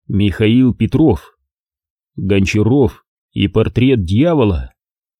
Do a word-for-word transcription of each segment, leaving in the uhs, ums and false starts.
Михаил Петров. Гончаров и портрет дьявола.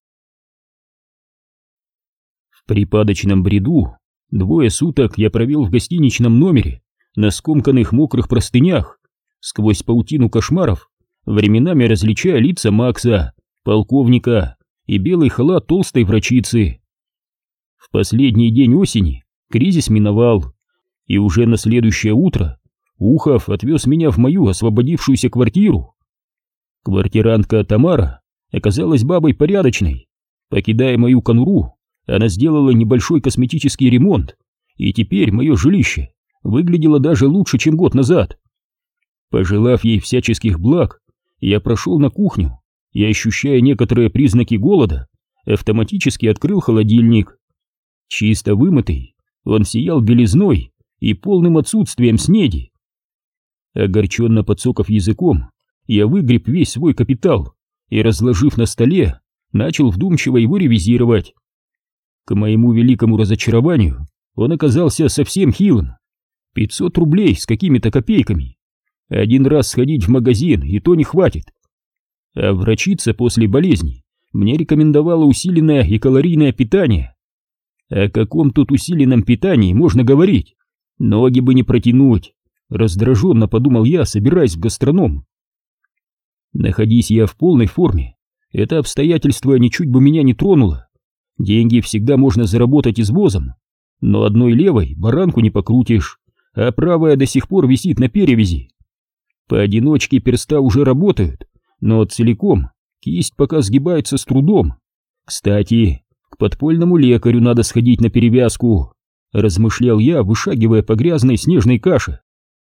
В припадочном бреду двое суток я провел в гостиничном номере на скомканных мокрых простынях, сквозь паутину кошмаров, временами различая лица Макса, полковника и белый халат толстой врачицы. В последний день осени кризис миновал, и уже на следующее утро Ухов отвез меня в мою освободившуюся квартиру. Квартирантка Тамара оказалась бабой порядочной. Покидая мою конуру, она сделала небольшой косметический ремонт, и теперь мое жилище выглядело даже лучше, чем год назад. Пожелав ей всяческих благ, я прошел на кухню и, ощущая некоторые признаки голода, автоматически открыл холодильник. Чисто вымытый, он сиял белизной и полным отсутствием снеди. Огорченно подсоков языком, я выгреб весь свой капитал и, разложив на столе, начал вдумчиво его ревизировать. К моему великому разочарованию он оказался совсем хилым. пятьсот рублей с какими-то копейками. Один раз сходить в магазин, и то не хватит. А врачица после болезни мне рекомендовала усиленное и калорийное питание. О каком тут усиленном питании можно говорить? Ноги бы не протянуть. Раздраженно подумал я, собираясь в гастроном. Находись я в полной форме, это обстоятельство ничуть бы меня не тронуло. Деньги всегда можно заработать извозом, но одной левой баранку не покрутишь, а правая до сих пор висит на перевязи. Поодиночке перста уже работают, но целиком кисть пока сгибается с трудом. Кстати, к подпольному лекарю надо сходить на перевязку, размышлял я, вышагивая по грязной снежной каше.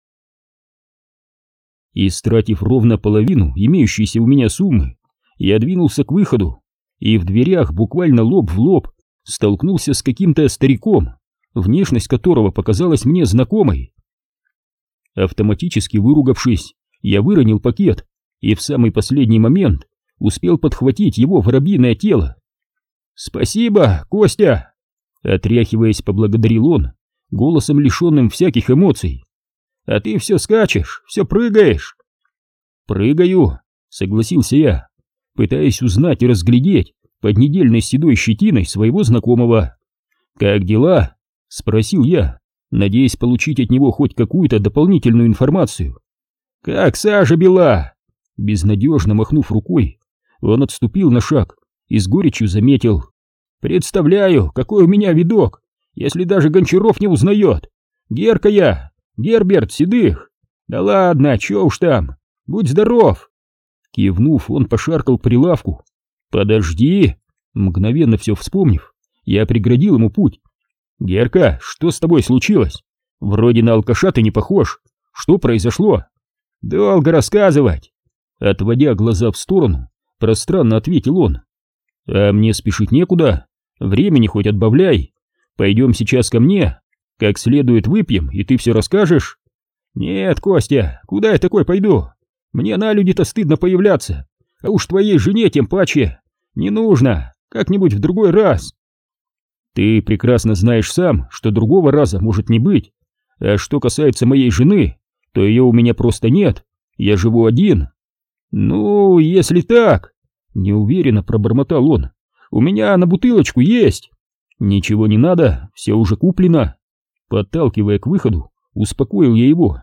Истратив ровно половину имеющейся у меня суммы, я двинулся к выходу и в дверях буквально лоб в лоб столкнулся с каким-то стариком, внешность которого показалась мне знакомой. Автоматически выругавшись, я выронил пакет и в самый последний момент успел подхватить его воробьиное тело. «Спасибо, Костя!» Отряхиваясь, поблагодарил он, голосом лишенным всяких эмоций. «А ты все скачешь, все прыгаешь!» «Прыгаю!» — согласился я, пытаясь узнать и разглядеть под недельной седой щетиной своего знакомого. «Как дела?» — спросил я, надеясь получить от него хоть какую-то дополнительную информацию. «Как сажа бела!» Безнадежно махнув рукой, он отступил на шаг и с горечью заметил. «Представляю, какой у меня видок, если даже Гончаров не узнает! Герка я! Герберт Седых! Да ладно, чё уж там! Будь здоров!» Кивнув, он пошаркал к прилавку. «Подожди!» Мгновенно все вспомнив, я преградил ему путь. «Герка, что с тобой случилось? Вроде на алкаша ты не похож. Что произошло?» «Долго рассказывать!» Отводя глаза в сторону, пространно ответил он. «А мне спешить некуда. Времени хоть отбавляй. Пойдем сейчас ко мне. Как следует выпьем, и ты все расскажешь?» «Нет, Костя, куда я такой пойду? Мне на люди-то стыдно появляться, а уж твоей жене тем паче. Не нужно, как-нибудь в другой раз». «Ты прекрасно знаешь сам, что другого раза может не быть. А что касается моей жены, то ее у меня просто нет, я живу один». «Ну, если так...» — неуверенно пробормотал он. «У меня на бутылочку есть». «Ничего не надо, все уже куплено». Подталкивая к выходу, успокоил я его.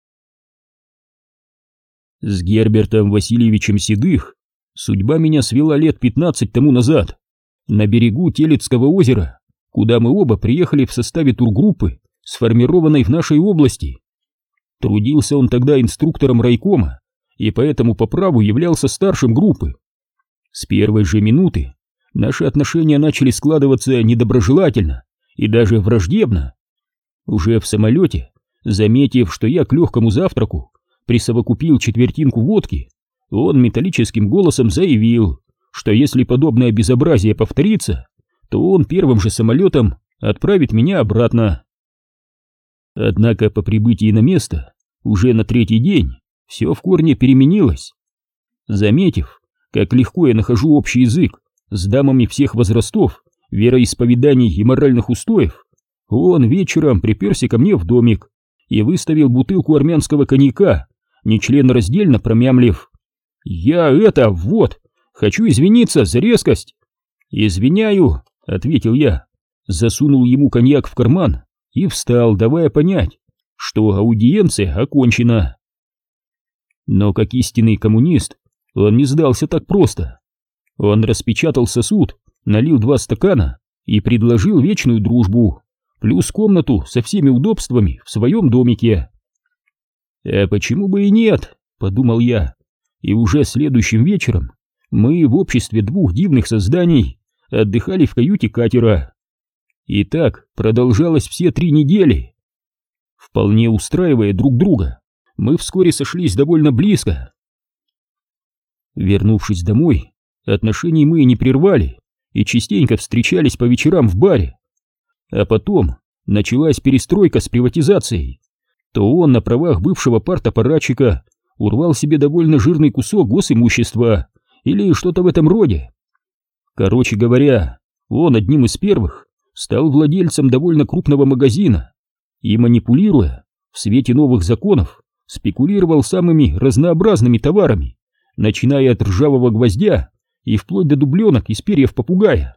С Гербертом Васильевичем Седых судьба меня свела лет пятнадцать тому назад, на берегу Телецкого озера, куда мы оба приехали в составе тургруппы, сформированной в нашей области. Трудился он тогда инструктором райкома, и поэтому по праву являлся старшим группы. С первой же минуты наши отношения начали складываться недоброжелательно и даже враждебно. Уже в самолете, заметив, что я к легкому завтраку присовокупил четвертинку водки, он металлическим голосом заявил, что если подобное безобразие повторится, то он первым же самолетом отправит меня обратно. Однако по прибытии на место, уже на третий день, все в корне переменилось. Заметив, как легко я нахожу общий язык с дамами всех возрастов, вероисповеданий и моральных устоев, он вечером приперся ко мне в домик и выставил бутылку армянского коньяка нечленораздельно промямлив: «Я это, вот, хочу извиниться за резкость». «Извиняю», — ответил я, засунул ему коньяк в карман и встал, давая понять, что аудиенция окончена. Но как истинный коммунист он не сдался так просто. Он распечатал сосуд, налил два стакана и предложил вечную дружбу, плюс комнату со всеми удобствами в своем домике. «А почему бы и нет?» — подумал я, и уже следующим вечером мы в обществе двух дивных созданий отдыхали в каюте катера. И так продолжалось все три недели. Вполне устраивая друг друга, мы вскоре сошлись довольно близко. Вернувшись домой, отношений мы не прервали и частенько встречались по вечерам в баре. А потом началась перестройка с приватизацией. То он на правах бывшего партаппаратчика урвал себе довольно жирный кусок госимущества или что-то в этом роде. Короче говоря, он одним из первых стал владельцем довольно крупного магазина и, манипулируя в свете новых законов, спекулировал самыми разнообразными товарами, начиная от ржавого гвоздя и вплоть до дубленок из перьев попугая.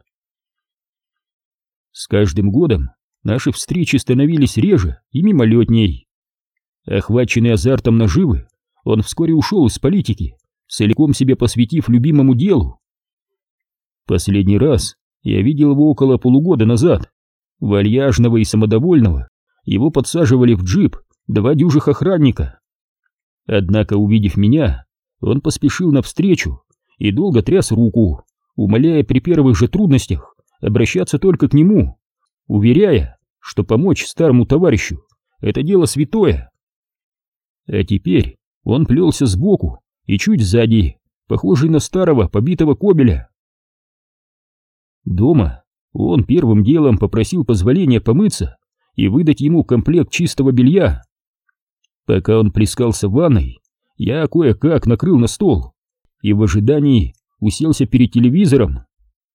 С каждым годом наши встречи становились реже и мимолетней. Охваченный азартом наживы, он вскоре ушел из политики, целиком себе посвятив любимому делу. Последний раз я видел его около полугода назад. Вальяжного и самодовольного его подсаживали в джип два дюжих охранника. Однако, увидев меня, он поспешил навстречу и долго тряс руку, умоляя при первых же трудностях обращаться только к нему, уверяя, что помочь старому товарищу — это дело святое. А теперь он плелся сбоку и чуть сзади, похожий на старого побитого кобеля. Дома он первым делом попросил позволения помыться и выдать ему комплект чистого белья. Пока он плескался в ванной, я кое-как накрыл на стол и в ожидании уселся перед телевизором.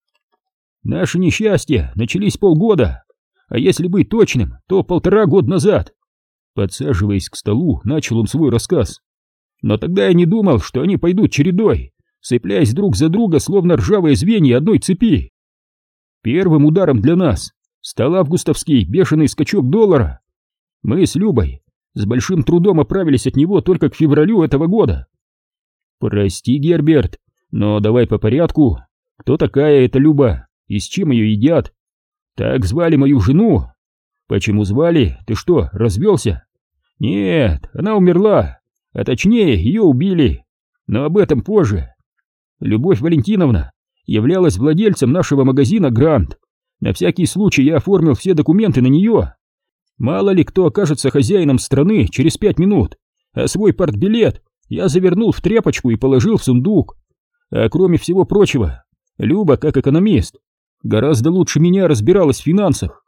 Наши несчастья начались полгода, а если быть точным, то полтора года назад. Подсаживаясь к столу, начал он свой рассказ. Но тогда я не думал, что они пойдут чередой, цепляясь друг за друга, словно ржавые звенья одной цепи. Первым ударом для нас стал августовский бешеный скачок доллара. Мы с Любой с большим трудом оправились от него только к февралю этого года. Прости, Герберт, но давай по порядку. Кто такая эта Люба и с чем ее едят? Так звали мою жену. Почему звали? Ты что, развелся? Нет, она умерла, а точнее ее убили, но об этом позже. Любовь Валентиновна являлась владельцем нашего магазина «Грант». На всякий случай я оформил все документы на нее. Мало ли кто окажется хозяином страны через пять минут, а свой партбилет я завернул в тряпочку и положил в сундук. А кроме всего прочего, Люба, как экономист, гораздо лучше меня разбиралась в финансах.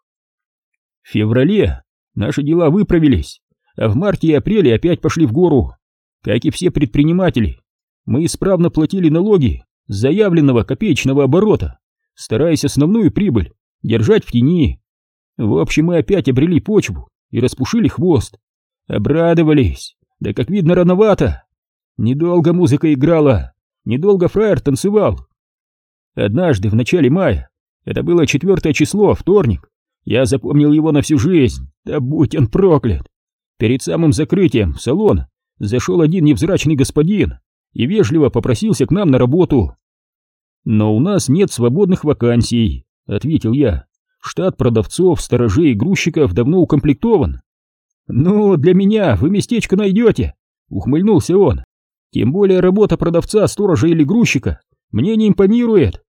В феврале наши дела выправились, а в марте и апреле опять пошли в гору. Как и все предприниматели, мы исправно платили налоги с заявленного копеечного оборота, стараясь основную прибыль держать в тени. В общем, мы опять обрели почву и распушили хвост. Обрадовались, да как видно рановато. Недолго музыка играла, недолго фраер танцевал. Однажды в начале мая, это было четвертое число, вторник, я запомнил его на всю жизнь, да будь он проклят. Перед самым закрытием в салон зашел один невзрачный господин и вежливо попросился к нам на работу. «Но у нас нет свободных вакансий», — ответил я. «Штат продавцов, сторожей и грузчиков давно укомплектован». «Ну, для меня вы местечко найдете», — ухмыльнулся он. «Тем более работа продавца, сторожа или грузчика мне не импонирует».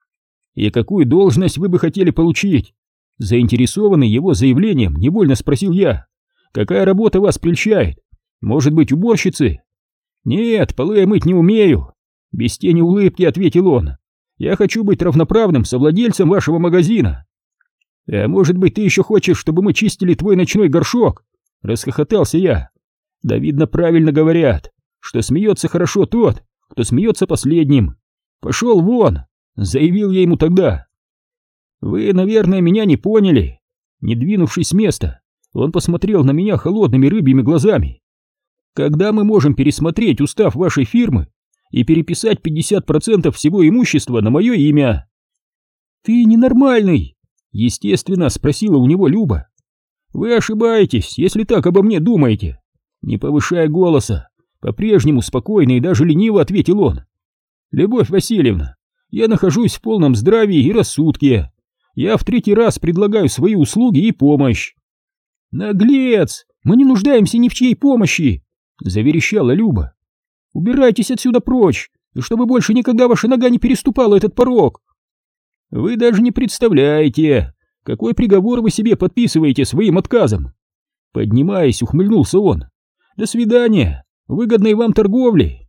«И какую должность вы бы хотели получить?» Заинтересованный его заявлением, невольно спросил я. «Какая работа вас прельщает? Может быть, уборщицы?» «Нет, полы я мыть не умею», — без тени улыбки ответил он. «Я хочу быть равноправным совладельцем вашего магазина». «А может быть, ты еще хочешь, чтобы мы чистили твой ночной горшок?» — расхохотался я. «Да видно, правильно говорят, что смеется хорошо тот, кто смеется последним. Пошел вон!» — заявил я ему тогда. «Вы, наверное, меня не поняли». Не двинувшись с места, он посмотрел на меня холодными рыбьими глазами. Когда мы можем пересмотреть устав вашей фирмы и переписать пятьдесят процентов всего имущества на мое имя?» «Ты ненормальный!» — естественно спросила у него Люба. «Вы ошибаетесь, если так обо мне думаете!» Не повышая голоса, по-прежнему спокойно и даже лениво ответил он. «Любовь Васильевна, я нахожусь в полном здравии и рассудке. Я в третий раз предлагаю свои услуги и помощь». «Наглец! Мы не нуждаемся ни в чьей помощи!» — заверещала Люба. «Убирайтесь отсюда прочь, и чтобы больше никогда ваша нога не переступала этот порог!» «Вы даже не представляете, какой приговор вы себе подписываете своим отказом!» Поднимаясь, ухмыльнулся он. «До свидания! Выгодной вам торговли!»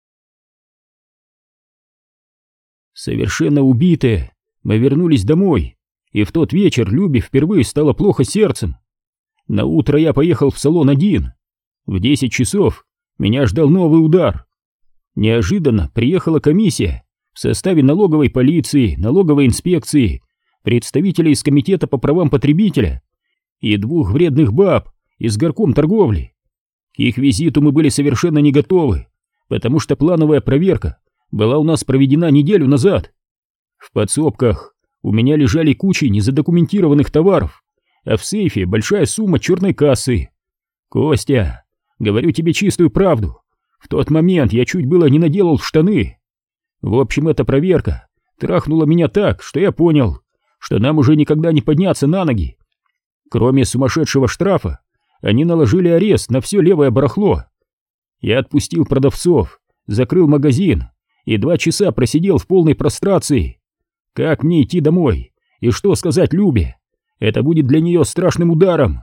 Совершенно убитые, мы вернулись домой, и в тот вечер Любе впервые стало плохо сердцем. На утро я поехал в салон один. В десять часов меня ждал новый удар. Неожиданно приехала комиссия в составе налоговой полиции, налоговой инспекции, представителей из комитета по правам потребителя и двух вредных баб из горком торговли. К их визиту мы были совершенно не готовы, потому что плановая проверка была у нас проведена неделю назад. В подсобках у меня лежали кучи незадокументированных товаров, а в сейфе большая сумма черной кассы. Костя, говорю тебе чистую правду, в тот момент я чуть было не наделал в штаны. В общем, эта проверка трахнула меня так, что я понял, что нам уже никогда не подняться на ноги. Кроме сумасшедшего штрафа, они наложили арест на все левое барахло. Я отпустил продавцов, закрыл магазин и два часа просидел в полной прострации. Как мне идти домой? И что сказать Любе? Это будет для нее страшным ударом.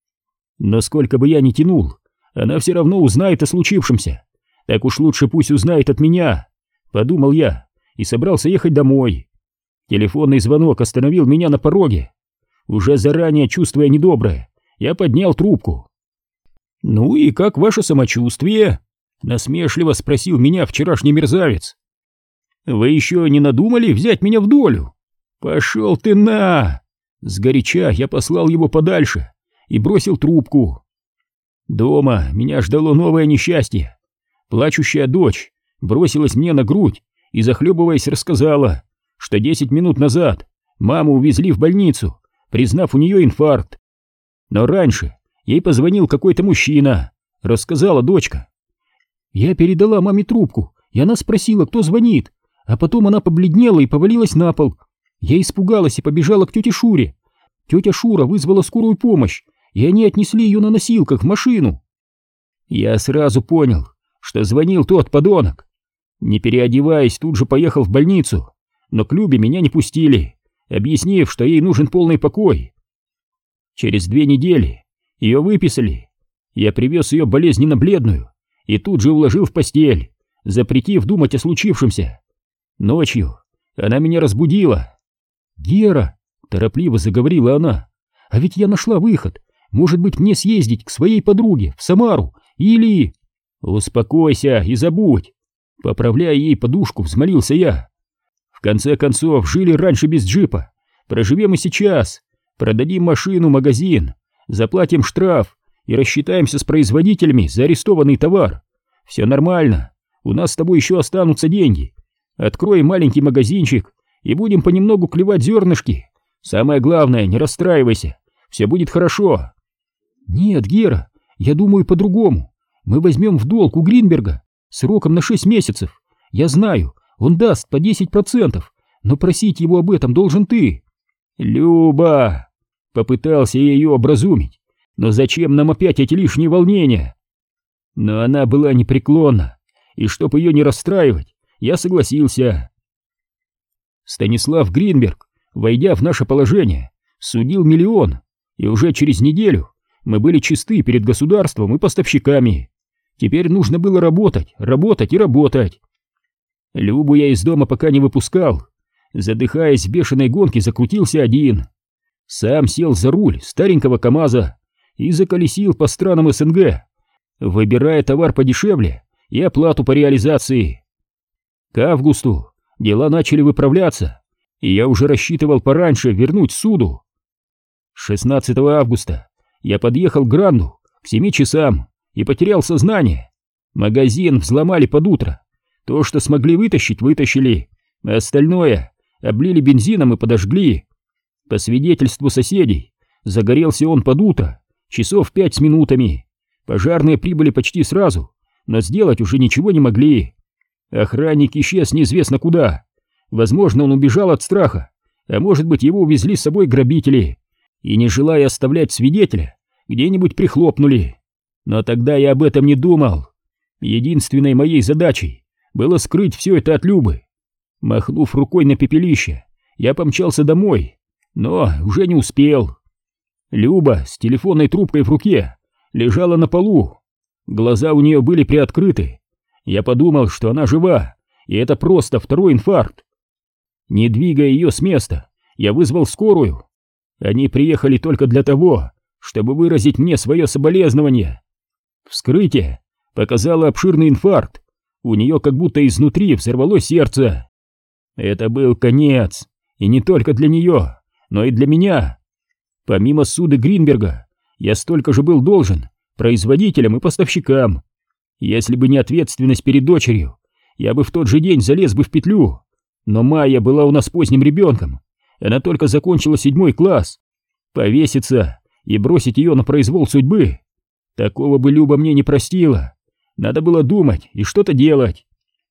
Но сколько бы я ни тянул, она все равно узнает о случившемся. Так уж лучше пусть узнает от меня, подумал я и собрался ехать домой. Телефонный звонок остановил меня на пороге. Уже заранее чувствуя недоброе, я поднял трубку. «Ну и как ваше самочувствие?» — насмешливо спросил меня вчерашний мерзавец. «Вы еще не надумали взять меня в долю?» «Пошел ты на!» Сгоряча я послал его подальше и бросил трубку. Дома меня ждало новое несчастье. Плачущая дочь бросилась мне на грудь и, захлебываясь, рассказала, что десять минут назад маму увезли в больницу, признав у нее инфаркт. Но раньше ей позвонил какой-то мужчина, рассказала дочка. Я передала маме трубку, и она спросила, кто звонит, а потом она побледнела и повалилась на пол. Я испугалась и побежала к тете Шуре. Тетя Шура вызвала скорую помощь, и они отнесли ее на носилках в машину. Я сразу понял, что звонил тот подонок. Не переодеваясь, тут же поехал в больницу, но к Любе меня не пустили, объяснив, что ей нужен полный покой. Через две недели ее выписали. Я привез ее болезненно бледную и тут же уложил в постель, запретив думать о случившемся. Ночью она меня разбудила. «Гера», — торопливо заговорила она, — «а ведь я нашла выход. Может быть, мне съездить к своей подруге в Самару или...» «Успокойся и забудь», — поправляя ей подушку, взмолился я. «В конце концов, жили раньше без джипа, проживем и сейчас, продадим машину, магазин, заплатим штраф и рассчитаемся с производителями за арестованный товар. Все нормально, у нас с тобой еще останутся деньги. Откроем маленький магазинчик и будем понемногу клевать зернышки. Самое главное, не расстраивайся, все будет хорошо». «Нет, Гера, я думаю по-другому. Мы возьмем в долг у Гринберга сроком на шесть месяцев. Я знаю, он даст по десять процентов, но просить его об этом должен ты». «Люба!» — попытался я ее образумить. «Но зачем нам опять эти лишние волнения?» Но она была непреклонна, и чтобы ее не расстраивать, я согласился. Станислав Гринберг, войдя в наше положение, судил миллион, и уже через неделю мы были чисты перед государством и поставщиками. Теперь нужно было работать, работать и работать. Любу я из дома пока не выпускал. Задыхаясь в бешеной гонке, закрутился один. Сам сел за руль старенького КамАЗа и заколесил по странам СНГ, выбирая товар подешевле и оплату по реализации. К августу дела начали выправляться, и я уже рассчитывал пораньше вернуть суду. шестнадцатого августа я подъехал к Гранду к семи часам и потерял сознание. Магазин взломали под утро. То, что смогли вытащить, вытащили, а остальное облили бензином и подожгли. По свидетельству соседей, загорелся он под утро, часов пять с минутами. Пожарные прибыли почти сразу, но сделать уже ничего не могли. Охранник исчез неизвестно куда. Возможно, он убежал от страха, а может быть, его увезли с собой грабители и, не желая оставлять свидетеля, где-нибудь прихлопнули. Но тогда я об этом не думал. Единственной моей задачей было скрыть все это от Любы. Махнув рукой на пепелище, я помчался домой, но уже не успел. Люба с телефонной трубкой в руке лежала на полу. Глаза у нее были приоткрыты. Я подумал, что она жива, и это просто второй инфаркт. Не двигая ее с места, я вызвал скорую. Они приехали только для того, чтобы выразить мне свое соболезнование. Вскрытие показало обширный инфаркт. У нее как будто изнутри взорвалось сердце. Это был конец, и не только для нее, но и для меня. Помимо суды Гринберга, я столько же был должен производителям и поставщикам. Если бы не ответственность перед дочерью, я бы в тот же день залез бы в петлю. Но Майя была у нас поздним ребенком, она только закончила седьмой класс. Повеситься и бросить ее на произвол судьбы — такого бы Люба мне не простила. Надо было думать и что-то делать.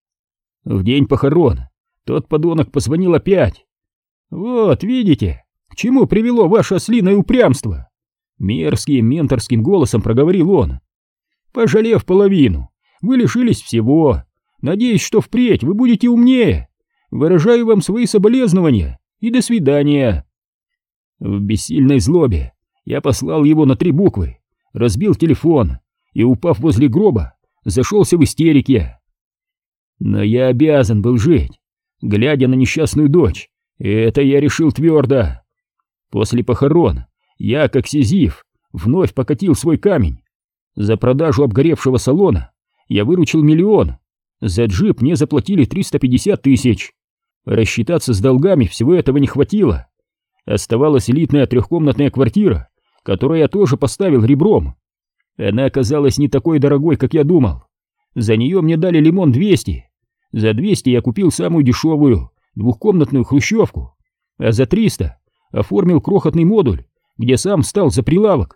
В день похорон тот подонок позвонил опять. «Вот, видите, к чему привело ваше ослиное упрямство?» Мерзким менторским голосом проговорил он. «Пожалев половину, вы лишились всего. Надеюсь, что впредь вы будете умнее. Выражаю вам свои соболезнования и до свидания». В бессильной злобе я послал его на три буквы, разбил телефон и, упав возле гроба, зашелся в истерике. Но я обязан был жить, глядя на несчастную дочь. Это я решил твердо. После похорон я, как Сизиф, вновь покатил свой камень. За продажу обгоревшего салона я выручил миллион. За джип мне заплатили триста пятьдесят тысяч. Рассчитаться с долгами всего этого не хватило. Оставалась элитная трехкомнатная квартира, которую я тоже поставил ребром. Она оказалась не такой дорогой, как я думал. За нее мне дали лимон двести. За двести я купил самую дешевую двухкомнатную хрущевку, а за триста оформил крохотный модуль, где сам встал за прилавок.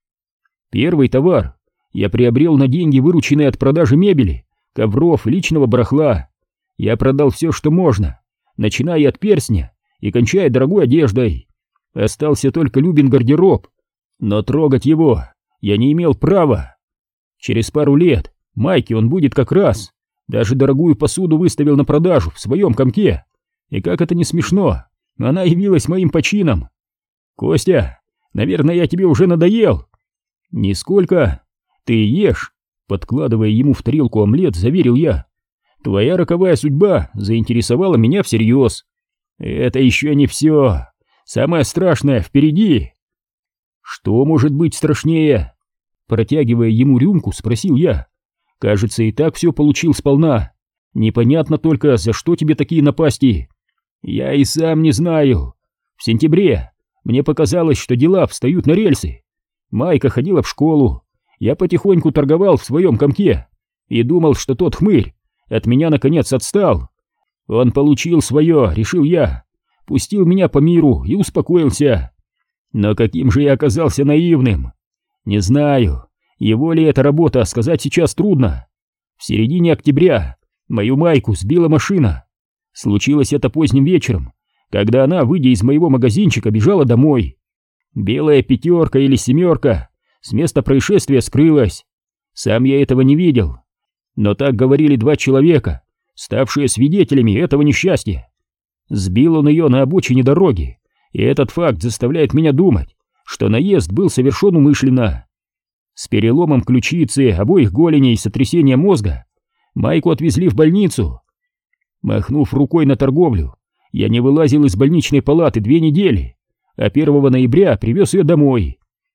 Первый товар я приобрел на деньги, вырученные от продажи мебели, ковров и личного барахла. Я продал все, что можно, начиная от перстня и кончая дорогой одеждой. Остался только Любин гардероб, но трогать его я не имел права. Через пару лет Майке он будет как раз. Даже дорогую посуду выставил на продажу в своем комке. И как это не смешно, она явилась моим почином. «Костя, наверное, я тебе уже надоел». «Нисколько. Ты ешь», — подкладывая ему в тарелку омлет, заверил я. «Твоя роковая судьба заинтересовала меня всерьез. Это еще не все. Самое страшное впереди». «Что может быть страшнее?» Протягивая ему рюмку, спросил я. «Кажется, и так все получил сполна. Непонятно только, за что тебе такие напасти». «Я и сам не знаю. В сентябре мне показалось, что дела встают на рельсы. Майка ходила в школу. Я потихоньку торговал в своем комке и думал, что тот хмырь от меня наконец отстал. Он получил свое, решил я, пустил меня по миру и успокоился. Но каким же я оказался наивным? Не знаю, его ли эта работа, сказать сейчас трудно. В середине октября мою Майку сбила машина. Случилось это поздним вечером, когда она, выйдя из моего магазинчика, бежала домой. Белая пятерка или семерка с места происшествия скрылась. Сам я этого не видел, но так говорили два человека, ставшие свидетелями этого несчастья. Сбил он ее на обочине дороги, и этот факт заставляет меня думать, что наезд был совершен умышленно. С переломом ключицы, обоих голеней и сотрясением мозга Майку отвезли в больницу. Махнув рукой на торговлю, я не вылазил из больничной палаты две недели, а первого ноября привез ее домой.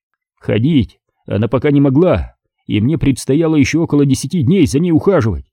Ходить она пока не могла, и мне предстояло еще около десяти дней за ней ухаживать.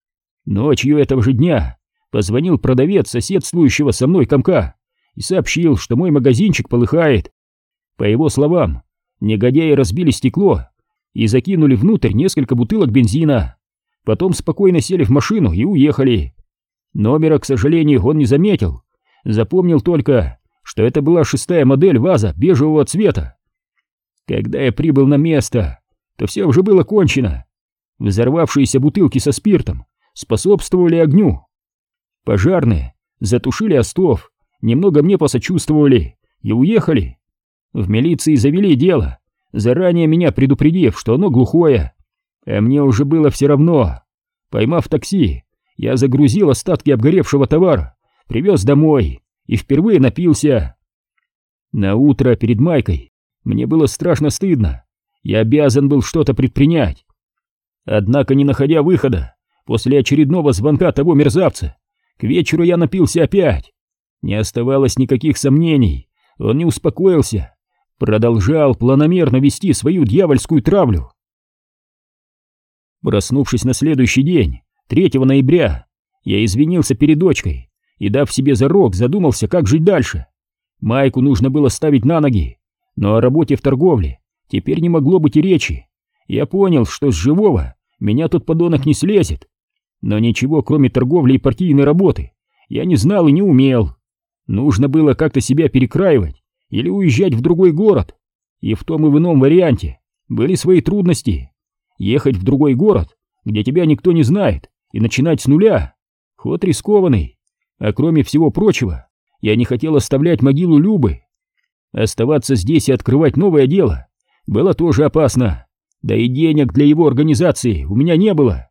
Ночью этого же дня позвонил продавец соседствующего со мной комка и сообщил, что мой магазинчик полыхает. По его словам, негодяи разбили стекло и закинули внутрь несколько бутылок бензина. Потом спокойно сели в машину и уехали. Номера, к сожалению, он не заметил. Запомнил только, что это была шестая модель ВАЗа бежевого цвета. Когда я прибыл на место, то все уже было кончено. Взорвавшиеся бутылки со спиртом способствовали огню. Пожарные затушили остов, немного мне посочувствовали и уехали. В милиции завели дело, заранее меня предупредив, что оно глухое. А мне уже было все равно. Поймав такси, я загрузил остатки обгоревшего товара, привез домой и впервые напился. На утро перед майкой мне было страшно стыдно. Я обязан был что-то предпринять. Однако, не находя выхода, после очередного звонка того мерзавца, к вечеру я напился опять. Не оставалось никаких сомнений, он не успокоился, продолжал планомерно вести свою дьявольскую травлю. Проснувшись на следующий день, третьего ноября, я извинился перед дочкой и, дав себе зарок, задумался, как жить дальше. Майку нужно было ставить на ноги, но о работе в торговле теперь не могло быть и речи. Я понял, что с живого меня тот подонок не слезет. Но ничего, кроме торговли и партийной работы, я не знал и не умел. Нужно было как-то себя перекраивать или уезжать в другой город. И в том и в ином варианте были свои трудности. Ехать в другой город, где тебя никто не знает, и начинать с нуля — ход рискованный. А кроме всего прочего, я не хотел оставлять могилу Любы. Оставаться здесь и открывать новое дело было тоже опасно. Да и денег для его организации у меня не было.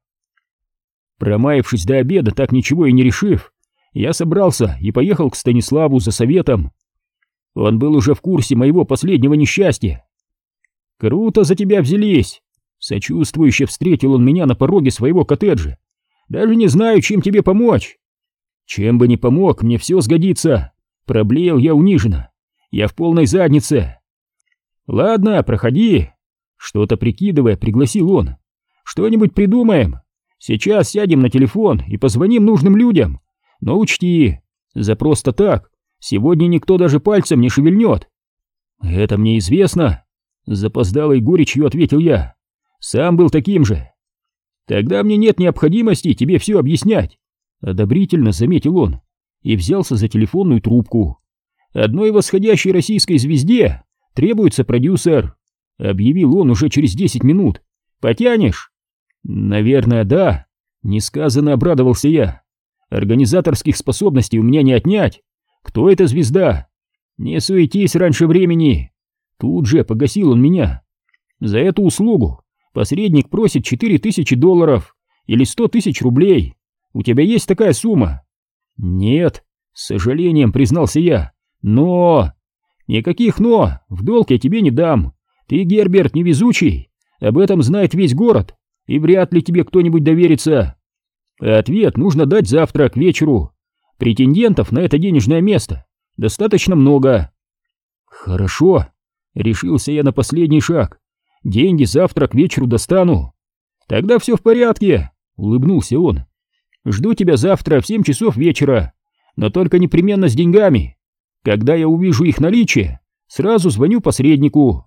Промаявшись до обеда, так ничего и не решив, я собрался и поехал к Станиславу за советом. Он был уже в курсе моего последнего несчастья. «Круто за тебя взялись!» Сочувствующе встретил он меня на пороге своего коттеджа. «Даже не знаю, чем тебе помочь». «Чем бы ни помог, мне все сгодится», — проблеял я униженно. «Я в полной заднице». «Ладно, проходи», — что-то прикидывая, пригласил он. «Что-нибудь придумаем. Сейчас сядем на телефон и позвоним нужным людям. Но учти, за просто так сегодня никто даже пальцем не шевельнет». «Это мне известно», — с запоздалой горечью ответил я. «Сам был таким же». «Тогда мне нет необходимости тебе все объяснять», — одобрительно заметил он и взялся за телефонную трубку. «Одной восходящей российской звезде требуется продюсер», — объявил он уже через десять минут. «Потянешь?» «Наверное, да», — несказанно обрадовался я. «Организаторских способностей у меня не отнять. Кто эта звезда?» «Не суетись раньше времени». Тут же погасил он меня. «За эту услугу посредник просит четыре тысячи долларов или сто тысяч рублей. У тебя есть такая сумма?» «Нет», — с сожалением признался я. «Но...» «Никаких «но», в долг я тебе не дам. Ты, Герберт, невезучий, об этом знает весь город, и вряд ли тебе кто-нибудь доверится. Ответ нужно дать завтра к вечеру. Претендентов на это денежное место достаточно много». «Хорошо», — решился я на последний шаг. «Деньги завтра к вечеру достану». «Тогда все в порядке», — улыбнулся он. «Жду тебя завтра в семь часов вечера, но только непременно с деньгами. Когда я увижу их наличие, сразу звоню посреднику».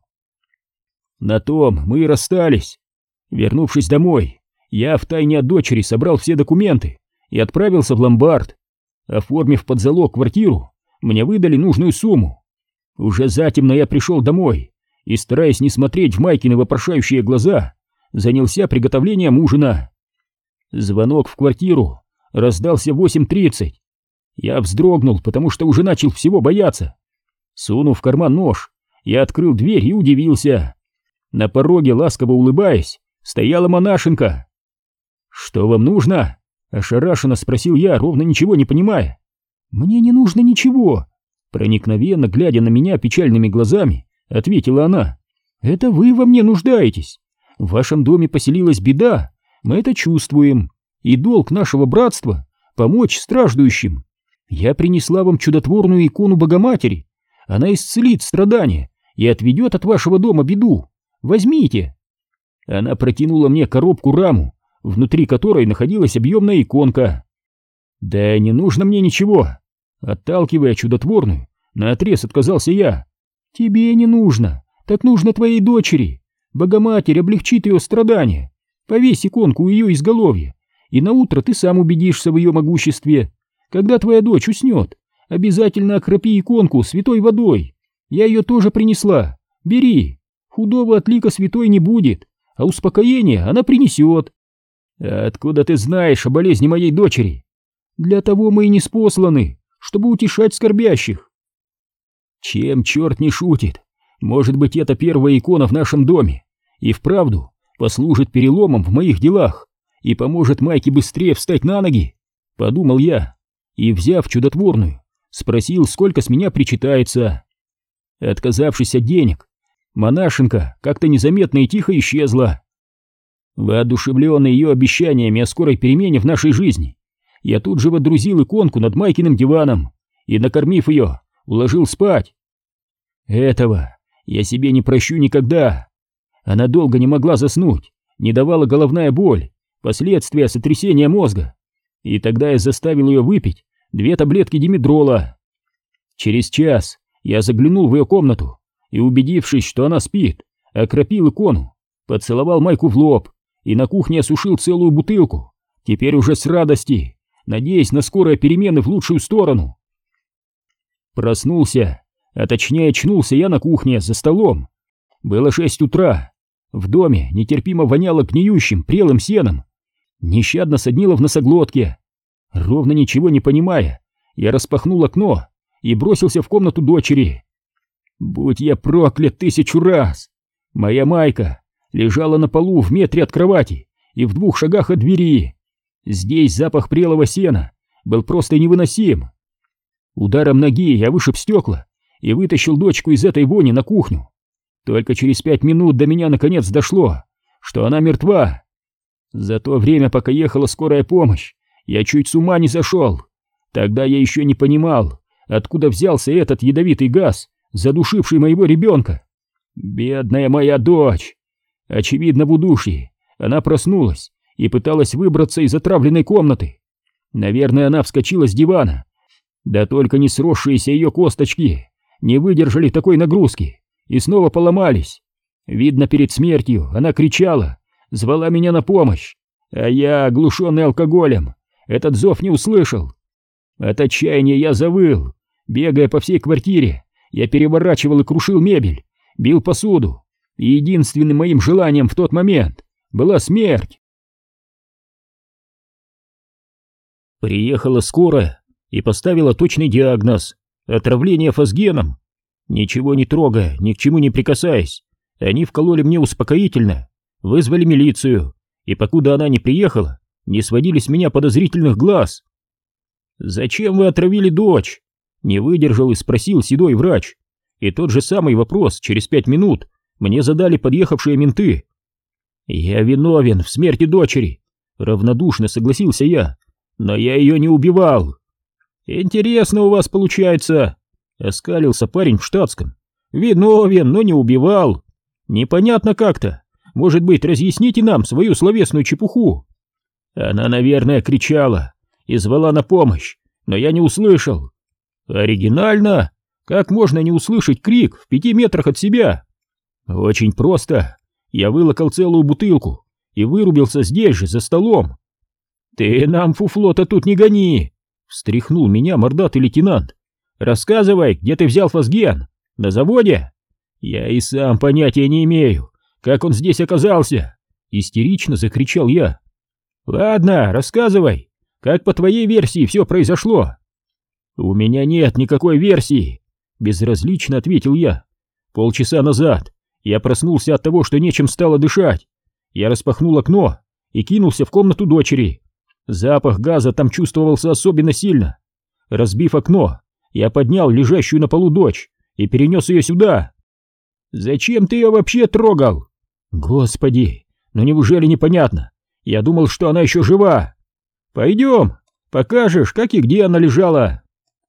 На том мы и расстались. Вернувшись домой, я втайне от дочери собрал все документы и отправился в ломбард. Оформив под залог квартиру, мне выдали нужную сумму. Уже затемно я пришел домой и, стараясь не смотреть в Майкины вопрошающие глаза, занялся приготовлением ужина. Звонок в квартиру раздался в восемь тридцать. Я вздрогнул, потому что уже начал всего бояться. Сунув в карман нож, я открыл дверь и удивился. На пороге, ласково улыбаясь, стояла монашенка. «Что вам нужно?» — ошарашенно спросил я, ровно ничего не понимая. «Мне не нужно ничего», — проникновенно глядя на меня печальными глазами, ответила она. «Это вы во мне нуждаетесь. В вашем доме поселилась беда, мы это чувствуем, и долг нашего братства — помочь страждущим. Я принесла вам чудотворную икону Богоматери. Она исцелит страдания и отведет от вашего дома беду. Возьмите». Она протянула мне коробку-раму, внутри которой находилась объемная иконка. «Да не нужно мне ничего», — отталкивая чудотворную, наотрез отказался я. «Тебе не нужно, так нужно твоей дочери. Богоматерь облегчит ее страдания. Повесь иконку у ее изголовья, и наутро ты сам убедишься в ее могуществе. Когда твоя дочь уснет, обязательно окропи иконку святой водой. Я ее тоже принесла. Бери. Худого от лика святой не будет, а успокоение она принесет. Откуда ты знаешь о болезни моей дочери? Для того мы и не спосланы, чтобы утешать скорбящих. Чем черт не шутит? Может быть, это первая икона в нашем доме и вправду послужит переломом в моих делах и поможет Майке быстрее встать на ноги, подумал я, и, взяв чудотворную, спросил, сколько с меня причитается. Отказавшись от денег, монашенка как-то незаметно и тихо исчезла. Воодушевленный ее обещаниями о скорой перемене в нашей жизни, я тут же водрузил иконку над Майкиным диваном и, накормив ее, уложил спать. Этого я себе не прощу никогда. Она долго не могла заснуть, не давала головная боль, последствия сотрясения мозга, и тогда я заставил ее выпить две таблетки димедрола. Через час я заглянул в ее комнату и, убедившись, что она спит, окропил икону, поцеловал Майку в лоб и на кухне осушил целую бутылку, теперь уже с радости, надеясь на скорые перемены в лучшую сторону. Проснулся, а точнее очнулся я на кухне за столом. Было шесть утра. В доме нетерпимо воняло гниющим, прелым сеном. Нещадно соднило в носоглотке. Ровно ничего не понимая, я распахнул окно и бросился в комнату дочери. Будь я проклят тысячу раз! Моя Майка лежала на полу в метре от кровати и в двух шагах от двери. Здесь запах прелого сена был просто невыносим. Ударом ноги я вышиб стекла и вытащил дочку из этой вони на кухню. Только через пять минут до меня наконец дошло, что она мертва. За то время, пока ехала скорая помощь, я чуть с ума не сошел. Тогда я еще не понимал, откуда взялся этот ядовитый газ, задушивший моего ребенка. Бедная моя дочь! Очевидно, в удушье она проснулась и пыталась выбраться из отравленной комнаты. Наверное, она вскочила с дивана. Да только не сросшиеся ее косточки не выдержали такой нагрузки и снова поломались. Видно, перед смертью она кричала, звала меня на помощь, а я, оглушенный алкоголем, этот зов не услышал. От отчаяния я завыл. Бегая по всей квартире, я переворачивал и крушил мебель, бил посуду, и единственным моим желанием в тот момент была смерть. Приехала скорая и поставила точный диагноз — отравление фосгеном. Ничего не трогая, ни к чему не прикасаясь, они вкололи мне успокоительное, вызвали милицию, и покуда она не приехала, не сводили с меня подозрительных глаз. «Зачем вы отравили дочь?» — не выдержал и спросил седой врач. И тот же самый вопрос через пять минут мне задали подъехавшие менты. «Я виновен в смерти дочери», — равнодушно согласился я, — «но я ее не убивал». «Интересно у вас получается», — оскалился парень в штатском. «Виновен, но не убивал. Непонятно как-то. Может быть, разъясните нам свою словесную чепуху?» Она, наверное, кричала и звала на помощь, но я не услышал. «Оригинально? Как можно не услышать крик в пяти метрах от себя?» «Очень просто. Я вылокал целую бутылку и вырубился здесь же, за столом». «Ты нам фуфло-то тут не гони!» — встряхнул меня мордатый лейтенант. «Рассказывай, где ты взял фосген? На заводе?» «Я и сам понятия не имею, как он здесь оказался!» — истерично закричал я. «Ладно, рассказывай, как по твоей версии все произошло?» «У меня нет никакой версии», — безразлично ответил я. «Полчаса назад я проснулся от того, что нечем стало дышать. Я распахнул окно и кинулся в комнату дочери. Запах газа там чувствовался особенно сильно. Разбив окно, я поднял лежащую на полу дочь и перенес ее сюда». «Зачем ты ее вообще трогал?» «Господи, ну неужели непонятно? Я думал, что она еще жива. Пойдем, покажешь, как и где она лежала».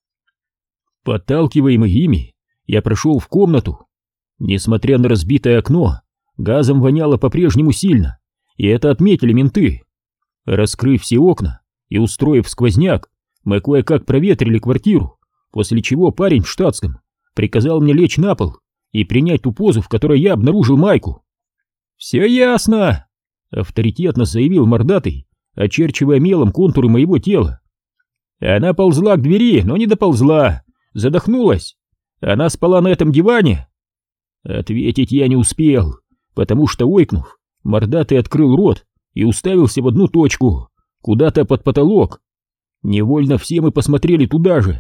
Подталкиваемый ими, я прошел в комнату. Несмотря на разбитое окно, газом воняло по-прежнему сильно, и это отметили менты. Раскрыв все окна и устроив сквозняк, мы кое-как проветрили квартиру, после чего парень в штатском приказал мне лечь на пол и принять ту позу, в которой я обнаружил Майку. «Все ясно», — авторитетно заявил мордатый, очерчивая мелом контуры моего тела. «Она ползла к двери, но не доползла, задохнулась. Она спала на этом диване?» Ответить я не успел, потому что, ойкнув, мордатый открыл рот и уставился в одну точку, куда-то под потолок. Невольно все мы посмотрели туда же.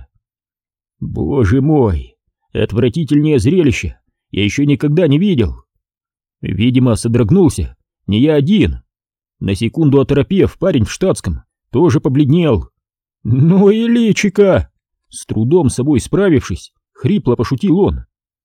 Боже мой, отвратительнее зрелище я еще никогда не видел. Видимо, содрогнулся не я один. На секунду оторопев, парень в штатском тоже побледнел. «Ну и личико!» С трудом с собой справившись, хрипло пошутил он.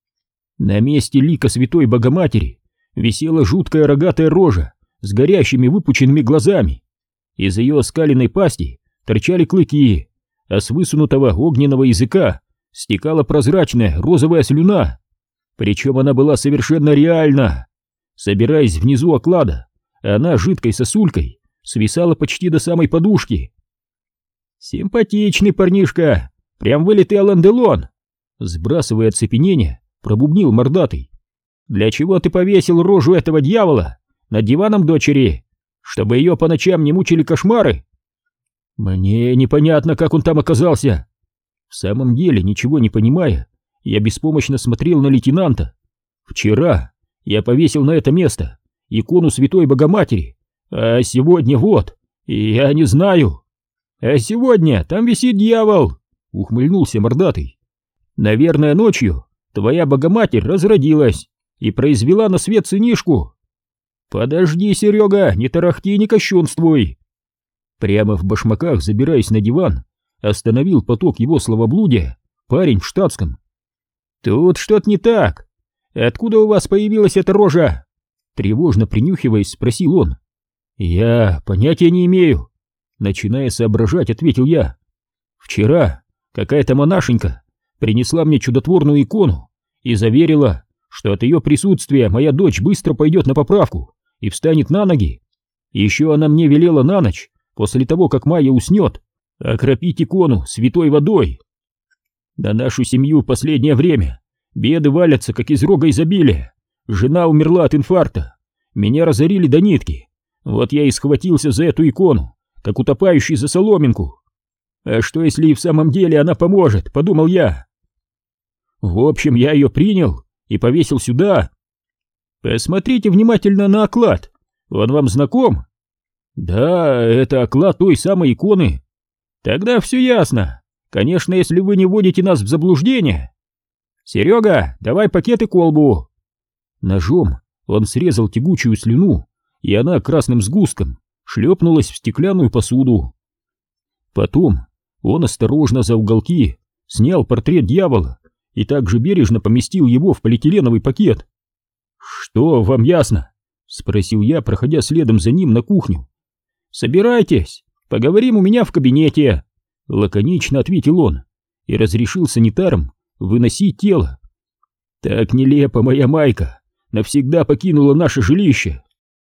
На месте лика Святой Богоматери висела жуткая рогатая рожа с горящими выпученными глазами. Из ее оскаленной пасти торчали клыки, а с высунутого огненного языка стекала прозрачная розовая слюна. Причем она была совершенно реальна. Собираясь внизу оклада, она жидкой сосулькой свисала почти до самой подушки. «Симпатичный парнишка, прям вылитый Алан Делон!» Сбрасывая оцепенение, пробубнил мордатый. «Для чего ты повесил рожу этого дьявола над диваном дочери? Чтобы ее по ночам не мучили кошмары?» «Мне непонятно, как он там оказался». В самом деле, ничего не понимая, я беспомощно смотрел на лейтенанта. «Вчера я повесил на это место икону Святой Богоматери, а сегодня вот, и я не знаю». «А сегодня там висит дьявол», — ухмыльнулся мордатый. «Наверное, ночью твоя Богоматерь разродилась и произвела на свет сынишку». «Подожди, Серега, не тарахти и не кощунствуй». Прямо в башмаках, забираясь на диван, остановил поток его словоблудия парень в штатском. «Тут что-то не так. Откуда у вас появилась эта рожа?» Тревожно принюхиваясь, спросил он. «Я понятия не имею». Начиная соображать, ответил я. «Вчера какая-то монашенька принесла мне чудотворную икону и заверила, что от ее присутствия моя дочь быстро пойдет на поправку и встанет на ноги. Еще она мне велела на ночь, после того, как Майя уснет, окропить икону святой водой. На нашу семью в последнее время беды валятся, как из рога изобилия. Жена умерла от инфаркта, меня разорили до нитки. Вот я и схватился за эту икону, как утопающий за соломинку. А что, если и в самом деле она поможет, подумал я. В общем, я ее принял и повесил сюда. Посмотрите внимательно на оклад, он вам знаком?» «Да, это оклад той самой иконы». «Тогда все ясно. Конечно, если вы не вводите нас в заблуждение. Серега, давай пакет и колбу». Ножом он срезал тягучую слюну, и она красным сгустком шлепнулась в стеклянную посуду. Потом он осторожно за уголки снял портрет дьявола и также бережно поместил его в полиэтиленовый пакет. «Что вам ясно?» — спросил я, проходя следом за ним на кухню. «Собирайтесь, поговорим у меня в кабинете», — лаконично ответил он и разрешил санитарам выносить тело. Так нелепо моя Майка навсегда покинула наше жилище.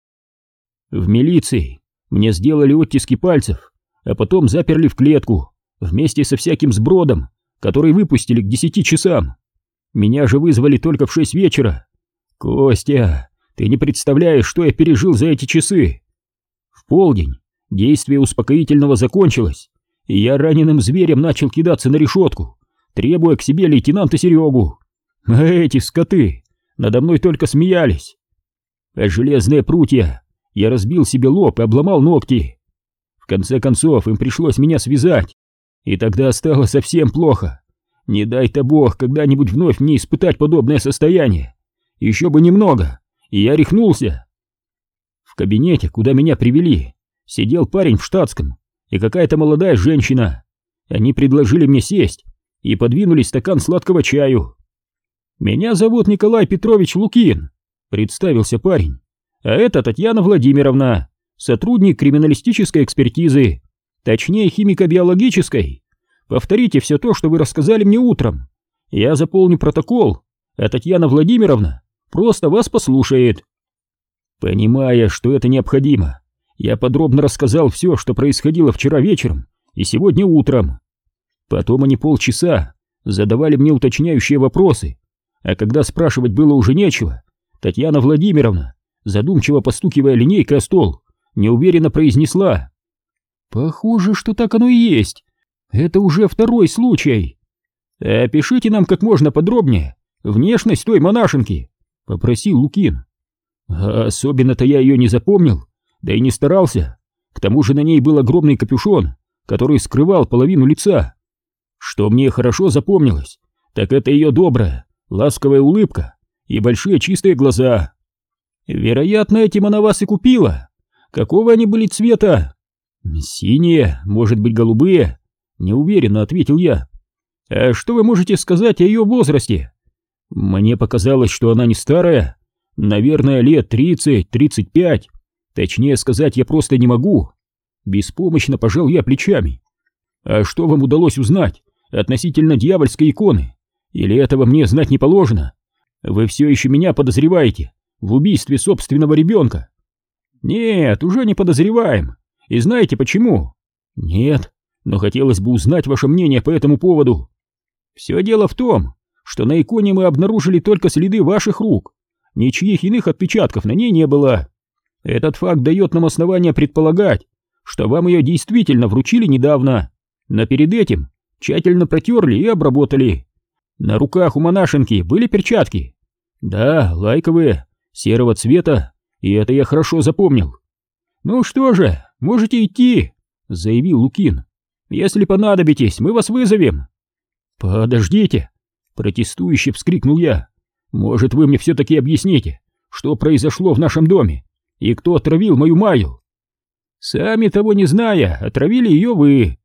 В милиции мне сделали оттиски пальцев, а потом заперли в клетку вместе со всяким сбродом, который выпустили к десяти часам. Меня же вызвали только в шесть вечера. Костя, ты не представляешь, что я пережил за эти часы. В полдень действие успокоительного закончилось, и я раненым зверем начал кидаться на решетку, требуя к себе лейтенанта Серегу. А эти скоты надо мной только смеялись. А железные прутья я разбил себе лоб и обломал ногти. В конце концов им пришлось меня связать, и тогда стало совсем плохо. Не дай-то Бог когда-нибудь вновь мне испытать подобное состояние. Еще бы немного, и я рехнулся. В кабинете, куда меня привели, сидел парень в штатском и какая-то молодая женщина. Они предложили мне сесть и подвинули стакан сладкого чаю. «Меня зовут Николай Петрович Лукин», — представился парень. «А это Татьяна Владимировна, сотрудник криминалистической экспертизы, точнее химико-биологической. Повторите все то, что вы рассказали мне утром. Я заполню протокол, а Татьяна Владимировна просто вас послушает». Понимая, что это необходимо, я подробно рассказал все, что происходило вчера вечером и сегодня утром. Потом они полчаса задавали мне уточняющие вопросы, а когда спрашивать было уже нечего, Татьяна Владимировна задумчиво постукивая линейкой о стол, неуверенно произнесла: «Похоже, что так оно и есть. Это уже второй случай. Опишите нам как можно подробнее внешность той монашенки», — попросил Лукин. А особенно-то я ее не запомнил, да и не старался. К тому же на ней был огромный капюшон, который скрывал половину лица. Что мне хорошо запомнилось, так это ее добрая, ласковая улыбка и большие чистые глаза. Вероятно, этим она вас и купила. Какого они были цвета? Синие, может быть, голубые? Неуверенно ответил я. А что вы можете сказать о ее возрасте? Мне показалось, что она не старая. Наверное, лет тридцать-тридцать пять. Точнее сказать я просто не могу. Беспомощно пожал я плечами. А что вам удалось узнать относительно дьявольской иконы? Или этого мне знать не положено? Вы все еще меня подозреваете в убийстве собственного ребенка? Нет, уже не подозреваем. И знаете почему? Нет, но хотелось бы узнать ваше мнение по этому поводу. Все дело в том, что на иконе мы обнаружили только следы ваших рук. Ничьих иных отпечатков на ней не было. Этот факт дает нам основание предполагать, что вам ее действительно вручили недавно, но перед этим тщательно протерли и обработали. На руках у монашенки были перчатки. Да, лайковые, серого цвета, и это я хорошо запомнил. Ну что же, можете идти, заявил Лукин. Если понадобитесь, мы вас вызовем. Подождите, протестующе вскрикнул я. Может, вы мне все-таки объясните, что произошло в нашем доме и кто отравил мою Майю? Сами того не зная, отравили ее вы.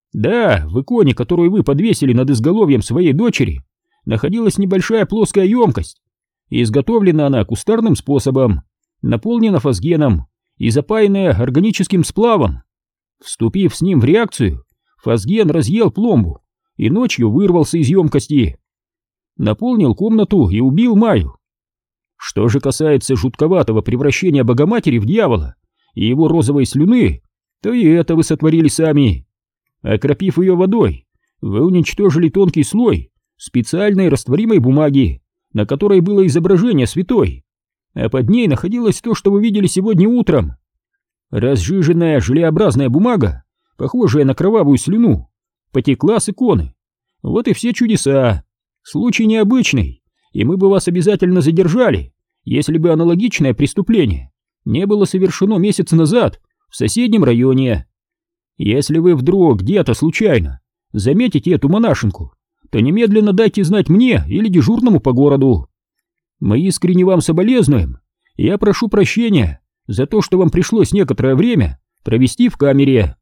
Да, в иконе, которую вы подвесили над изголовьем своей дочери, находилась небольшая плоская емкость. Изготовлена она кустарным способом, наполнена фосгеном и запаянная органическим сплавом. Вступив с ним в реакцию, фосген разъел пломбу и ночью вырвался из емкости. Наполнил комнату и убил Майю. Что же касается жутковатого превращения Богоматери в дьявола и его розовой слюны, то и это вы сотворили сами. Окропив ее водой, вы уничтожили тонкий слой специальной растворимой бумаги, на которой было изображение святой, а под ней находилось то, что вы видели сегодня утром. Разжиженная желеобразная бумага, похожая на кровавую слюну, потекла с иконы. Вот и все чудеса. Случай необычный, и мы бы вас обязательно задержали, если бы аналогичное преступление не было совершено месяц назад в соседнем районе. Если вы вдруг где-то случайно заметите эту монашенку, то немедленно дайте знать мне или дежурному по городу. Мы искренне вам соболезнуем. Я прошу прощения за то, что вам пришлось некоторое время провести в камере.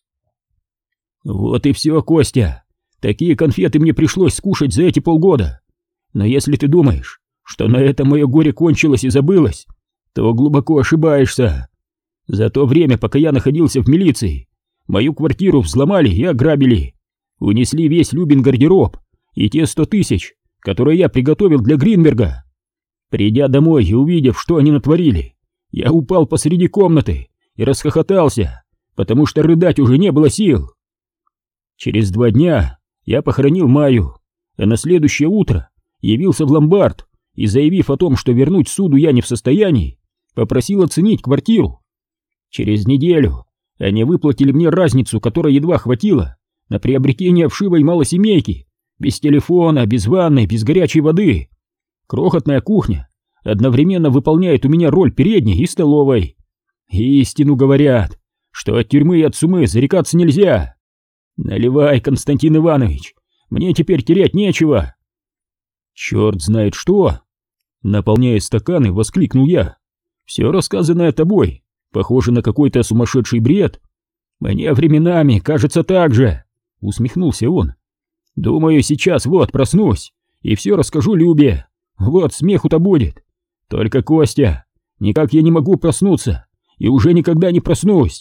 Вот и все, Костя. Такие конфеты мне пришлось скушать за эти полгода. Но если ты думаешь, что на этом мое горе кончилось и забылось, то глубоко ошибаешься. За то время, пока я находился в милиции, мою квартиру взломали и ограбили. Унесли весь Любин гардероб и те сто тысяч, которые я приготовил для Гринберга. Придя домой и увидев, что они натворили, я упал посреди комнаты и расхохотался, потому что рыдать уже не было сил. Через два дня я похоронил Майю, а на следующее утро явился в ломбард и, заявив о том, что вернуть суду я не в состоянии, попросил оценить квартиру. Через неделю они выплатили мне разницу, которой едва хватило на приобретение вшивой малосемейки, без телефона, без ванной, без горячей воды. Крохотная кухня одновременно выполняет у меня роль передней и столовой. Истину говорят, что от тюрьмы и от сумы зарекаться нельзя. Наливай, Константин Иванович, мне теперь терять нечего. Черт знает что! Наполняя стаканы, воскликнул я. Все рассказанное тобой похоже на какой-то сумасшедший бред. Мне временами кажется так же, усмехнулся он. Думаю, сейчас вот проснусь и все расскажу Любе. Вот смеху-то будет. Только, Костя, никак я не могу проснуться и уже никогда не проснусь.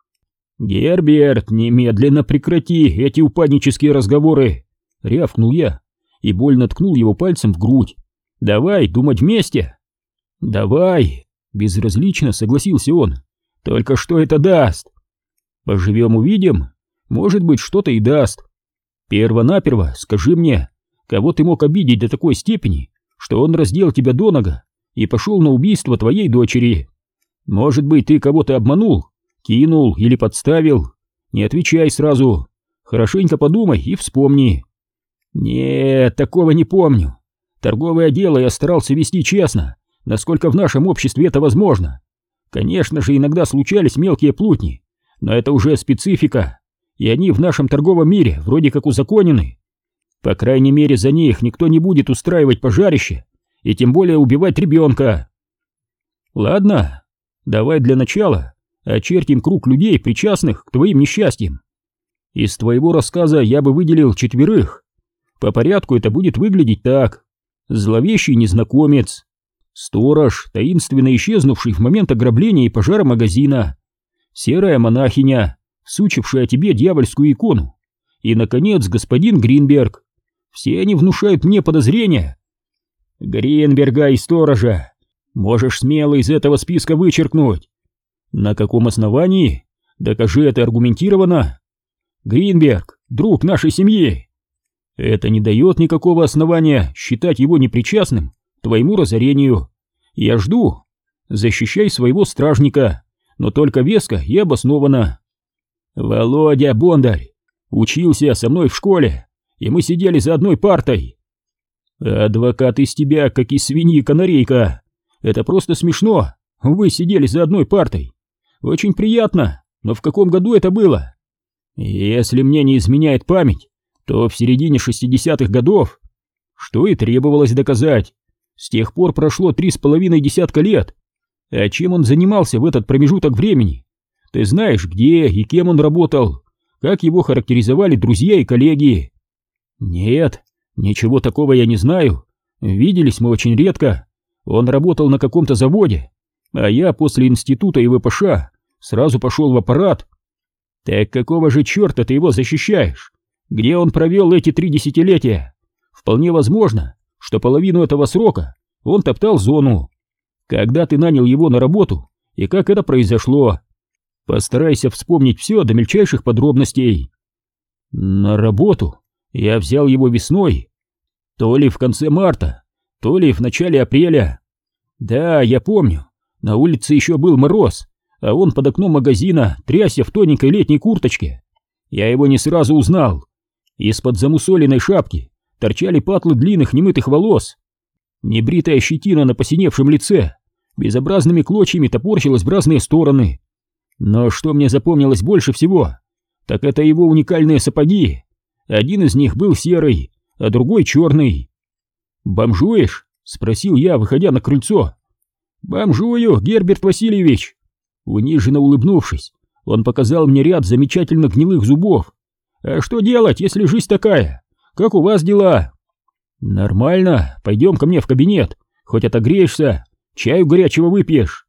Герберт, немедленно прекрати эти упаднические разговоры, рявкнул я и больно ткнул его пальцем в грудь. Давай думать вместе. Давай, безразлично согласился он. Только что это даст? Поживем увидим, может быть, что-то и даст. Перво-наперво скажи мне, кого ты мог обидеть до такой степени, что он раздел тебя донага и пошел на убийство твоей дочери. Может быть, ты кого-то обманул, кинул или подставил? Не отвечай сразу. Хорошенько подумай и вспомни. Нет, такого не помню. Торговое дело я старался вести честно, насколько в нашем обществе это возможно. Конечно же, иногда случались мелкие плутни, но это уже специфика, и они в нашем торговом мире вроде как узаконены. По крайней мере, за них никто не будет устраивать пожарище, и тем более убивать ребенка. Ладно, давай для начала очертим круг людей, причастных к твоим несчастьям. Из твоего рассказа я бы выделил четверых. По порядку это будет выглядеть так. Зловещий незнакомец, сторож, таинственно исчезнувший в момент ограбления и пожара магазина, серая монахиня, всучившая тебе дьявольскую икону, и, наконец, господин Гринберг. Все они внушают мне подозрения. Гринберга и сторожа можешь смело из этого списка вычеркнуть. На каком основании? Докажи это аргументированно. Гринберг — друг нашей семьи. Это не дает никакого основания считать его непричастным к твоему разорению. Я жду. Защищай своего стражника, но только веско и обоснованно. Володя Бондарь учился со мной в школе, и мы сидели за одной партой. Адвокат из тебя, как из свиньи канарейка. Это просто смешно. Вы сидели за одной партой. Очень приятно, но в каком году это было? Если мне не изменяет память, то в середине шестидесятых годов, что и требовалось доказать. С тех пор прошло три с половиной десятка лет. А чем он занимался в этот промежуток времени? Ты знаешь, где и кем он работал, как его характеризовали друзья и коллеги? Нет, ничего такого я не знаю. Виделись мы очень редко. Он работал на каком-то заводе, а я после института и вэ пэ ша сразу пошел в аппарат. Так какого же черта ты его защищаешь? Где он провел эти три десятилетия? Вполне возможно, что половину этого срока он топтал зону. Когда ты нанял его на работу и как это произошло? Постарайся вспомнить все до мельчайших подробностей. На работу я взял его весной, то ли в конце марта, то ли в начале апреля. Да, я помню, на улице еще был мороз, а он под окном магазина трясся в тоненькой летней курточке. Я его не сразу узнал. Из-под замусоленной шапки торчали патлы длинных немытых волос. Небритая щетина на посиневшем лице безобразными клочьями топорщилась в разные стороны. Но что мне запомнилось больше всего, так это его уникальные сапоги. Один из них был серый, а другой черный. «Бомжуешь?» — спросил я, выходя на крыльцо. «Бомжую, Герберт Васильевич!» Униженно улыбнувшись, он показал мне ряд замечательно гнилых зубов. «А что делать, если жизнь такая? Как у вас дела?» «Нормально, пойдем ко мне в кабинет, хоть отогреешься, чаю горячего выпьешь».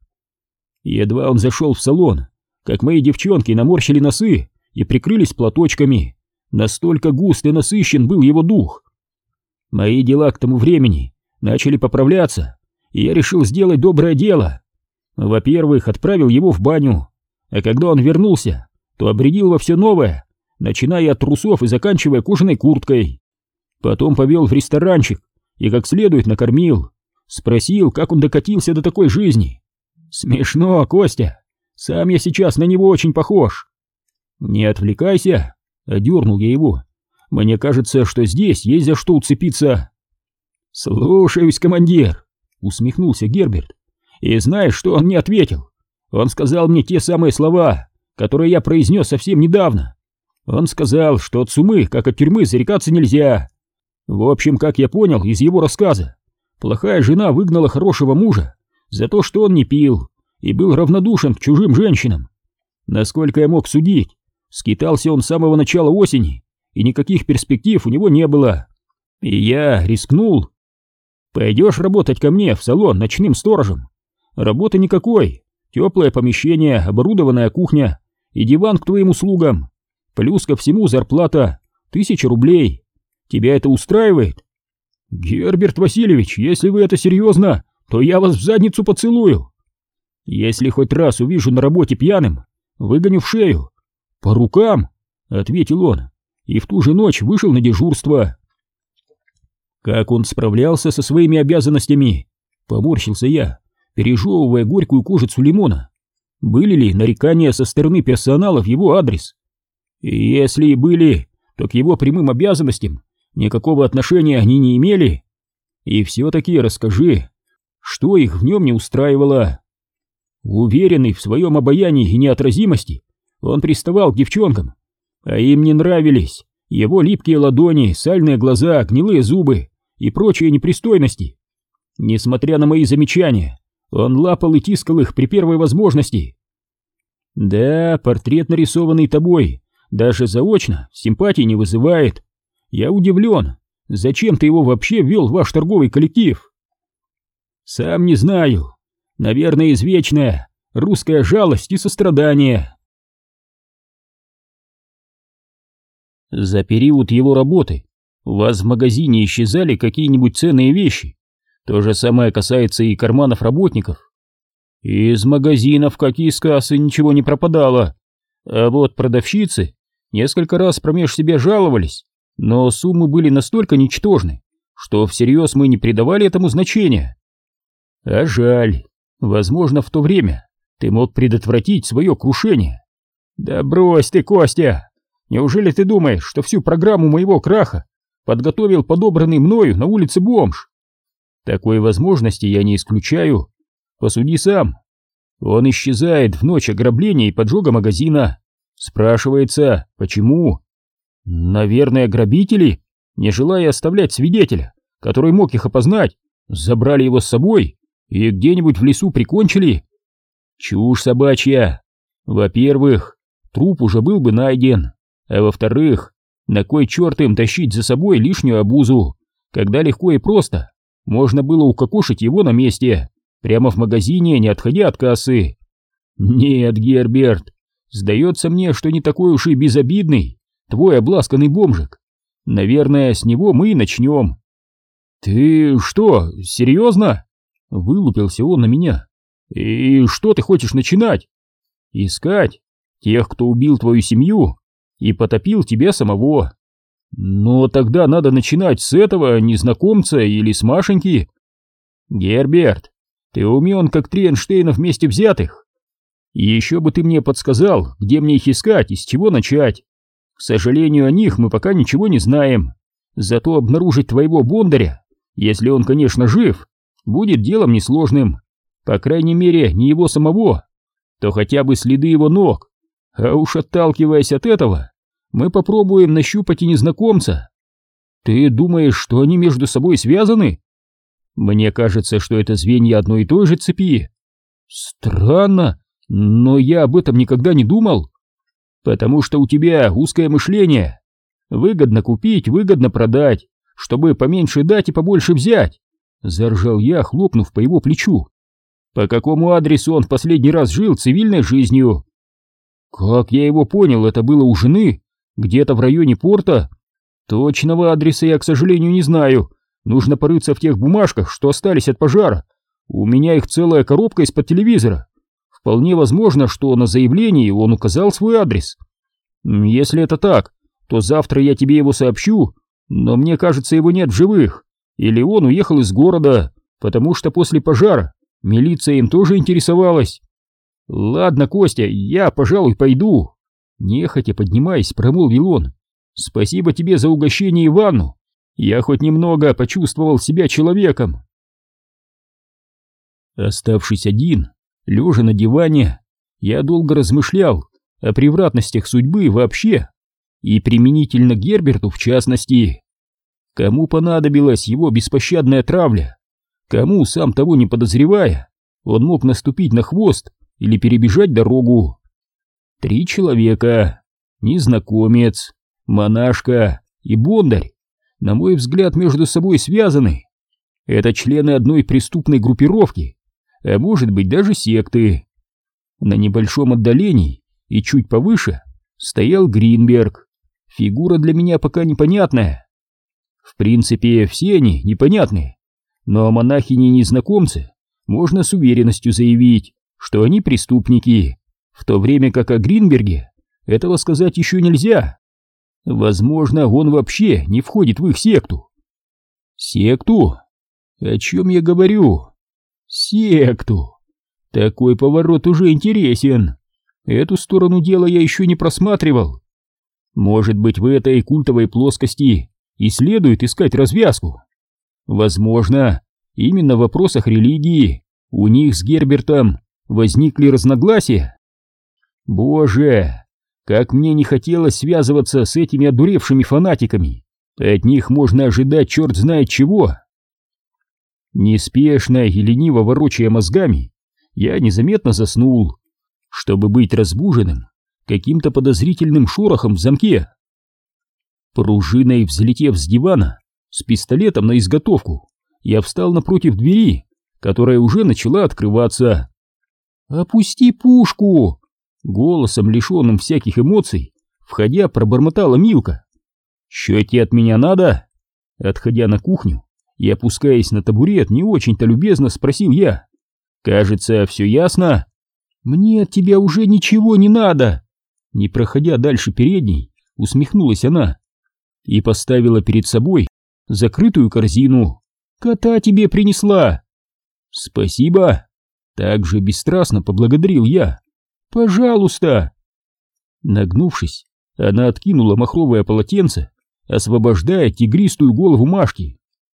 Едва он зашел в салон, как мои девчонки наморщили носы и прикрылись платочками. Настолько густ и насыщен был его дух. Мои дела к тому времени начали поправляться, и я решил сделать доброе дело. Во-первых, отправил его в баню, а когда он вернулся, то обрядил во все новое, начиная от трусов и заканчивая кожаной курткой. Потом повел в ресторанчик и как следует накормил. Спросил, как он докатился до такой жизни. Смешно, Костя. Сам я сейчас на него очень похож. Не отвлекайся, одернул я его. Мне кажется, что здесь есть за что уцепиться. Слушаюсь, командир, усмехнулся Герберт. И знаешь, что он мне ответил? Он сказал мне те самые слова, которые я произнес совсем недавно. Он сказал, что от сумы, как от тюрьмы, зарекаться нельзя. В общем, как я понял из его рассказа, плохая жена выгнала хорошего мужа за то, что он не пил и был равнодушен к чужим женщинам. Насколько я мог судить, скитался он с самого начала осени, и никаких перспектив у него не было. И я рискнул. Пойдешь работать ко мне в салон ночным сторожем? Работы никакой, теплое помещение, оборудованная кухня и диван к твоим услугам. Плюс ко всему зарплата тысяча рублей. Тебя это устраивает? Герберт Васильевич, если вы это серьезно, то я вас в задницу поцелую. Если хоть раз увижу на работе пьяным, выгоню в шею. По рукам, ответил он, и в ту же ночь вышел на дежурство. Как он справлялся со своими обязанностями? Поморщился я, пережевывая горькую кожицу лимона. Были ли нарекания со стороны персонала в его адрес? И если и были, то к его прямым обязанностям никакого отношения они не имели. И все-таки расскажи, что их в нем не устраивало. Уверенный в своем обаянии и неотразимости, он приставал к девчонкам, а им не нравились его липкие ладони, сальные глаза, гнилые зубы и прочие непристойности. Несмотря на мои замечания, он лапал и тискал их при первой возможности. Да, портрет, нарисованный тобой, даже заочно симпатии не вызывает. Я удивлен, зачем ты его вообще ввел в ваш торговый коллектив? Сам не знаю. Наверное, извечная русская жалость и сострадание. За период его работы у вас в магазине исчезали какие-нибудь ценные вещи? То же самое касается и карманов работников. Из магазинов, как и из кассы, ничего не пропадало. А вот продавщицы несколько раз промеж себя жаловались, но суммы были настолько ничтожны, что всерьез мы не придавали этому значения. А жаль. Возможно, в то время ты мог предотвратить свое крушение. Да брось ты, Костя! Неужели ты думаешь, что всю программу моего краха подготовил подобранный мною на улице бомж? Такой возможности я не исключаю. Посуди сам. Он исчезает в ночь ограбления и поджога магазина. Спрашивается, почему? Наверное, грабители, не желая оставлять свидетеля, который мог их опознать, забрали его с собой и где-нибудь в лесу прикончили. Чушь собачья. Во-первых, труп уже был бы найден, а во-вторых, на кой черт им тащить за собой лишнюю обузу, когда легко и просто можно было укокошить его на месте, прямо в магазине, не отходя от кассы. Нет, Герберт, сдается мне, что не такой уж и безобидный твой обласканный бомжик. Наверное, с него мы и начнем. Ты что, серьезно? Вылупился он на меня. И что ты хочешь начинать? Искать тех, кто убил твою семью и потопил тебя самого. Но тогда надо начинать с этого незнакомца или с Машеньки. Герберт, ты умен, как три Эйнштейна вместе взятых. И еще бы ты мне подсказал, где мне их искать и с чего начать. К сожалению, о них мы пока ничего не знаем. Зато обнаружить твоего бондаря, если он, конечно, жив, будет делом несложным. По крайней мере, не его самого, то хотя бы следы его ног. А уж отталкиваясь от этого, мы попробуем нащупать и незнакомца. Ты думаешь, что они между собой связаны? Мне кажется, что это звенья одной и той же цепи. Странно, но я об этом никогда не думал. Потому что у тебя узкое мышление. Выгодно купить, выгодно продать, чтобы поменьше дать и побольше взять. Заржал я, хлопнув по его плечу. По какому адресу он в последний раз жил цивильной жизнью? Как я его понял, это было у жены, где-то в районе порта. Точного адреса я, к сожалению, не знаю. Нужно порыться в тех бумажках, что остались от пожара. У меня их целая коробка из-под телевизора. Вполне возможно, что на заявлении он указал свой адрес. Если это так, то завтра я тебе его сообщу, но мне кажется, его нет в живых. Или он уехал из города, потому что после пожара милиция им тоже интересовалась. Ладно, Костя, я, пожалуй, пойду. Нехотя поднимаясь, промолвил он. Спасибо тебе за угощение и ванну. Я хоть немного почувствовал себя человеком. Оставшись один, лежа на диване, я долго размышлял о превратностях судьбы вообще и применительно к Герберту в частности. Кому понадобилась его беспощадная травля? Кому, сам того не подозревая, он мог наступить на хвост или перебежать дорогу? Три человека: незнакомец, монашка и бондарь, на мой взгляд, между собой связаны. Это члены одной преступной группировки, а может быть даже секты. На небольшом отдалении и чуть повыше стоял Гринберг, фигура для меня пока непонятная. В принципе, все они непонятные, но о монахине и незнакомце можно с уверенностью заявить, что они преступники, в то время как о Гринберге этого сказать еще нельзя. Возможно, он вообще не входит в их секту. Секту? О чем я говорю? Секту? Такой поворот уже интересен. Эту сторону дела я еще не просматривал. Может быть, в этой культовой плоскости и следует искать развязку? Возможно, именно в вопросах религии у них с Гербертом возникли разногласия. Боже, как мне не хотелось связываться с этими одуревшими фанатиками. От них можно ожидать черт знает чего. Неспешно и лениво ворочая мозгами, я незаметно заснул, чтобы быть разбуженным каким-то подозрительным шорохом в замке. Пружиной взлетев с дивана с пистолетом на изготовку, я встал напротив двери, которая уже начала открываться. «Опусти пушку!» Голосом, лишенным всяких эмоций, входя, пробормотала Милка. «Чё тебе от меня надо?» Отходя на кухню и опускаясь на табурет, не очень-то любезно спросил я. «Кажется, все ясно?» «Мне от тебя уже ничего не надо!» Не проходя дальше передней, усмехнулась она и поставила перед собой закрытую корзину. «Кота тебе принесла!» «Спасибо!» Также бесстрастно поблагодарил я. «Пожалуйста!» Нагнувшись, она откинула махровое полотенце, освобождая тигристую голову Машки.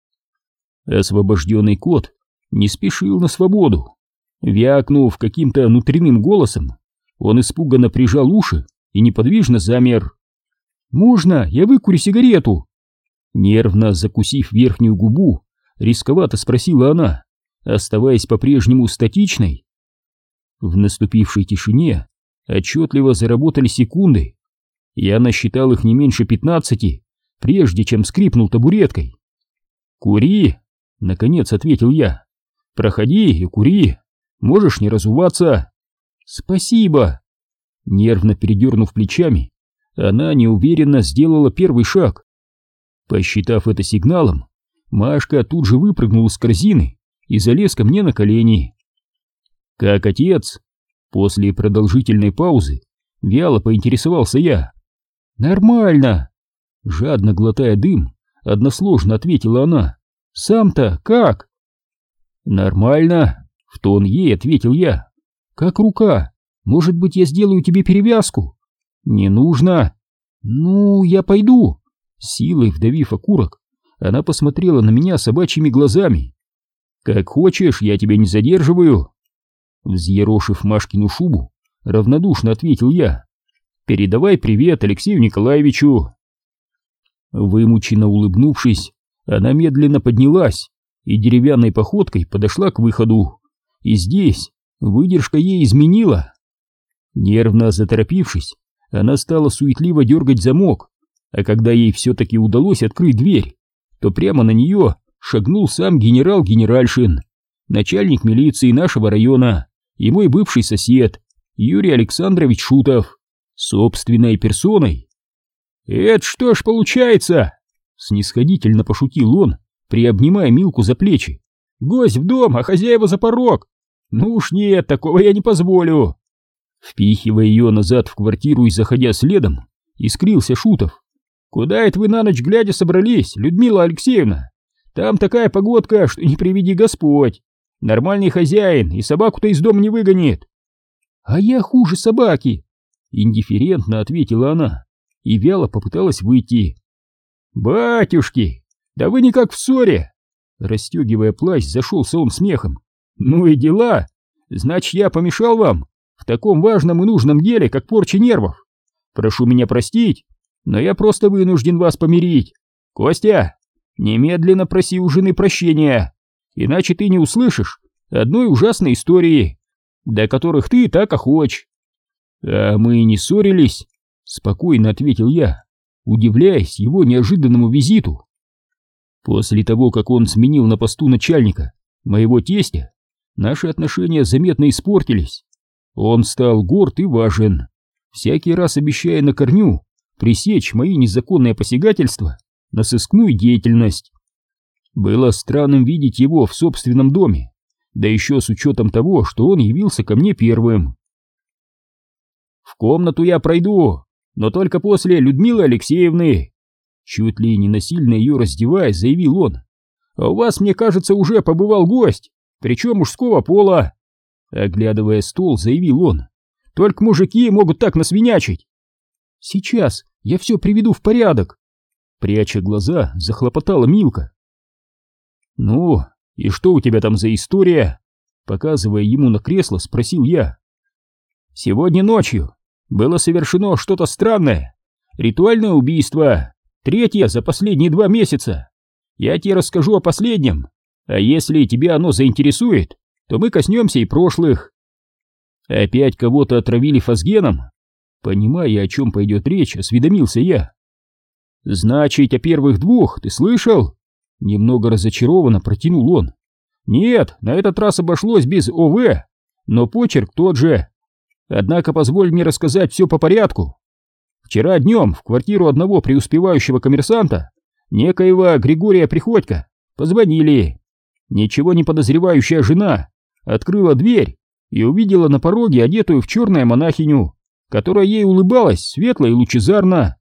Освобожденный кот не спешил на свободу. Вякнув каким-то внутренним голосом, он испуганно прижал уши и неподвижно замер. «Можно я выкурю сигарету?» Нервно закусив верхнюю губу, рисковато спросила она, оставаясь по-прежнему статичной. В наступившей тишине отчетливо заработали секунды. Я насчитал их не меньше пятнадцати, прежде чем скрипнул табуреткой. «Кури!» — наконец ответил я. «Проходи и кури, можешь не разуваться». «Спасибо!» Нервно передернув плечами, она неуверенно сделала первый шаг. Посчитав это сигналом, Машка тут же выпрыгнула с корзины и залез ко мне на колени. «Как отец?» После продолжительной паузы вяло поинтересовался я. «Нормально!» Жадно глотая дым, односложно ответила она. «Сам-то как?» «Нормально!» — в тон ей ответил я. «Как рука? Может быть, я сделаю тебе перевязку?» «Не нужно!» «Ну, я пойду!» Силой вдавив окурок, она посмотрела на меня собачьими глазами. «Как хочешь, я тебя не задерживаю!» Взъерошив Машкину шубу, равнодушно ответил я. «Передавай привет Алексею Николаевичу!» Вымученно улыбнувшись, она медленно поднялась и деревянной походкой подошла к выходу. И здесь выдержка ей изменила. Нервно заторопившись, она стала суетливо дергать замок, а когда ей все-таки удалось открыть дверь, то прямо на нее шагнул сам генерал Генеральшин, начальник милиции нашего района и мой бывший сосед Юрий Александрович Шутов, собственной персоной. «Это что ж получается?» — снисходительно пошутил он, приобнимая Милку за плечи. «Гость в дом, а хозяева за порог! Ну уж нет, такого я не позволю!» Впихивая ее назад в квартиру и заходя следом, искрился Шутов. «Куда это вы на ночь глядя собрались, Людмила Алексеевна? Там такая погодка, что не приведи Господь! Нормальный хозяин и собаку-то из дома не выгонит!» «А я хуже собаки!» — индифферентно ответила она и вяло попыталась выйти. «Батюшки, да вы никак в ссоре!» Расстегивая плащ, зашелся он смехом. «Ну и дела! Значит, я помешал вам в таком важном и нужном деле, как порча нервов. Прошу меня простить, но я просто вынужден вас помирить. Костя, немедленно проси у жены прощения, иначе ты не услышишь одной ужасной истории, до которых ты так охоч». «А мы не ссорились», — спокойно ответил я, удивляясь его неожиданному визиту. После того, как он сменил на посту начальника моего тестя, наши отношения заметно испортились. Он стал горд и важен, всякий раз обещая на корню пресечь мои незаконные посягательства на сыскную деятельность. Было странным видеть его в собственном доме, да еще с учетом того, что он явился ко мне первым. «В комнату я пройду, но только после Людмилы Алексеевны», чуть ли не насильно ее раздевая, заявил он. «А у вас, мне кажется, уже побывал гость. причем мужского пола. Оглядывая стол, заявил он. Только мужики могут так насвинячить. Сейчас я все приведу в порядок. Пряча глаза, захлопотала Милка. Ну, и что у тебя там за история? Показывая ему на кресло, спросил я. Сегодня ночью было совершено что-то странное. Ритуальное убийство. Третье за последние два месяца. Я тебе расскажу о последнем. А если тебя оно заинтересует, то мы коснемся и прошлых. Опять кого-то отравили фосгеном? Понимая, о чем пойдет речь, осведомился я. Значит, о первых двух ты слышал? Немного разочарованно протянул он. Нет, на этот раз обошлось без ОВ, но почерк тот же. Однако позволь мне рассказать все по порядку. Вчера днем в квартиру одного преуспевающего коммерсанта, некоего Григория Приходько, позвонили. Ничего не подозревающая жена открыла дверь и увидела на пороге одетую в черное монахиню, которая ей улыбалась светло и лучезарно.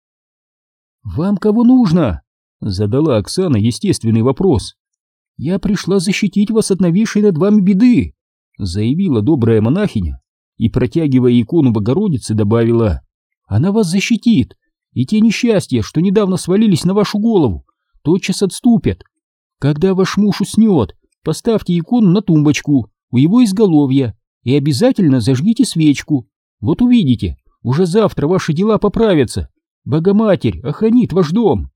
«Вам кого нужно?» — задала Оксана естественный вопрос. «Я пришла защитить вас от нависшей над вами беды», — заявила добрая монахиня и, протягивая икону Богородицы, добавила: «Она вас защитит, и те несчастья, что недавно свалились на вашу голову, тотчас отступят. Когда ваш муж уснет, поставьте икону на тумбочку у его изголовья и обязательно зажгите свечку. Вот увидите, уже завтра ваши дела поправятся. Богоматерь охранит ваш дом».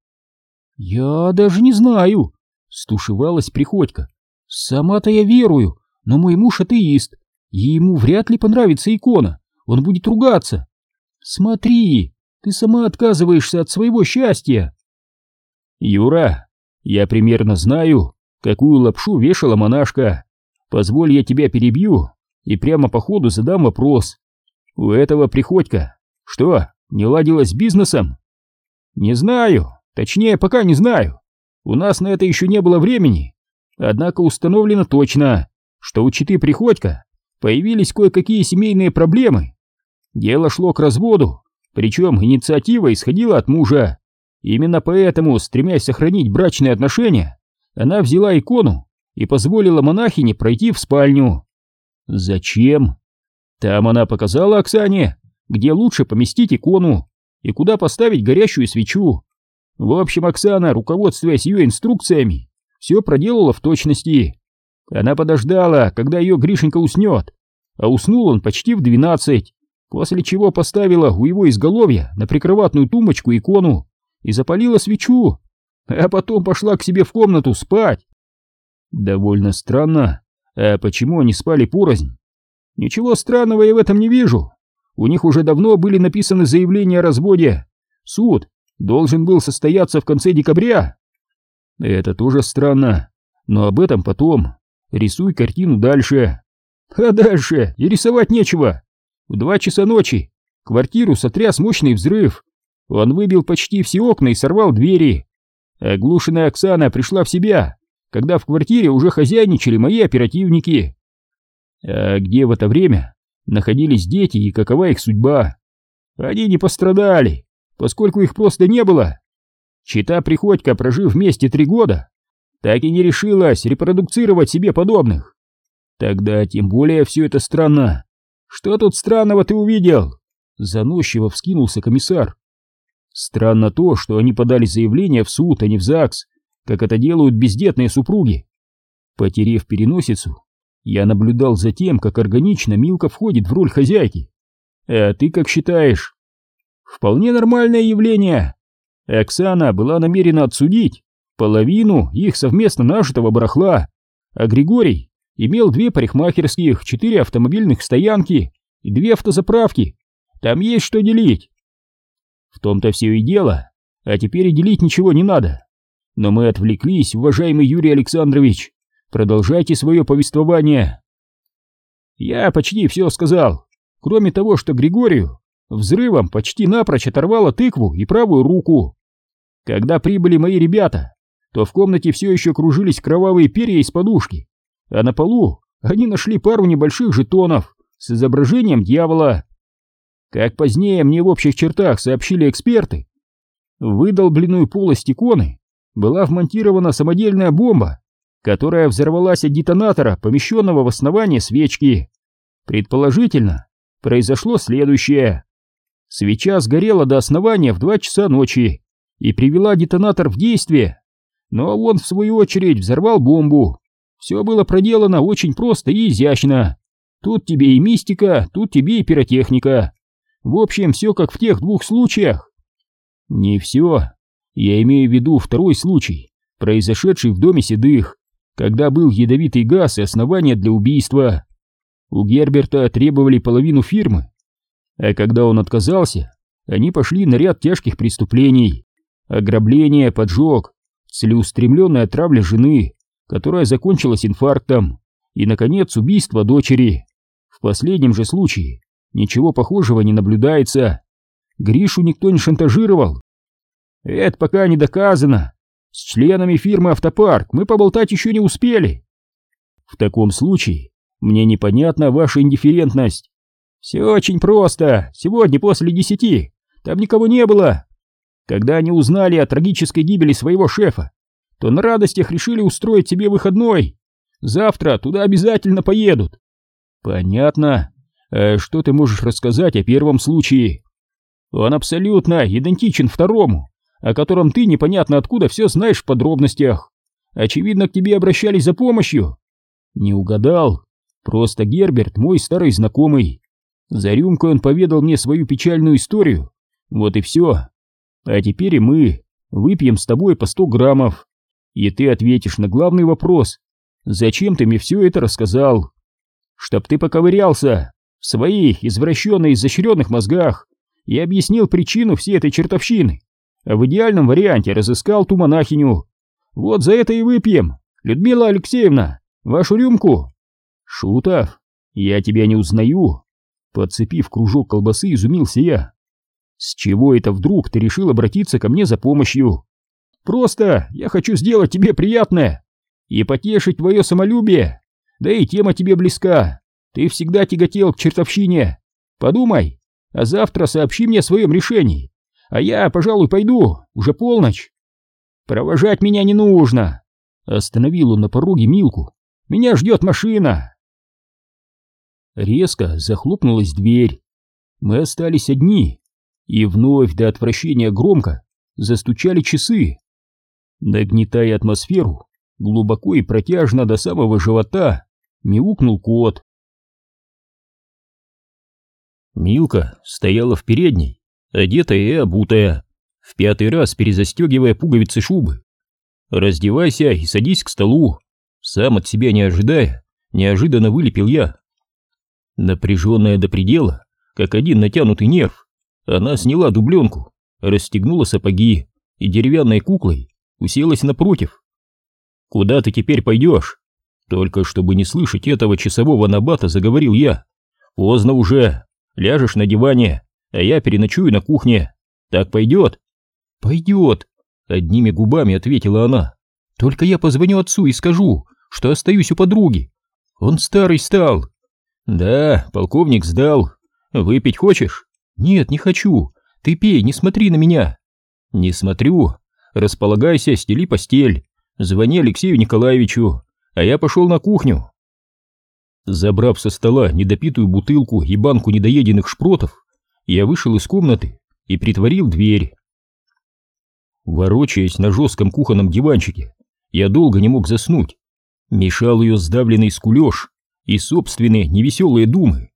«Я даже не знаю», — стушевалась Приходько. «Сама-то я верую, но мой муж атеист, и ему вряд ли понравится икона, он будет ругаться. Смотри, ты сама отказываешься от своего счастья». «Юра, я примерно знаю, какую лапшу вешала монашка. Позволь, я тебя перебью и прямо по ходу задам вопрос. У этого Приходько что, не ладилось с бизнесом?» «Не знаю, точнее, пока не знаю. У нас на это еще не было времени. Однако установлено точно, что у четы Приходько появились кое-какие семейные проблемы. Дело шло к разводу, причем инициатива исходила от мужа. Именно поэтому, стремясь сохранить брачные отношения, она взяла икону и позволила монахине пройти в спальню. Зачем? Там она показала Оксане, где лучше поместить икону и куда поставить горящую свечу. В общем, Оксана, руководствуясь ее инструкциями, все проделала в точности. Она подождала, когда ее Гришенька уснет, а уснул он почти в двенадцать, после чего поставила у его изголовья на прикроватную тумбочку икону и запалила свечу, а потом пошла к себе в комнату спать. Довольно странно. А почему они спали порознь? Ничего странного я в этом не вижу. У них уже давно были написаны заявления о разводе. Суд должен был состояться в конце декабря. Это тоже странно, но об этом потом. Рисуй картину дальше. А дальше и рисовать нечего. В два часа ночи квартиру сотряс мощный взрыв. Он выбил почти все окна и сорвал двери. Оглушенная Оксана пришла в себя, когда в квартире уже хозяйничали мои оперативники. А где в это время находились дети и какова их судьба? Они не пострадали, поскольку их просто не было. Чета Приходько, прожив вместе три года, так и не решилась репродуцировать себе подобных. Тогда тем более все это странно. Что тут странного ты увидел? Заносчиво вскинулся комиссар. Странно то, что они подали заявление в суд, а не в ЗАГС, как это делают бездетные супруги. Потерев переносицу, я наблюдал за тем, как органично Милка входит в роль хозяйки. А ты как считаешь? Вполне нормальное явление. Оксана была намерена отсудить половину их совместно нажитого барахла, а Григорий имел две парикмахерских, четыре автомобильных стоянки и две автозаправки. Там есть что делить. В том-то все и дело, а теперь и делить ничего не надо. Но мы отвлеклись, уважаемый Юрий Александрович. Продолжайте свое повествование. Я почти все сказал, кроме того, что Григорию взрывом почти напрочь оторвало тыкву и правую руку. Когда прибыли мои ребята, то в комнате все еще кружились кровавые перья из подушки, а на полу они нашли пару небольших жетонов с изображением дьявола. Как позднее мне в общих чертах сообщили эксперты, в выдолбленную полость иконы была вмонтирована самодельная бомба, которая взорвалась от детонатора, помещенного в основание свечки. Предположительно, произошло следующее. Свеча сгорела до основания в два часа ночи и привела детонатор в действие, но он, в свою очередь, взорвал бомбу. Все было проделано очень просто и изящно. Тут тебе и мистика, тут тебе и пиротехника. В общем, все как в тех двух случаях. Не все. Я имею в виду второй случай, произошедший в доме Седых, когда был ядовитый газ и основания для убийства. У Герберта требовали половину фирмы, а когда он отказался, они пошли на ряд тяжких преступлений: ограбление, поджог, целеустремленная травля жены, которая закончилась инфарктом, и, наконец, убийство дочери. В последнем же случае ничего похожего не наблюдается. Гришу никто не шантажировал. Это пока не доказано. С членами фирмы «Автопарк» мы поболтать еще не успели. В таком случае мне непонятна ваша индифферентность. Все очень просто. Сегодня после десяти там никого не было. Когда они узнали о трагической гибели своего шефа, то на радостях решили устроить себе выходной. Завтра туда обязательно поедут. Понятно. А что ты можешь рассказать о первом случае? Он абсолютно идентичен второму, о котором ты непонятно откуда все знаешь в подробностях. Очевидно, к тебе обращались за помощью. Не угадал. Просто Герберт мой старый знакомый. За рюмкой он поведал мне свою печальную историю. Вот и все. А теперь и мы выпьем с тобой по сто граммов. И ты ответишь на главный вопрос. Зачем ты мне все это рассказал? Чтоб ты поковырялся в своих извращенных, изощренных мозгах и объяснил причину всей этой чертовщины. А в идеальном варианте разыскал ту монахиню. Вот за это и выпьем, Людмила Алексеевна, вашу рюмку. Шутов, я тебя не узнаю. Подцепив кружок колбасы, изумился я. С чего это вдруг ты решил обратиться ко мне за помощью? Просто я хочу сделать тебе приятное и потешить твое самолюбие. Да и тема тебе близка. Ты всегда тяготел к чертовщине. Подумай, а завтра сообщи мне о своем решении. А я, пожалуй, пойду, уже полночь. Провожать меня не нужно. Остановил он на пороге Милку. Меня ждет машина. Резко захлопнулась дверь. Мы остались одни. И вновь до отвращения громко застучали часы. Нагнетая атмосферу, глубоко и протяжно до самого живота мяукнул кот. Милка стояла в передней, одетая и обутая, в пятый раз перезастегивая пуговицы шубы. «Раздевайся и садись к столу», сам от себя не ожидая, неожиданно вылепил я. Напряженная до предела, как один натянутый нерв, она сняла дубленку, расстегнула сапоги и деревянной куклой уселась напротив. «Куда ты теперь пойдешь?» Только чтобы не слышать этого часового набата, заговорил я. «Поздно уже. Ляжешь на диване, а я переночую на кухне. Так пойдет?» «Пойдет», — одними губами ответила она. «Только я позвоню отцу и скажу, что остаюсь у подруги. Он старый стал». «Да, полковник сдал. Выпить хочешь?» «Нет, не хочу. Ты пей, не смотри на меня». «Не смотрю. Располагайся, стели постель. Звони Алексею Николаевичу, а я пошел на кухню». Забрав со стола недопитую бутылку и банку недоеденных шпротов, я вышел из комнаты и притворил дверь. Ворочаясь на жестком кухонном диванчике, я долго не мог заснуть. Мешал ее сдавленный скулеж и собственные невеселые думы.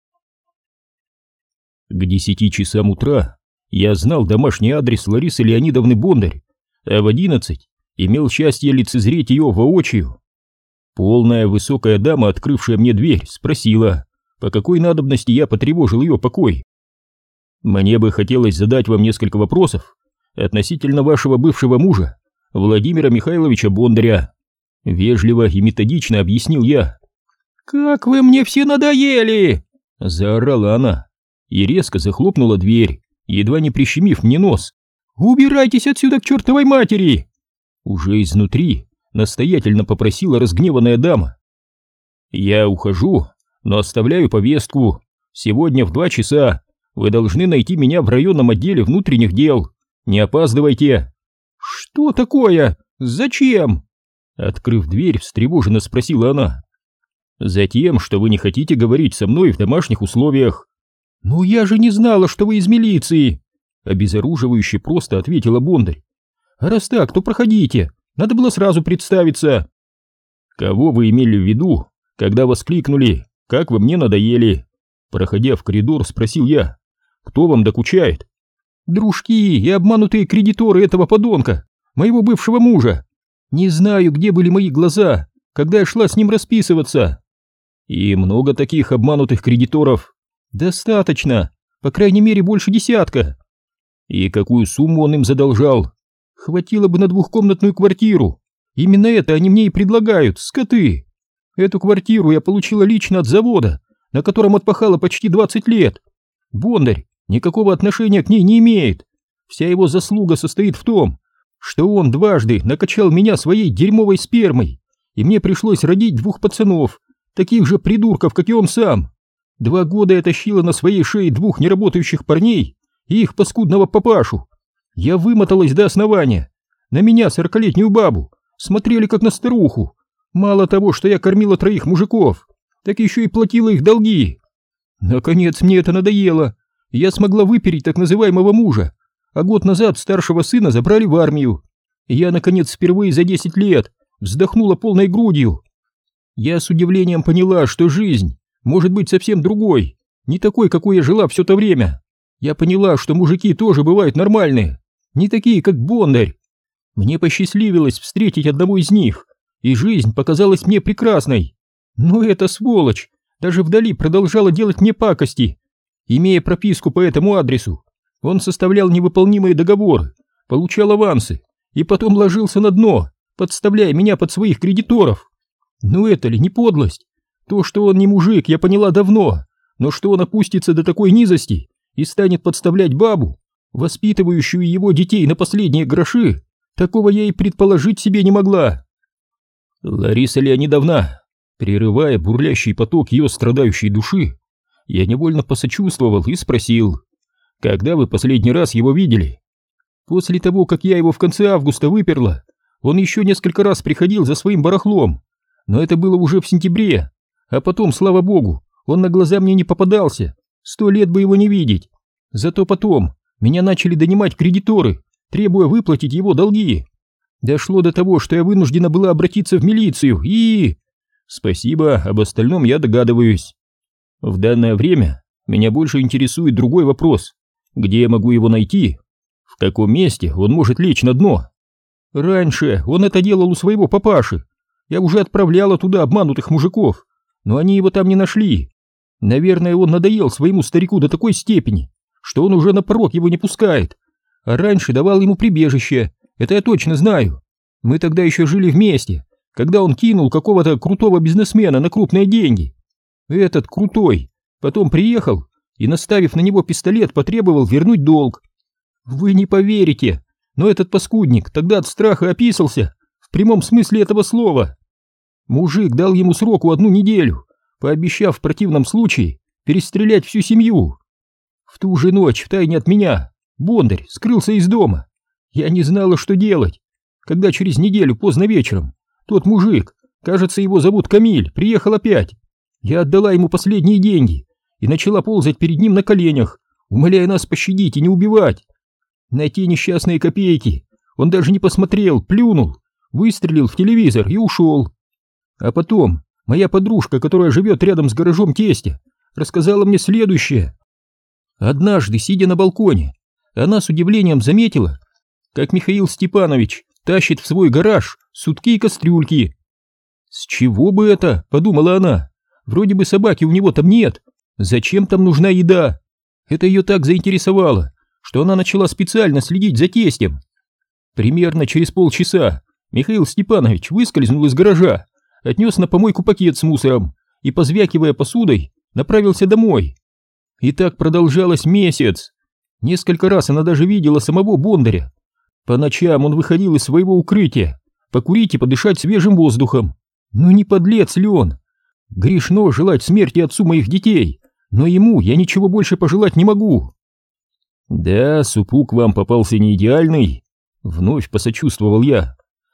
К десяти часам утра я знал домашний адрес Ларисы Леонидовны Бондарь, а в одиннадцать имел счастье лицезреть ее воочию. Полная высокая дама, открывшая мне дверь, спросила, по какой надобности я потревожил ее покой. «Мне бы хотелось задать вам несколько вопросов относительно вашего бывшего мужа, Владимира Михайловича Бондаря», — вежливо и методично объяснил я. «Как вы мне все надоели!» — заорала она и резко захлопнула дверь, едва не прищемив мне нос. «Убирайтесь отсюда к чертовой матери!» Уже изнутри настоятельно попросила разгневанная дама. «Я ухожу, но оставляю повестку. Сегодня в два часа вы должны найти меня в районном отделе внутренних дел. Не опаздывайте». «Что такое? Зачем?» Открыв дверь, встревоженно спросила она. Затем, что вы не хотите говорить со мной в домашних условиях. Ну я же не знала, что вы из милиции, обезоруживающе просто ответила Бондарь. А раз так, то проходите, надо было сразу представиться. Кого вы имели в виду, когда воскликнули, как вы мне надоели? Проходя в коридор, спросил я. Кто вам докучает? Дружки и обманутые кредиторы этого подонка, моего бывшего мужа. Не знаю, где были мои глаза, когда я шла с ним расписываться. И много таких обманутых кредиторов? Достаточно, по крайней мере больше десятка. И какую сумму он им задолжал? Хватило бы на двухкомнатную квартиру. Именно это они мне и предлагают, скоты. Эту квартиру я получила лично от завода, на котором отпахала почти двадцать лет. Бондарь никакого отношения к ней не имеет. Вся его заслуга состоит в том, что он дважды накачал меня своей дерьмовой спермой, и мне пришлось родить двух пацанов, таких же придурков, как и он сам. Два года я тащила на своей шее двух неработающих парней и их паскудного папашу. Я вымоталась до основания. На меня, сорокалетнюю бабу, смотрели как на старуху. Мало того, что я кормила троих мужиков, так еще и платила их долги. Наконец мне это надоело. Я смогла выпереть так называемого мужа, а год назад старшего сына забрали в армию. Я, наконец, впервые за десять лет вздохнула полной грудью. Я с удивлением поняла, что жизнь может быть совсем другой, не такой, какой я жила все то время. Я поняла, что мужики тоже бывают нормальные, не такие, как Бондарь. Мне посчастливилось встретить одного из них, и жизнь показалась мне прекрасной. Но эта сволочь даже вдали продолжала делать мне пакости. Имея прописку по этому адресу, он составлял невыполнимые договоры, получал авансы и потом ложился на дно, подставляя меня под своих кредиторов. Ну это ли не подлость? То, что он не мужик, я поняла давно, но что он опустится до такой низости и станет подставлять бабу, воспитывающую его детей на последние гроши, такого я и предположить себе не могла. Лариса Леонидовна, прерывая бурлящий поток ее страдающей души, я невольно посочувствовал и спросил, когда вы последний раз его видели? После того, как я его в конце августа выперла, он еще несколько раз приходил за своим барахлом, но это было уже в сентябре, а потом, слава богу, он на глаза мне не попадался, сто лет бы его не видеть. Зато потом меня начали донимать кредиторы, требуя выплатить его долги. Дошло до того, что я вынуждена была обратиться в милицию и... Спасибо, об остальном я догадываюсь. В данное время меня больше интересует другой вопрос. Где я могу его найти? В каком месте он может лечь на дно? Раньше он это делал у своего папаши. Я уже отправляла туда обманутых мужиков, но они его там не нашли. Наверное, он надоел своему старику до такой степени, что он уже на порог его не пускает. А раньше давал ему прибежище, это я точно знаю. Мы тогда еще жили вместе, когда он кинул какого-то крутого бизнесмена на крупные деньги. Этот крутой потом приехал и, наставив на него пистолет, потребовал вернуть долг. Вы не поверите, но этот паскудник тогда от страха описался в прямом смысле этого слова. Мужик дал ему сроку одну неделю, пообещав в противном случае перестрелять всю семью. В ту же ночь, втайне от меня, Бондарь скрылся из дома. Я не знала, что делать, когда через неделю поздно вечером тот мужик, кажется, его зовут Камиль, приехал опять. Я отдала ему последние деньги и начала ползать перед ним на коленях, умоляя нас пощадить и не убивать. На те несчастные копейки он даже не посмотрел, плюнул, выстрелил в телевизор и ушел. А потом моя подружка, которая живет рядом с гаражом тестя, рассказала мне следующее. Однажды, сидя на балконе, она с удивлением заметила, как Михаил Степанович тащит в свой гараж сутки и кастрюльки. «С чего бы это?» — подумала она. «Вроде бы собаки у него там нет. Зачем там нужна еда?» Это ее так заинтересовало, что она начала специально следить за тестем. Примерно через полчаса Михаил Степанович выскользнул из гаража, отнес на помойку пакет с мусором и, позвякивая посудой, направился домой. И так продолжалось месяц. Несколько раз она даже видела самого Бондаря. По ночам он выходил из своего укрытия покурить и подышать свежим воздухом. Ну не подлец ли он? Грешно желать смерти отцу моих детей, но ему я ничего больше пожелать не могу. Да, супруг вам попался не идеальный, вновь посочувствовал я.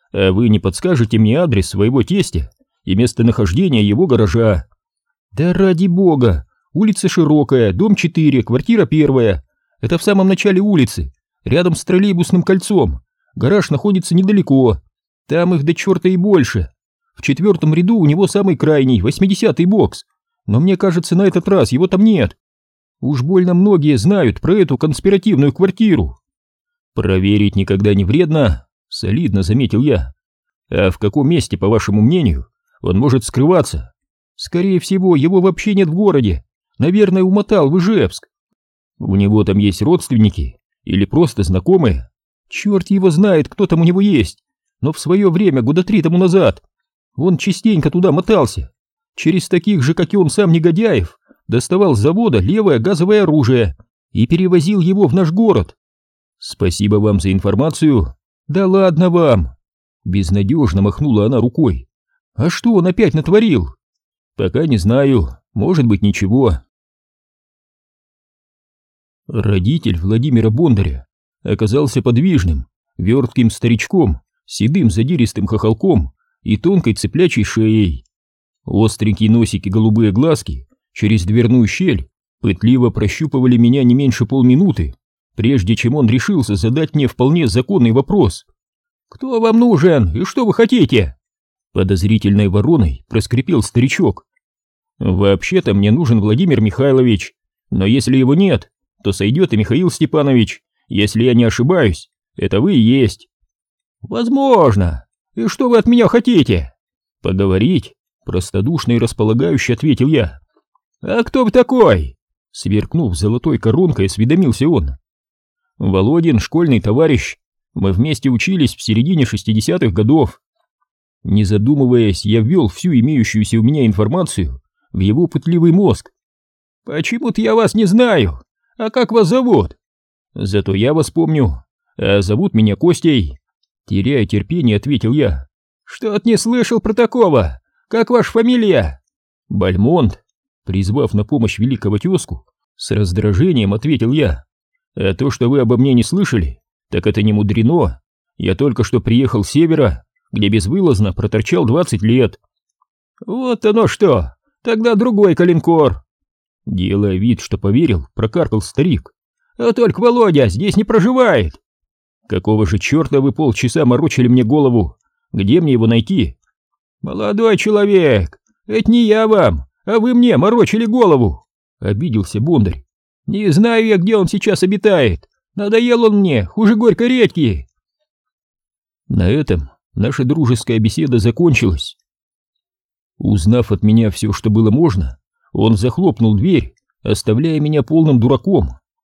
А вы не подскажете мне адрес своего тестя и местонахождение его гаража? Да ради бога! Улица широкая, дом четыре, квартира первая. Это в самом начале улицы, рядом с троллейбусным кольцом. Гараж находится недалеко. Там их до черта и больше. В четвертом ряду у него самый крайний, восьмидесятый бокс. Но мне кажется, на этот раз его там нет. Уж больно многие знают про эту конспиративную квартиру. Проверить никогда не вредно, солидно заметил я. А в каком месте, по вашему мнению, он может скрываться? Скорее всего, его вообще нет в городе. Наверное, умотал в Ижевск. У него там есть родственники или просто знакомые? Черт его знает, кто там у него есть. Но в свое время, года три тому назад, он частенько туда мотался. Через таких же, как и он сам, негодяев, доставал с завода левое газовое оружие и перевозил его в наш город. Спасибо вам за информацию. Да ладно вам. Безнадежно махнула она рукой. А что он опять натворил? Пока не знаю, может быть, ничего. Родитель Владимира Бондаря оказался подвижным, вертким старичком, седым задиристым хохолком и тонкой цыплячьей шеей. Остренькие носики, голубые глазки через дверную щель пытливо прощупывали меня не меньше полминуты, прежде чем он решился задать мне вполне законный вопрос. «Кто вам нужен и что вы хотите?» Подозрительной вороной проскрипел старичок. «Вообще-то мне нужен Владимир Михайлович, но если его нет, то сойдет и Михаил Степанович. Если я не ошибаюсь, это вы и есть». «Возможно. И что вы от меня хотите?» «Поговорить», — простодушно и располагающе ответил я. «А кто вы такой?» Сверкнув золотой коронкой, осведомился он. «Володин, школьный товарищ. Мы вместе учились в середине шестидесятых годов». Не задумываясь, я ввел всю имеющуюся у меня информацию в его пытливый мозг. «Почему-то я вас не знаю. А как вас зовут?» «Зато я вас помню. А зовут меня Костей». Теряя терпение, ответил я. «Что-то не слышал про такого. Как ваша фамилия?» «Бальмонт». Призвав на помощь великого тезку, с раздражением ответил я. «А то, что вы обо мне не слышали, так это не мудрено. Я только что приехал с севера, где безвылазно проторчал двадцать лет». «Вот оно что! Тогда другой коленкор!» Делая вид, что поверил, прокаркал старик. «А только Володя здесь не проживает!» «Какого же черта вы полчаса морочили мне голову? Где мне его найти?» «Молодой человек, это не я вам, а вы мне морочили голову!» Обиделся Бондарь. «Не знаю я, где он сейчас обитает. Надоел он мне, хуже горькой редьки!» На этом наша дружеская беседа закончилась. Узнав от меня все, что было можно, он захлопнул дверь, оставляя меня полным дураком.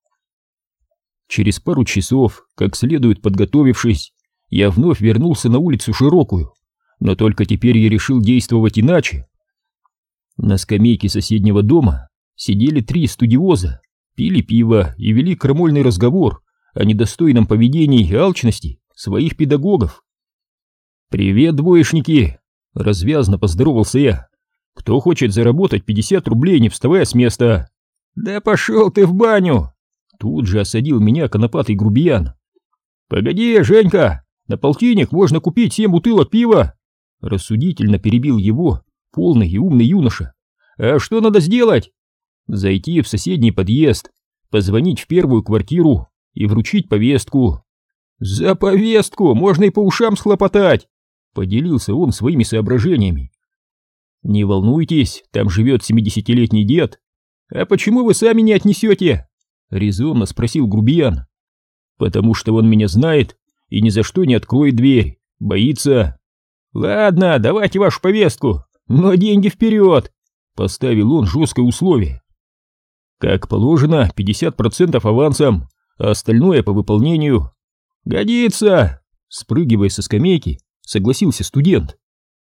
Через пару часов, как следует подготовившись, я вновь вернулся на улицу Широкую, но только теперь я решил действовать иначе. На скамейке соседнего дома сидели три студиоза, пили пиво и вели крамольный разговор о недостойном поведении и алчности своих педагогов. «Привет, двоечники!» — развязно поздоровался я. «Кто хочет заработать пятьдесят рублей, не вставая с места?» «Да пошел ты в баню!» Тут же осадил меня конопатый грубиян. «Погоди, Женька, на полтинник можно купить семь бутылок пива!» Рассудительно перебил его полный и умный юноша. «А что надо сделать?» «Зайти в соседний подъезд, позвонить в первую квартиру и вручить повестку». «За повестку можно и по ушам схлопотать!» Поделился он своими соображениями. «Не волнуйтесь, там живет семидесятилетний дед». «А почему вы сами не отнесете?» — резонно спросил грубиян. «Потому что он меня знает и ни за что не откроет дверь, боится». «Ладно, давайте вашу повестку, но деньги вперед!» — поставил он жесткое условие. «Как положено, пятьдесят процентов авансом, а остальное по выполнению». «Годится!» — спрыгивая со скамейки, согласился студент.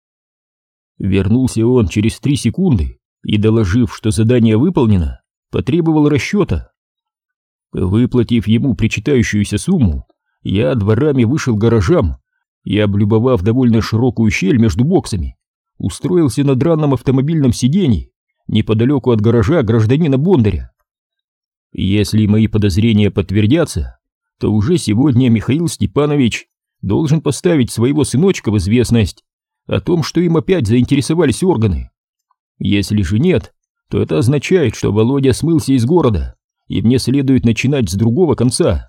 Вернулся он через три секунды и, доложив, что задание выполнено, потребовал расчета. Выплатив ему причитающуюся сумму, я дворами вышел к гаражам и, облюбовав довольно широкую щель между боксами, устроился на драном автомобильном сиденье неподалеку от гаража гражданина Бондаря. Если мои подозрения подтвердятся, то уже сегодня Михаил Степанович должен поставить своего сыночка в известность о том, что им опять заинтересовались органы. Если же нет, то это означает, что Володя смылся из города, и мне следует начинать с другого конца.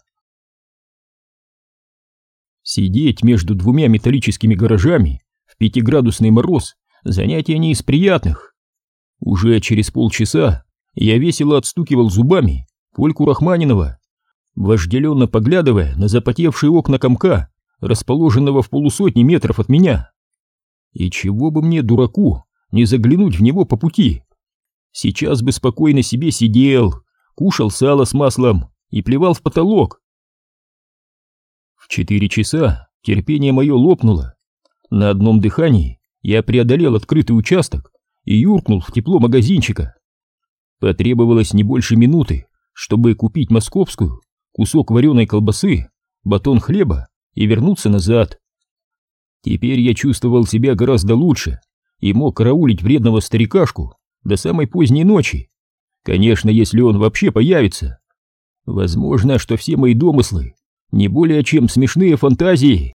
Сидеть между двумя металлическими гаражами в пятиградусный мороз — занятие не из приятных. Уже через полчаса я весело отстукивал зубами польку Рахманинова, вожделенно поглядывая на запотевшие окна комка, расположенного в полусотни метров от меня. И чего бы мне, дураку, не заглянуть в него по пути? Сейчас бы спокойно себе сидел, кушал сало с маслом и плевал в потолок. В четыре часа терпение мое лопнуло. На одном дыхании я преодолел открытый участок и юркнул в тепло магазинчика. Потребовалось не больше минуты, чтобы купить московскую, кусок вареной колбасы, батон хлеба и вернуться назад. Теперь я чувствовал себя гораздо лучше и мог караулить вредного старикашку до самой поздней ночи. Конечно, если он вообще появится. Возможно, что все мои домыслы не более чем смешные фантазии.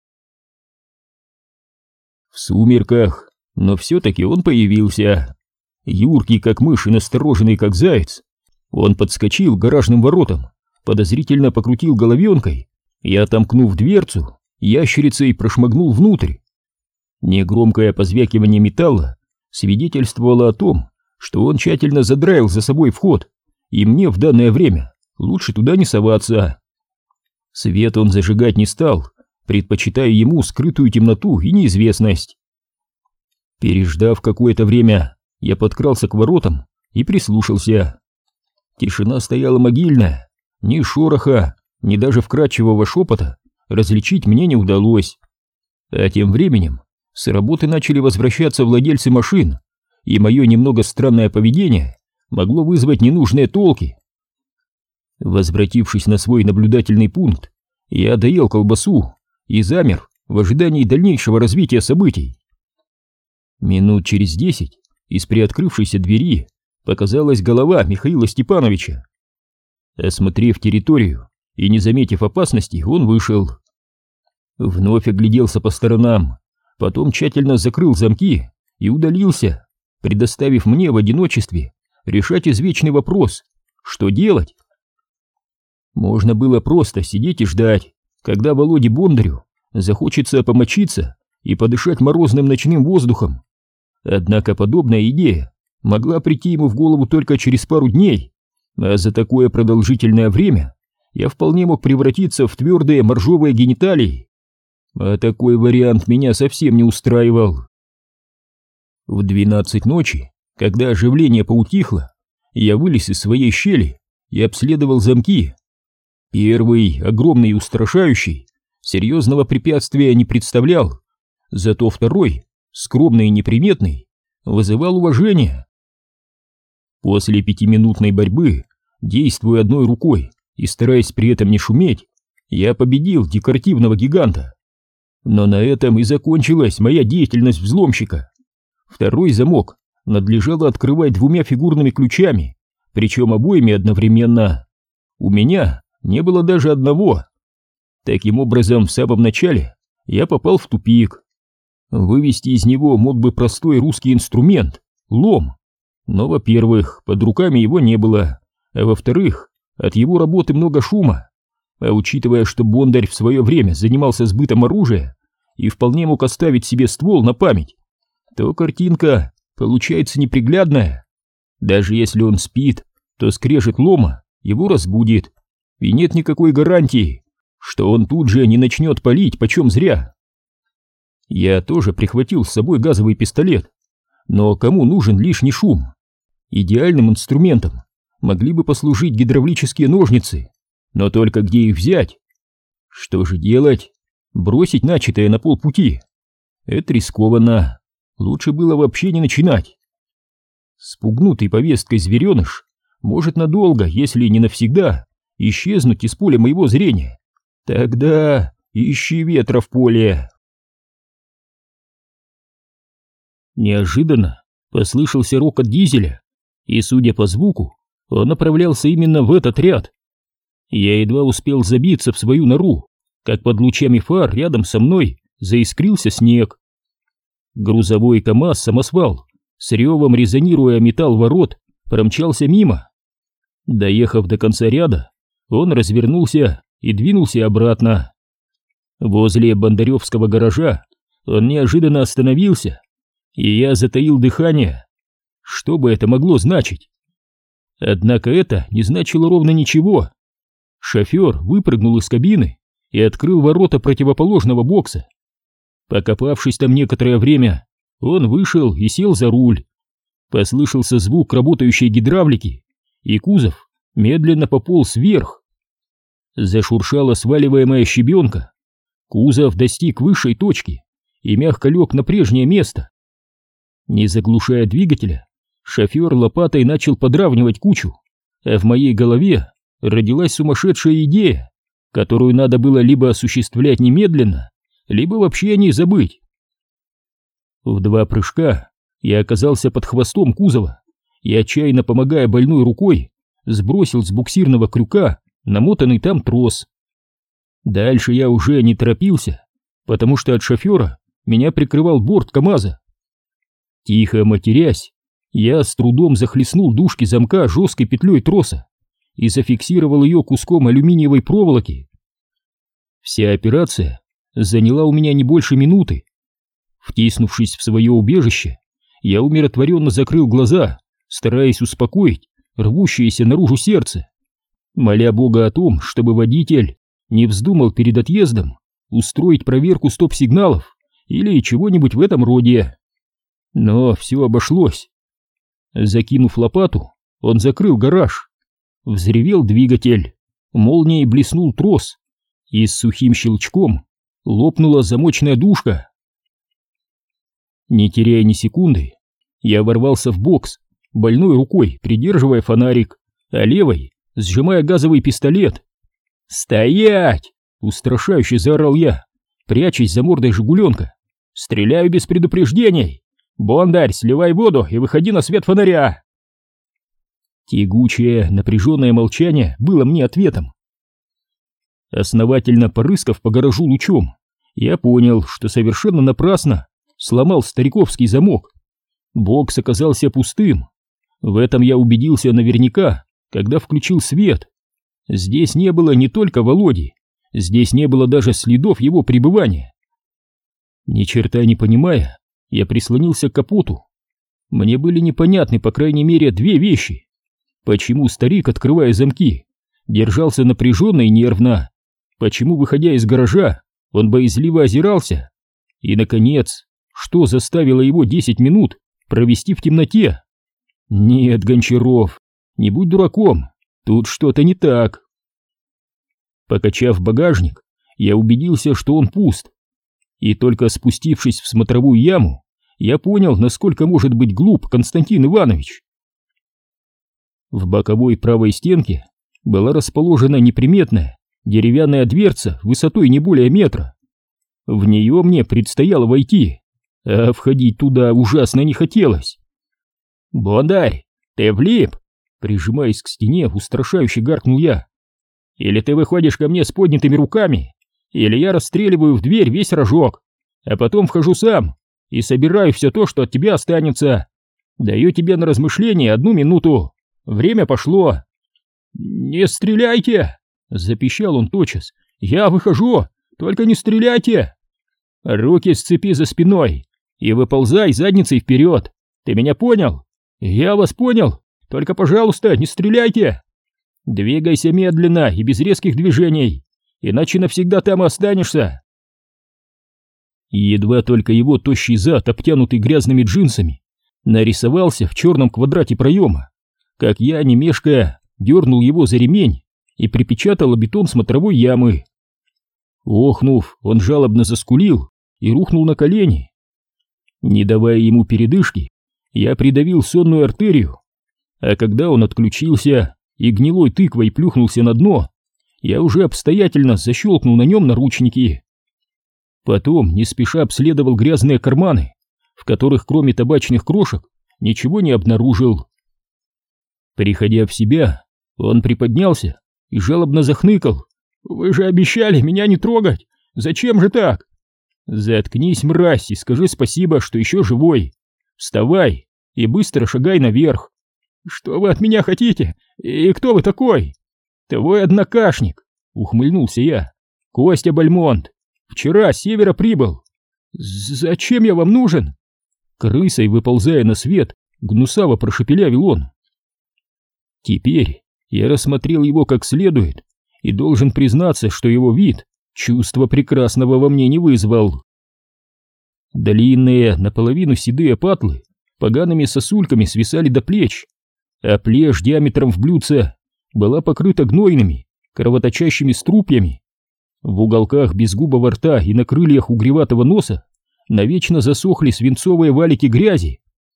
В сумерках, но все-таки он появился. Юркий как мышь и настороженный как заяц, он подскочил к гаражным воротам, подозрительно покрутил головенкой и, отомкнув дверцу, ящерицей прошмыгнул внутрь. Негромкое позвякивание металла свидетельствовало о том, что он тщательно задраил за собой вход, и мне в данное время лучше туда не соваться. Свет он зажигать не стал, предпочитая ему скрытую темноту и неизвестность. Переждав какое-то время, я подкрался к воротам и прислушался. Тишина стояла могильная, ни шороха, ни даже вкрадчивого шепота различить мне не удалось. А тем временем с работы начали возвращаться владельцы машин, и мое немного странное поведение могло вызвать ненужные толки. Возвратившись на свой наблюдательный пункт, я доел колбасу и замер в ожидании дальнейшего развития событий. Минут через десять из приоткрывшейся двери показалась голова Михаила Степановича. Осмотрев территорию и не заметив опасности, он вышел. Вновь огляделся по сторонам, потом тщательно закрыл замки и удалился, предоставив мне в одиночестве решать извечный вопрос: что делать? Можно было просто сидеть и ждать, когда Володе Бондарю захочется помочиться и подышать морозным ночным воздухом. Однако подобная идея могла прийти ему в голову только через пару дней, а за такое продолжительное время я вполне мог превратиться в твердые моржовые гениталии. А такой вариант меня совсем не устраивал. В двенадцать ночи, когда оживление поутихло, я вылез из своей щели и обследовал замки. Первый, огромный и устрашающий, серьезного препятствия не представлял, зато второй, скромный и неприметный, вызывал уважение. После пятиминутной борьбы, действуя одной рукой и стараясь при этом не шуметь, я победил декоративного гиганта. Но на этом и закончилась моя деятельность взломщика. Второй замок надлежало открывать двумя фигурными ключами, причем обоими одновременно. У меня не было даже одного. Таким образом, в самом начале я попал в тупик. Вывести из него мог бы простой русский инструмент — лом. Но, во-первых, под руками его не было, а во-вторых, от его работы много шума. А учитывая, что Бондарь в свое время занимался сбытом оружия и вполне мог оставить себе ствол на память, то картинка получается неприглядная. Даже если он спит, то скрежет лома его разбудит, и нет никакой гарантии, что он тут же не начнет палить почем зря. Я тоже прихватил с собой газовый пистолет, но кому нужен лишний шум? Идеальным инструментом могли бы послужить гидравлические ножницы, но только где их взять? Что же делать? Бросить начатое на полпути? Это рискованно, лучше было вообще не начинать. Спугнутый повесткой звереныш может надолго, если не навсегда, исчезнуть из поля моего зрения. Тогда ищи ветра в поле. Неожиданно послышался рокот дизеля, и, судя по звуку, он направлялся именно в этот ряд. Я едва успел забиться в свою нору, как под лучами фар рядом со мной заискрился снег. Грузовой КамАЗ-самосвал, с ревом резонируя металл ворот, промчался мимо. Доехав до конца ряда, он развернулся и двинулся обратно. Возле Бондаревского гаража он неожиданно остановился, и я затаил дыхание. Что бы это могло значить? Однако это не значило ровно ничего. Шофер выпрыгнул из кабины и открыл ворота противоположного бокса. Покопавшись там некоторое время, он вышел и сел за руль. Послышался звук работающей гидравлики, и кузов медленно пополз вверх. Зашуршала сваливаемая щебенка. Кузов достиг высшей точки и мягко лег на прежнее место. Не заглушая двигателя, шофер лопатой начал подравнивать кучу, а в моей голове родилась сумасшедшая идея, которую надо было либо осуществлять немедленно, либо вообще о ней забыть. В два прыжка я оказался под хвостом кузова и, отчаянно помогая больной рукой, сбросил с буксирного крюка намотанный там трос. Дальше я уже не торопился, потому что от шофера меня прикрывал борт КамАЗа. Тихо матерясь, я с трудом захлестнул дужки замка жесткой петлей троса и зафиксировал ее куском алюминиевой проволоки. Вся операция заняла у меня не больше минуты. Втиснувшись в свое убежище, я умиротворенно закрыл глаза, стараясь успокоить рвущееся наружу сердце, моля Бога о том, чтобы водитель не вздумал перед отъездом устроить проверку стоп-сигналов или чего-нибудь в этом роде. Но все обошлось. Закинув лопату, он закрыл гараж. Взревел двигатель, молнией блеснул трос, и с сухим щелчком лопнула замочная дужка. Не теряя ни секунды, я ворвался в бокс, больной рукой придерживая фонарик, а левой сжимая газовый пистолет. «Стоять!» — устрашающе заорал я, прячась за мордой жигуленка. «Стреляю без предупреждений! Бондарь, сливай воду и выходи на свет фонаря!» Тягучее, напряженное молчание было мне ответом. Основательно порыскав по гаражу лучом, я понял, что совершенно напрасно сломал стариковский замок. Бокс оказался пустым. В этом я убедился наверняка, когда включил свет. Здесь не было не только Володи, здесь не было даже следов его пребывания. Ни черта не понимая, я прислонился к капоту. Мне были непонятны, по крайней мере, две вещи. Почему старик, открывая замки, держался напряженно и нервно? Почему, выходя из гаража, он боязливо озирался? И, наконец, что заставило его десять минут провести в темноте? Нет, Гончаров, не будь дураком, тут что-то не так. Покачав багажник, я убедился, что он пуст. И только спустившись в смотровую яму, я понял, насколько может быть глуп Константин Иванович. В боковой правой стенке была расположена неприметная деревянная дверца высотой не более метра. В нее мне предстояло войти, а входить туда ужасно не хотелось. «Бондарь, ты влип!» Прижимаясь к стене, устрашающе гаркнул я. «Или ты выходишь ко мне с поднятыми руками, или я расстреливаю в дверь весь рожок, а потом вхожу сам и собираю все то, что от тебя останется. Даю тебе на размышление одну минуту. Время пошло». «Не стреляйте!» — запищал он тотчас. «Я выхожу, только не стреляйте! Руки сцепи за спиной и выползай задницей вперед. Ты меня понял? Я вас понял. Только, пожалуйста, не стреляйте! Двигайся медленно и без резких движений, иначе навсегда там и останешься». Едва только его тощий зад, обтянутый грязными джинсами, нарисовался в черном квадрате проема, как я, не мешкая, дернул его за ремень и припечатал о бетон смотровой ямы. Охнув, он жалобно заскулил и рухнул на колени. Не давая ему передышки, я придавил сонную артерию, а когда он отключился и гнилой тыквой плюхнулся на дно, я уже обстоятельно защелкнул на нем наручники. Потом не спеша обследовал грязные карманы, в которых кроме табачных крошек ничего не обнаружил. Приходя в себя, он приподнялся и жалобно захныкал. Вы же обещали меня не трогать! Зачем же так?» «Заткнись, мразь, и скажи спасибо, что еще живой. Вставай и быстро шагай наверх». «Что вы от меня хотите? И кто вы такой?» «Твой однокашник», — ухмыльнулся я. «Костя Бальмонт. Вчера с севера прибыл». «Зачем я вам нужен?» Крысой выползая на свет, гнусаво прошепелявил он. Теперь я рассмотрел его как следует и должен признаться, что его вид чувства прекрасного во мне не вызвал. Длинные, наполовину седые патлы погаными сосульками свисали до плеч, а плешь диаметром в блюдце была покрыта гнойными, кровоточащими струпьями. В уголках безгубого рта и на крыльях угреватого носа навечно засохли свинцовые валики грязи.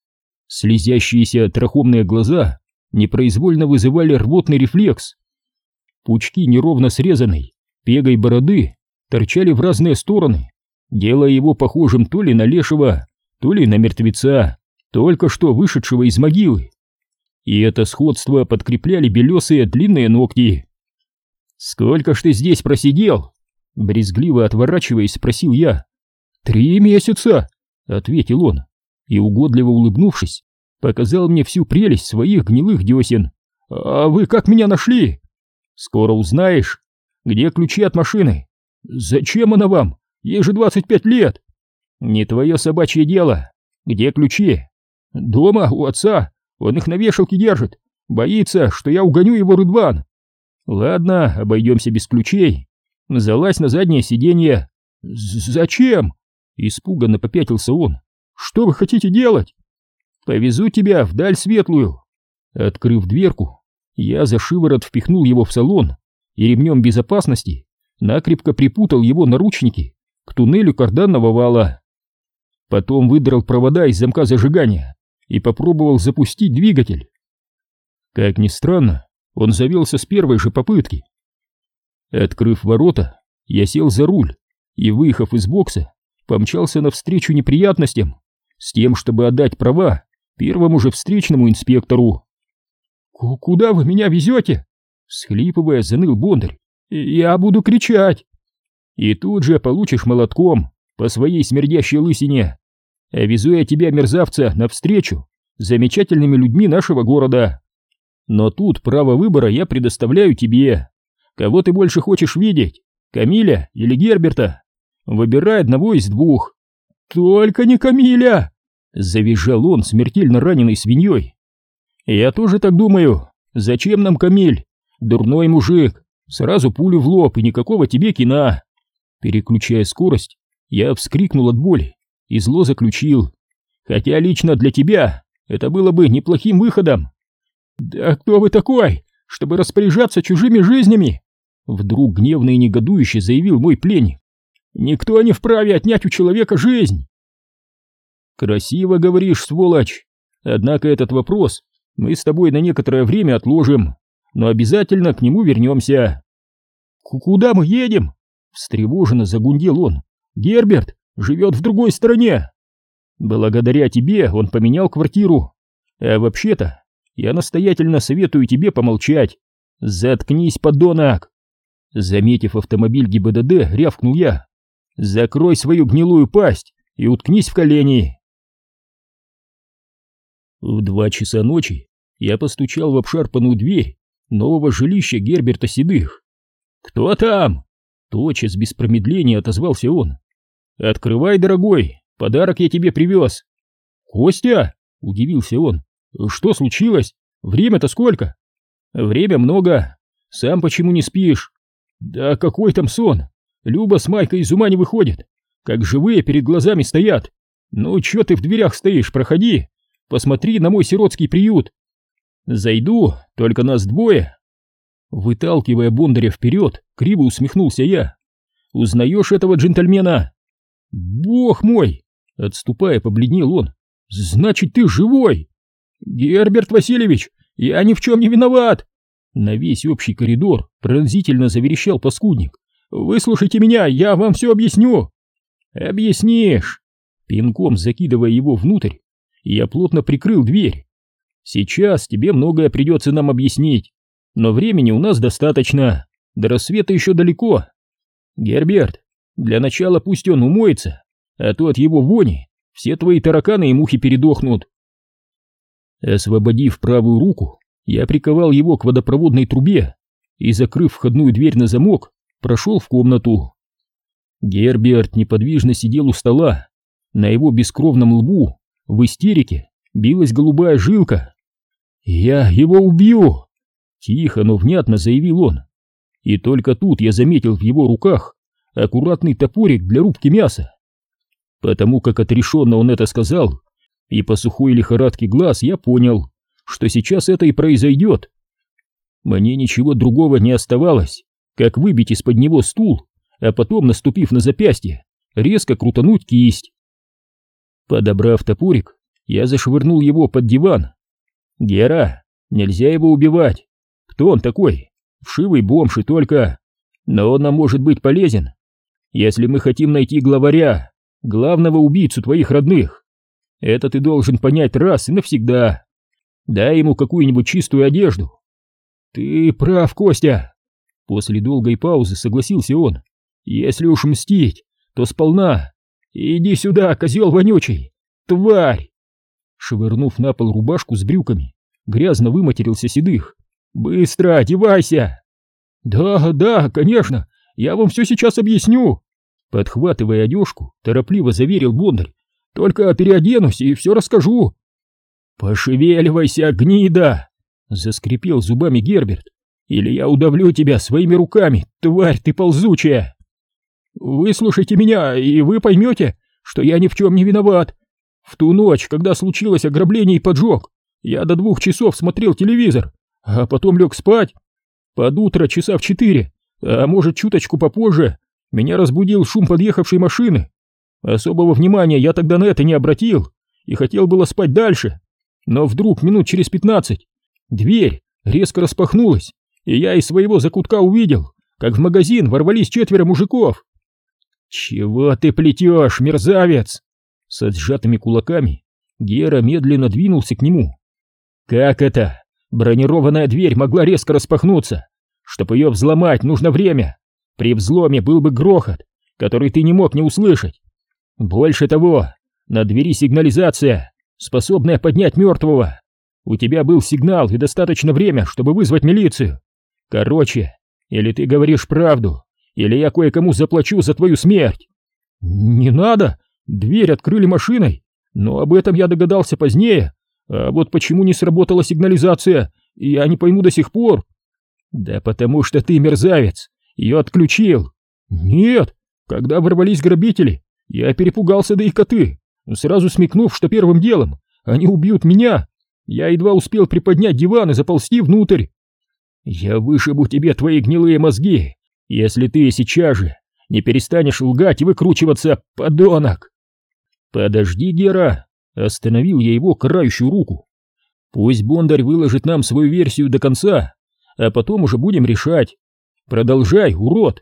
Слезящиеся трахомные глаза непроизвольно вызывали рвотный рефлекс. Пучки неровно срезанной пегой бороды торчали в разные стороны, делая его похожим то ли на лешего, то ли на мертвеца, только что вышедшего из могилы. И это сходство подкрепляли белесые длинные ногти. «Сколько ж ты здесь просидел?» Брезгливо отворачиваясь, спросил я. «Три месяца», — ответил он, и, угодливо улыбнувшись, показал мне всю прелесть своих гнилых десен. «А вы как меня нашли?» «Скоро узнаешь. Где ключи от машины?» «Зачем она вам? Ей же двадцать пять лет». «Не твое собачье дело. Где ключи?» «Дома, у отца. Он их на вешалке держит. Боится, что я угоню его рыдван». «Ладно, обойдемся без ключей. Залазь на заднее сиденье». «Зачем?» Испуганно попятился он. «Что вы хотите делать?» «Повезу тебя вдаль светлую». Открыв дверку, я за шиворот впихнул его в салон и ремнем безопасности накрепко припутал его наручники к туннелю карданного вала. Потом выдрал провода из замка зажигания и попробовал запустить двигатель. Как ни странно, он завелся с первой же попытки. Открыв ворота, я сел за руль и, выехав из бокса, помчался навстречу неприятностям с тем, чтобы отдать права первому же встречному инспектору. «Куда вы меня везете?» — всхлипывая, заныл Бондарь. «Я буду кричать!» «И тут же получишь молотком по своей смердящей лысине. А везу я тебя, мерзавца, навстречу с замечательными людьми нашего города. Но тут право выбора я предоставляю тебе. Кого ты больше хочешь видеть, Камиля или Герберта? Выбирай одного из двух». «Только не Камиля!» — завизжал он смертельно раненой свиньей. «Я тоже так думаю. Зачем нам Камиль? Дурной мужик. Сразу пулю в лоб и никакого тебе кино». Переключая скорость, я вскрикнул от боли и зло заключил: «Хотя лично для тебя это было бы неплохим выходом». «Да кто вы такой, чтобы распоряжаться чужими жизнями?» Вдруг гневно и негодующе заявил мой пленник. «Никто не вправе отнять у человека жизнь». «Красиво говоришь, сволочь. Однако этот вопрос мы с тобой на некоторое время отложим, но обязательно к нему вернемся». «Куда мы едем?» — встревоженно загундел он. «Герберт живет в другой стране». «Благодаря тебе он поменял квартиру. А вообще-то я настоятельно советую тебе помолчать. Заткнись, подонок!» Заметив автомобиль ГИБДД, рявкнул я: «Закрой свою гнилую пасть и уткнись в колени!» В два часа ночи я постучал в обшарпанную дверь нового жилища Герберта Седых. «Кто там?» — тотчас без промедления отозвался он. «Открывай, дорогой, подарок я тебе привез». «Костя?» — удивился он. «Что случилось? Время-то сколько?» «Время много. Сам почему не спишь?» «Да какой там сон? Люба с Майкой из ума не выходит. Как живые перед глазами стоят. Ну чё ты в дверях стоишь, проходи. Посмотри на мой сиротский приют». «Зайду, только нас двое». Выталкивая Бондаря вперед, криво усмехнулся я. «Узнаешь этого джентльмена?» «Бог мой!» — отступая, побледнел он. «Значит, ты живой!» «Герберт Васильевич, я ни в чем не виноват!» На весь общий коридор пронзительно заверещал паскудник. «Выслушайте меня, я вам все объясню!» «Объяснишь!» Пинком закидывая его внутрь, я плотно прикрыл дверь. «Сейчас тебе многое придется нам объяснить, но времени у нас достаточно. До рассвета еще далеко. Герберт, для начала пусть он умоется, а то от его вони все твои тараканы и мухи передохнут. Освободив правую руку, я приковал его к водопроводной трубе и, закрыв входную дверь на замок, прошел в комнату. Герберт неподвижно сидел у стола. На его бескровном лбу в истерике билась голубая жилка. «Я его убью!» — тихо, но внятно заявил он. И только тут я заметил в его руках аккуратный топорик для рубки мяса. Потому как отрешенно он это сказал, и по сухой лихорадке глаз я понял, что сейчас это и произойдет. Мне ничего другого не оставалось, как выбить из-под него стул, а потом, наступив на запястье, резко крутануть кисть. Подобрав топорик, я зашвырнул его под диван. «Гера, нельзя его убивать. Кто он такой? Вшивый бомж и только. Но он нам может быть полезен, если мы хотим найти главаря, главного убийцу твоих родных. Это ты должен понять раз и навсегда. Дай ему какую-нибудь чистую одежду». «Ты прав, Костя!» После долгой паузы согласился он. «Если уж мстить, то сполна. Иди сюда, козел вонючий! Тварь!» Швырнув на пол рубашку с брюками, грязно выматерился Седых. «Быстро одевайся!» «Да, да, конечно, я вам все сейчас объясню!» Подхватывая одежку, торопливо заверил Бондарь. «Только переоденусь и все расскажу!» «Пошевеливайся, гнида!» — заскрипел зубами Герберт. «Или я удавлю тебя своими руками, тварь ты ползучая!» «Выслушайте меня, и вы поймете, что я ни в чем не виноват. В ту ночь, когда случилось ограбление и поджог, я до двух часов смотрел телевизор, а потом лег спать. Под утро часа в четыре, а может чуточку попозже, меня разбудил шум подъехавшей машины. Особого внимания я тогда на это не обратил и хотел было спать дальше, но вдруг минут через пятнадцать дверь резко распахнулась, и я из своего закутка увидел, как в магазин ворвались четверо мужиков. «Чего ты плетешь, мерзавец?» С сжатыми кулаками Гера медленно двинулся к нему. «Как это? Бронированная дверь могла резко распахнуться. Чтобы ее взломать, нужно время. При взломе был бы грохот, который ты не мог не услышать. Больше того, на двери сигнализация, способная поднять мертвого. У тебя был сигнал и достаточно время, чтобы вызвать милицию. Короче, или ты говоришь правду, или я кое-кому заплачу за твою смерть». «Не надо! Дверь открыли машиной, но об этом я догадался позднее. А вот почему не сработала сигнализация, я не пойму до сих пор». «Да потому что ты, мерзавец, ее отключил». «Нет, когда ворвались грабители, я перепугался до икоты, сразу смекнув, что первым делом они убьют меня. Я едва успел приподнять диван и заползти внутрь». «Я вышибу тебе твои гнилые мозги, если ты сейчас же не перестанешь лгать и выкручиваться, подонок!» «Подожди, Гера!» — остановил я его карающую руку. «Пусть Бондарь выложит нам свою версию до конца, а потом уже будем решать. Продолжай, урод!»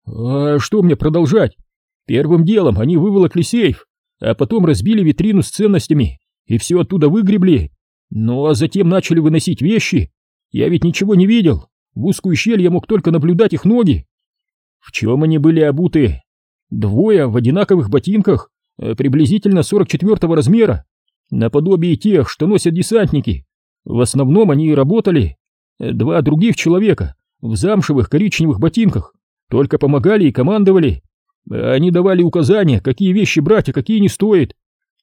«А что мне продолжать? Первым делом они выволокли сейф, а потом разбили витрину с ценностями и все оттуда выгребли. Ну а затем начали выносить вещи. Я ведь ничего не видел, в узкую щель я мог только наблюдать их ноги». «В чем они были обуты?» «Двое в одинаковых ботинках, приблизительно сорок четвёртого размера, наподобие тех, что носят десантники. В основном они и работали. Два других человека в замшевых коричневых ботинках только помогали и командовали. Они давали указания, какие вещи брать, а какие не стоит».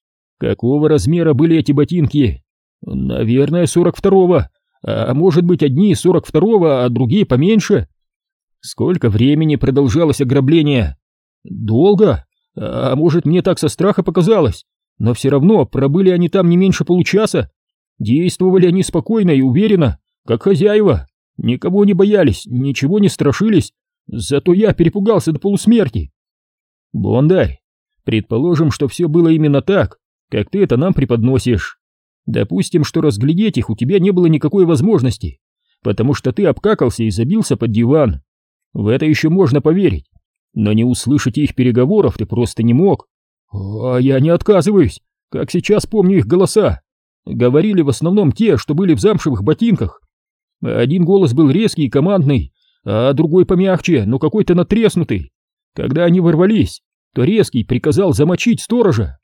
«Какого размера были эти ботинки?» «Наверное, сорок второго, а может быть одни сорок второго, а другие поменьше». «Сколько времени продолжалось ограбление?» «Долго, а может мне так со страха показалось, но все равно пробыли они там не меньше получаса. Действовали они спокойно и уверенно, как хозяева, никого не боялись, ничего не страшились, зато я перепугался до полусмерти». «Бондарь, предположим, что все было именно так, как ты это нам преподносишь. Допустим, что разглядеть их у тебя не было никакой возможности, потому что ты обкакался и забился под диван. В это еще можно поверить, но не услышать их переговоров ты просто не мог. А я не отказываюсь, как сейчас помню их голоса. Говорили в основном те, что были в замшевых ботинках. Один голос был резкий и командный, а другой помягче, но какой-то натреснутый. Когда они ворвались, то резкий приказал замочить сторожа.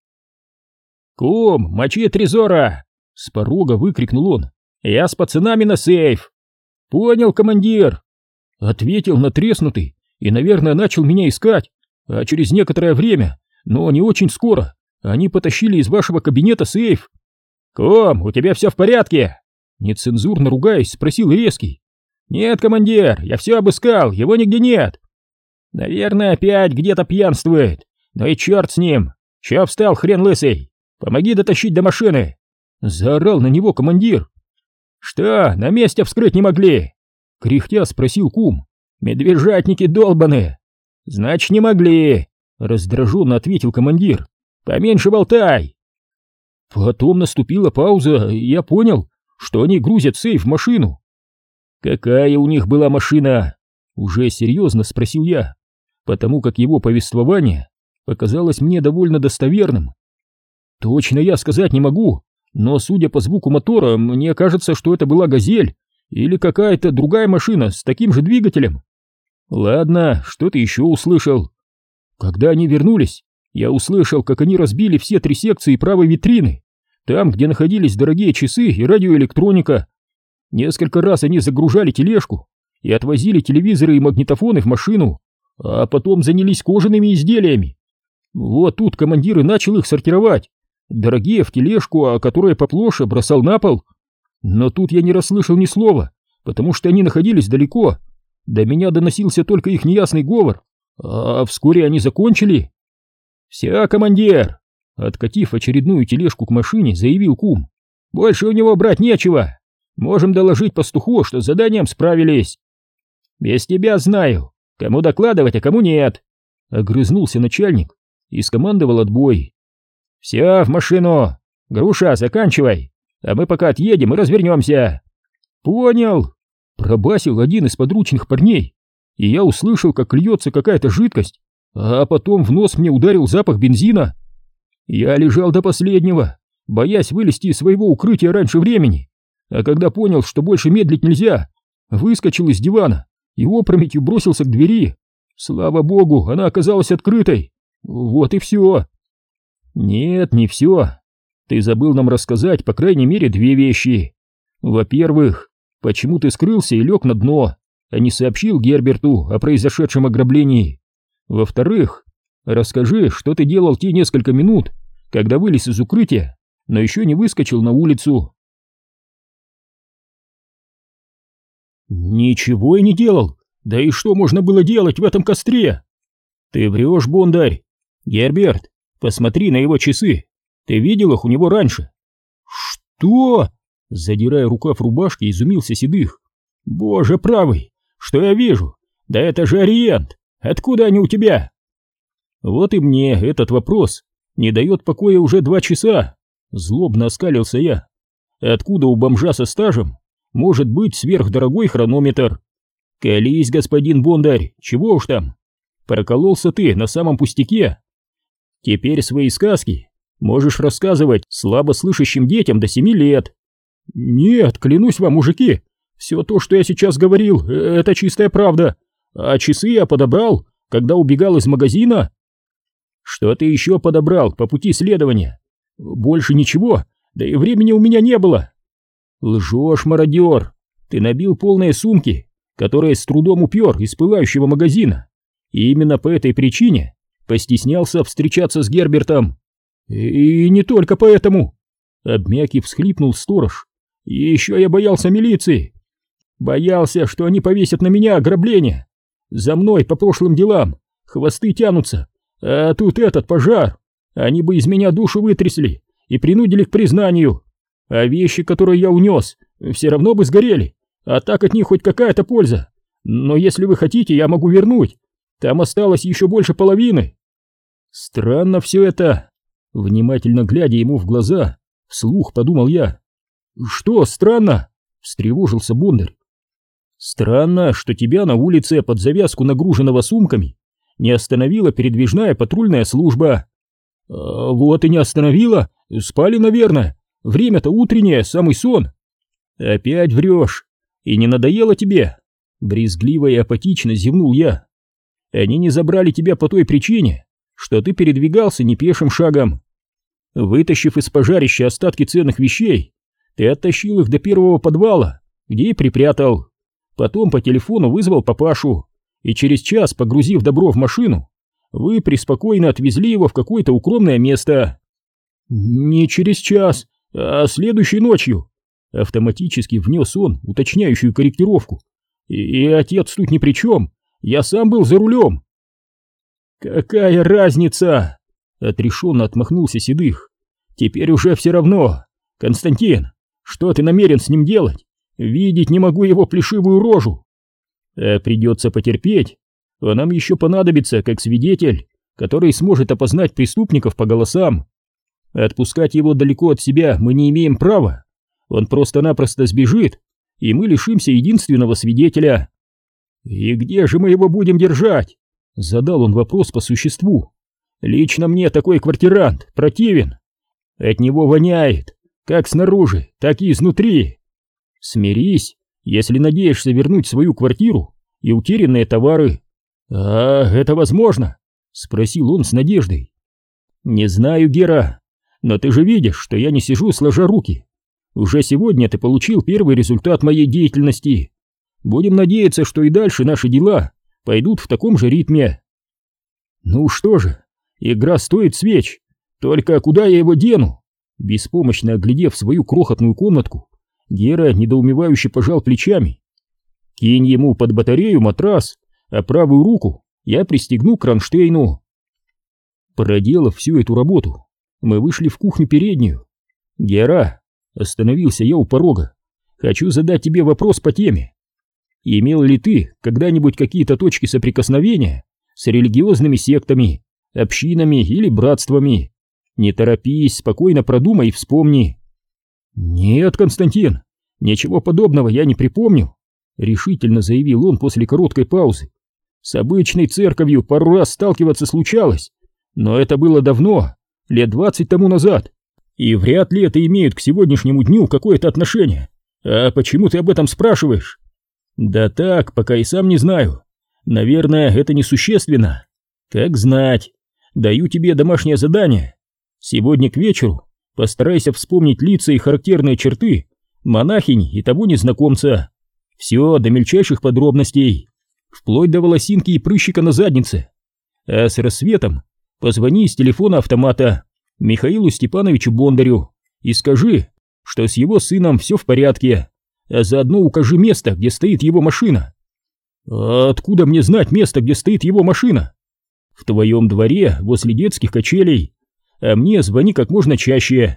«Кум, мочи Трезора!» — с порога выкрикнул он. «Я с пацанами на сейф!» «Понял, командир!» — ответил натреснутый и, наверное, начал меня искать, а через некоторое время, но не очень скоро, они потащили из вашего кабинета сейф. «Кум, у тебя все в порядке?» — нецензурно ругаясь, спросил резкий. «Нет, командир, я все обыскал, его нигде нет». «Наверное, опять где-то пьянствует. Ну и черт с ним. Че встал, хрен лысый? Помоги дотащить до машины!» Заорал на него командир. «Что, на месте вскрыть не могли?» Кряхтя спросил кум. «Медвежатники долбаные!» «Значит, не могли!» Раздраженно ответил командир. «Поменьше болтай!» Потом наступила пауза, и я понял, что они грузят сейф в машину. «Какая у них была машина?» Уже серьезно спросил я, потому как его повествование показалось мне довольно достоверным. Точно я сказать не могу, но судя по звуку мотора, мне кажется, что это была «Газель» или какая-то другая машина с таким же двигателем. Ладно, что ты еще услышал? Когда они вернулись, я услышал, как они разбили все три секции правой витрины, там, где находились дорогие часы и радиоэлектроника. Несколько раз они загружали тележку и отвозили телевизоры и магнитофоны в машину, а потом занялись кожаными изделиями. Вот тут командир и начал их сортировать. Дорогие в тележку, а которые поплоше бросал на пол. Но тут я не расслышал ни слова, потому что они находились далеко. До меня доносился только их неясный говор, а вскоре они закончили. «Все, командир!» Откатив очередную тележку к машине, заявил кум. «Больше у него брать нечего. Можем доложить пастуху, что с заданием справились». «Без тебя знаю, кому докладывать, а кому нет», — огрызнулся начальник и скомандовал отбой. «Все, в машину! Груша, заканчивай, а мы пока отъедем и развернемся!» «Понял!» — пробасил один из подручных парней, и я услышал, как льется какая-то жидкость, а потом в нос мне ударил запах бензина. Я лежал до последнего, боясь вылезти из своего укрытия раньше времени, а когда понял, что больше медлить нельзя, выскочил из дивана и опрометью бросился к двери. Слава богу, она оказалась открытой. Вот и все. Нет, не все. Ты забыл нам рассказать, по крайней мере, две вещи. Во-первых, почему ты скрылся и лег на дно, а не сообщил Герберту о произошедшем ограблении. Во-вторых, расскажи, что ты делал те несколько минут, когда вылез из укрытия, но еще не выскочил на улицу. Ничего я не делал. Да и что можно было делать в этом костре? Ты врешь, Бондарь. Герберт, посмотри на его часы. Ты видел их у него раньше? Что? Задирая рукав рубашки, изумился Седых. Боже правый, что я вижу? Да это же Ориент. Откуда они у тебя? Вот и мне этот вопрос не дает покоя уже два часа. Злобно оскалился я. Откуда у бомжа со стажем может быть сверхдорогой хронометр? Колись, господин Бондарь, чего уж там. Прокололся ты на самом пустяке. Теперь свои сказки можешь рассказывать слабослышащим детям до семи лет. Нет, клянусь вам, мужики, все то, что я сейчас говорил, это чистая правда. А часы я подобрал, когда убегал из магазина. Что ты еще подобрал по пути следования? Больше ничего, да и времени у меня не было. Лжешь, мародер. Ты набил полные сумки, которые с трудом упер из пылающего магазина. И именно по этой причине постеснялся встречаться с Гербертом. И не только поэтому. Обмяк и всхлипнул сторож. И еще я боялся милиции. Боялся, что они повесят на меня ограбление. За мной по прошлым делам хвосты тянутся, а тут этот пожар. Они бы из меня душу вытрясли и принудили к признанию. А вещи, которые я унес, все равно бы сгорели, а так от них хоть какая-то польза. Но если вы хотите, я могу вернуть. Там осталось еще больше половины. Странно все это. Внимательно глядя ему в глаза, вслух подумал я. Что странно? Встревожился Бондарь. Странно, что тебя на улице под завязку нагруженного сумками не остановила передвижная патрульная служба. А вот и не остановила. Спали, наверное. Время-то утреннее, самый сон. Опять врешь. И не надоело тебе? Брезгливо и апатично зевнул я. Они не забрали тебя по той причине, что ты передвигался не пешим шагом. Вытащив из пожарища остатки ценных вещей, ты оттащил их до первого подвала, где и припрятал. Потом по телефону вызвал папашу, и через час, погрузив добро в машину, вы преспокойно отвезли его в какое-то укромное место. Не через час, а следующей ночью. Автоматически внес он уточняющую корректировку. И, и отец тут ни при чем, я сам был за рулем. Какая разница? Отрешенно отмахнулся Седых. Теперь уже все равно. Константин, что ты намерен с ним делать? Видеть не могу его плешивую рожу. А придется потерпеть. А нам еще понадобится как свидетель, который сможет опознать преступников по голосам. Отпускать его далеко от себя мы не имеем права. Он просто-напросто сбежит, и мы лишимся единственного свидетеля. И где же мы его будем держать? Задал он вопрос по существу. Лично мне такой квартирант противен. От него воняет, как снаружи, так и изнутри. Смирись, если надеешься вернуть свою квартиру и утерянные товары. А это возможно? Спросил он с надеждой. Не знаю, Гера, но ты же видишь, что я не сижу сложа руки. Уже сегодня ты получил первый результат моей деятельности. Будем надеяться, что и дальше наши дела пойдут в таком же ритме. Ну что же, игра стоит свеч, только куда я его дену? Беспомощно оглядев свою крохотную комнатку, Гера недоумевающе пожал плечами. Кинь ему под батарею матрас, а правую руку я пристегну к кронштейну. Проделав всю эту работу, мы вышли в кухню-переднюю. Гера, остановился я у порога, хочу задать тебе вопрос по теме. Имел ли ты когда-нибудь какие-то точки соприкосновения с религиозными сектами, общинами или братствами? Не торопись, спокойно продумай и вспомни. Нет, Константин, ничего подобного я не припомню, решительно заявил он после короткой паузы. С обычной церковью пару раз сталкиваться случалось, но это было давно, лет двадцать тому назад, и вряд ли это имеет к сегодняшнему дню какое-то отношение. А почему ты об этом спрашиваешь? Да так, пока и сам не знаю. Наверное, это несущественно. Как знать. Даю тебе домашнее задание. Сегодня к вечеру постарайся вспомнить лица и характерные черты монахинь и того незнакомца. Все до мельчайших подробностей, вплоть до волосинки и прыщика на заднице. А с рассветом позвони с телефона автомата Михаилу Степановичу Бондарю и скажи, что с его сыном все в порядке, а заодно укажи место, где стоит его машина. А откуда мне знать место, где стоит его машина? В твоем дворе, возле детских качелей, а мне звони как можно чаще.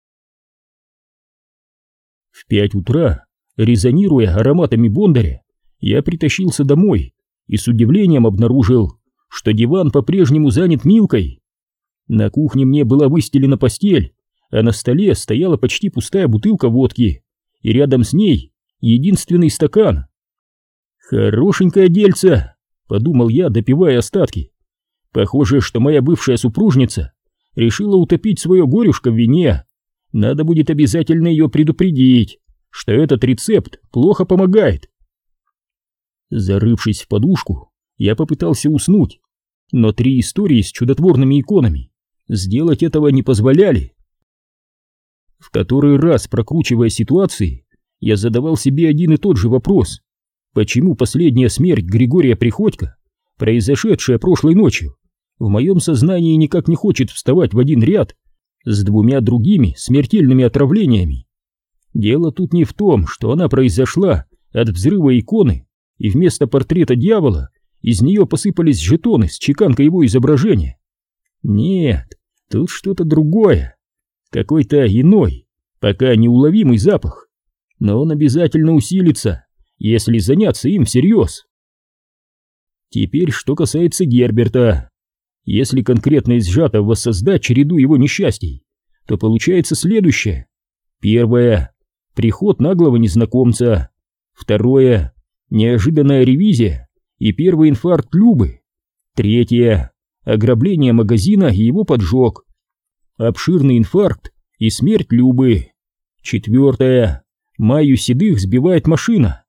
В пять утра, резонируя ароматами Бондаря, я притащился домой и с удивлением обнаружил, что диван по-прежнему занят Милкой. На кухне мне была выстелена постель, а на столе стояла почти пустая бутылка водки, и рядом с ней единственный стакан. «Хорошенькое дельце», — подумал я, допивая остатки. «Похоже, что моя бывшая супружница решила утопить свое горюшко в вине. Надо будет обязательно ее предупредить, что этот рецепт плохо помогает». Зарывшись в подушку, я попытался уснуть, но три истории с чудотворными иконами сделать этого не позволяли. В который раз, прокручивая ситуации, я задавал себе один и тот же вопрос: почему последняя смерть Григория Приходько, произошедшая прошлой ночью, в моем сознании никак не хочет вставать в один ряд с двумя другими смертельными отравлениями? Дело тут не в том, что она произошла от взрыва иконы, и вместо портрета дьявола из нее посыпались жетоны с чеканкой его изображения. Нет, тут что-то другое. Какой-то иной, пока неуловимый запах, но он обязательно усилится, если заняться им всерьез. Теперь, что касается Герберта. Если конкретно и сжато воссоздать череду его несчастий, то получается следующее. Первое — приход наглого незнакомца. Второе — неожиданная ревизия и первый инфаркт Любы. Третье — ограбление магазина и его поджог. Обширный инфаркт и смерть Любы. Четвертое — Майю Седых сбивает машина.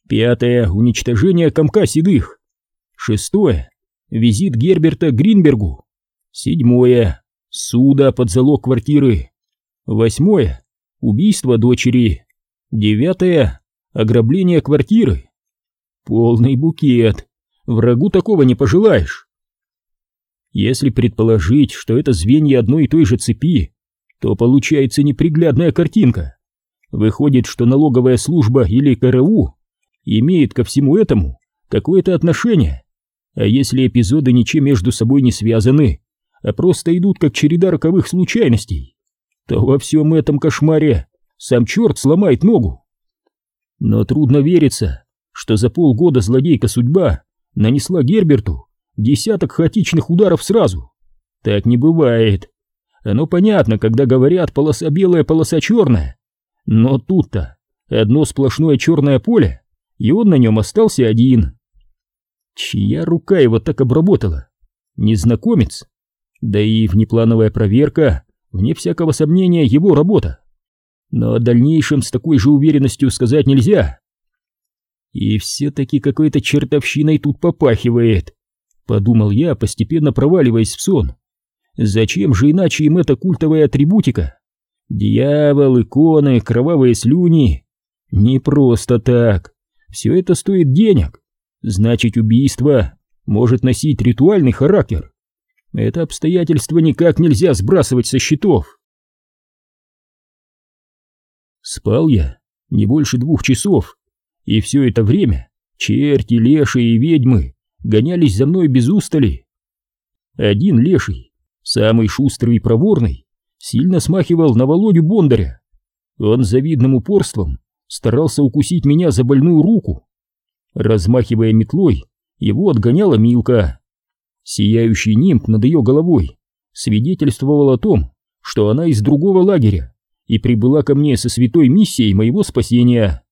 Пятое — уничтожение комка седых. Шестое — визит Герберта к Гринбергу. Седьмое — суда под залог квартиры. Восьмое — убийство дочери. Девятое — ограбление квартиры. Полный букет. Врагу такого не пожелаешь. Если предположить, что это звенья одной и той же цепи, то получается неприглядная картинка. Выходит, что налоговая служба или КРУ имеет ко всему этому какое-то отношение. А если эпизоды ничем между собой не связаны, а просто идут как череда роковых случайностей, то во всем этом кошмаре сам черт сломает ногу. Но трудно вериться, что за полгода злодейка судьба нанесла Герберту десяток хаотичных ударов сразу. Так не бывает. Оно понятно, когда говорят полоса белая, полоса черная. Но тут-то одно сплошное черное поле, и он на нем остался один. Чья рука его так обработала? Незнакомец? Да и внеплановая проверка, вне всякого сомнения, его работа. Но о дальнейшем с такой же уверенностью сказать нельзя. И все-таки какой-то чертовщиной тут попахивает, подумал я, постепенно проваливаясь в сон. Зачем же иначе им эта культовая атрибутика? Дьявол, иконы, кровавые слюни. Не просто так. Все это стоит денег. Значит, убийство может носить ритуальный характер. Это обстоятельство никак нельзя сбрасывать со счетов. Спал я не больше двух часов, и все это время черти, леши и ведьмы гонялись за мной без устали. Один леший, самый шустрый и проворный, сильно смахивал на Володю Бондаря. Он завидным упорством старался укусить меня за больную руку. Размахивая метлой, его отгоняла Милка. Сияющий нимб над ее головой свидетельствовал о том, что она из другого лагеря и прибыла ко мне со святой миссией моего спасения.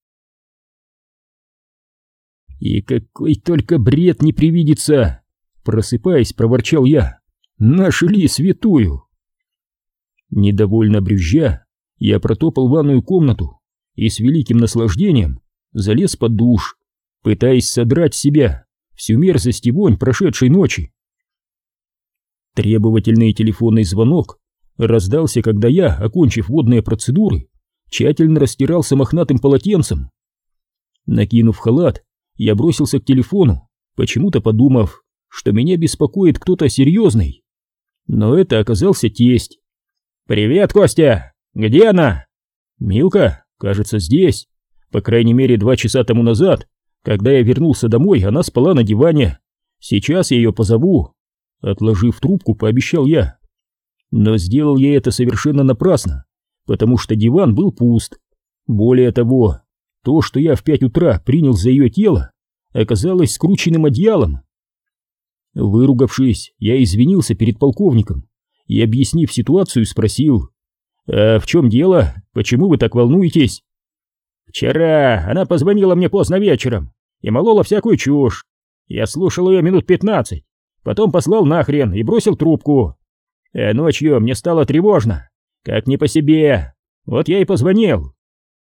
И какой только бред не привидится! Просыпаясь, проворчал я. Нашли святую! Недовольно брюзжа, я протопал в ванную комнату и с великим наслаждением залез под душ, пытаясь содрать с себя всю мерзость и вонь прошедшей ночи. Требовательный телефонный звонок раздался, когда я, окончив водные процедуры, тщательно растирался мохнатым полотенцем. Накинув халат, я бросился к телефону, почему-то подумав, что меня беспокоит кто-то серьезный. Но это оказался тесть. «Привет, Костя! Где она?» «Милка, кажется, здесь. По крайней мере, два часа тому назад, когда я вернулся домой, она спала на диване. Сейчас я ее позову». Отложив трубку, пообещал я. Но сделал я это совершенно напрасно, потому что диван был пуст. Более того, то, что я в пять утра принял за ее тело, оказалось скрученным одеялом. Выругавшись, я извинился перед полковником и, объяснив ситуацию, спросил: «А в чем дело? Почему вы так волнуетесь?» «Вчера она позвонила мне поздно вечером и молола всякую чушь. Я слушал ее минут пятнадцать, потом послал нахрен и бросил трубку. А ночью мне стало тревожно, как не по себе. Вот я и позвонил».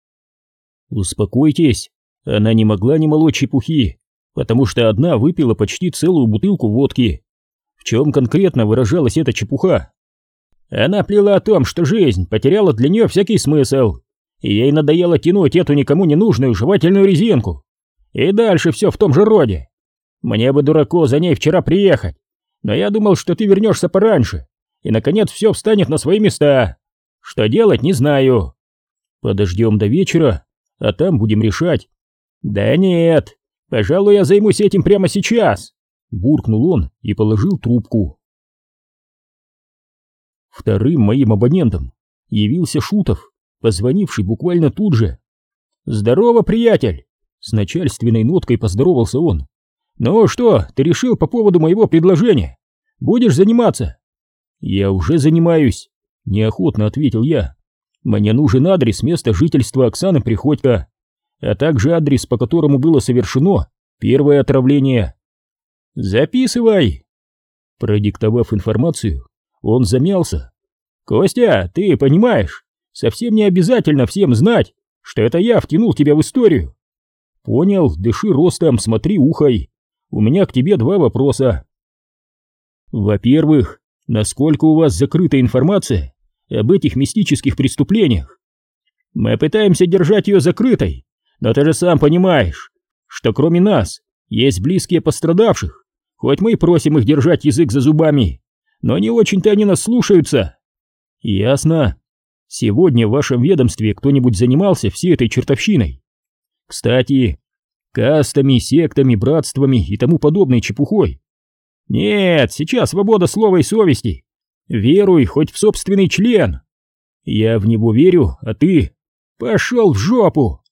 «Успокойтесь, она не могла не молоть чепухи, потому что одна выпила почти целую бутылку водки. В чем конкретно выражалась эта чепуха?» «Она плела о том, что жизнь потеряла для нее всякий смысл, и ей надоело тянуть эту никому не нужную жевательную резинку. И дальше все в том же роде. Мне бы, дураку, за ней вчера приехать, но я думал, что ты вернешься пораньше, и, наконец, все встанет на свои места. Что делать, не знаю. Подождем до вечера, а там будем решать». «Да нет, пожалуй, я займусь этим прямо сейчас», — буркнул он и положил трубку. Вторым моим абонентом явился Шутов, позвонивший буквально тут же. «Здорово, приятель!» — с начальственной ноткой поздоровался он. «Ну что, ты решил по поводу моего предложения? Будешь заниматься?» «Я уже занимаюсь», — неохотно ответил я. «Мне нужен адрес места жительства Оксаны Приходько, а также адрес, по которому было совершено первое отравление». «Записывай!» Продиктовав информацию, он замялся. «Костя, ты понимаешь, совсем не обязательно всем знать, что это я втянул тебя в историю». Понял, дыши ростом, смотри ухой. У меня к тебе два вопроса. Во-первых, насколько у вас закрыта информация об этих мистических преступлениях? Мы пытаемся держать ее закрытой, но ты же сам понимаешь, что кроме нас есть близкие пострадавших, хоть мы и просим их держать язык за зубами, но не очень-то они нас слушаются. Ясно. Сегодня в вашем ведомстве кто-нибудь занимался всей этой чертовщиной? Кстати, кастами, сектами, братствами и тому подобной чепухой. Нет, сейчас свобода слова и совести. Веруй хоть в собственный член. Я в него верю, а ты пошел в жопу.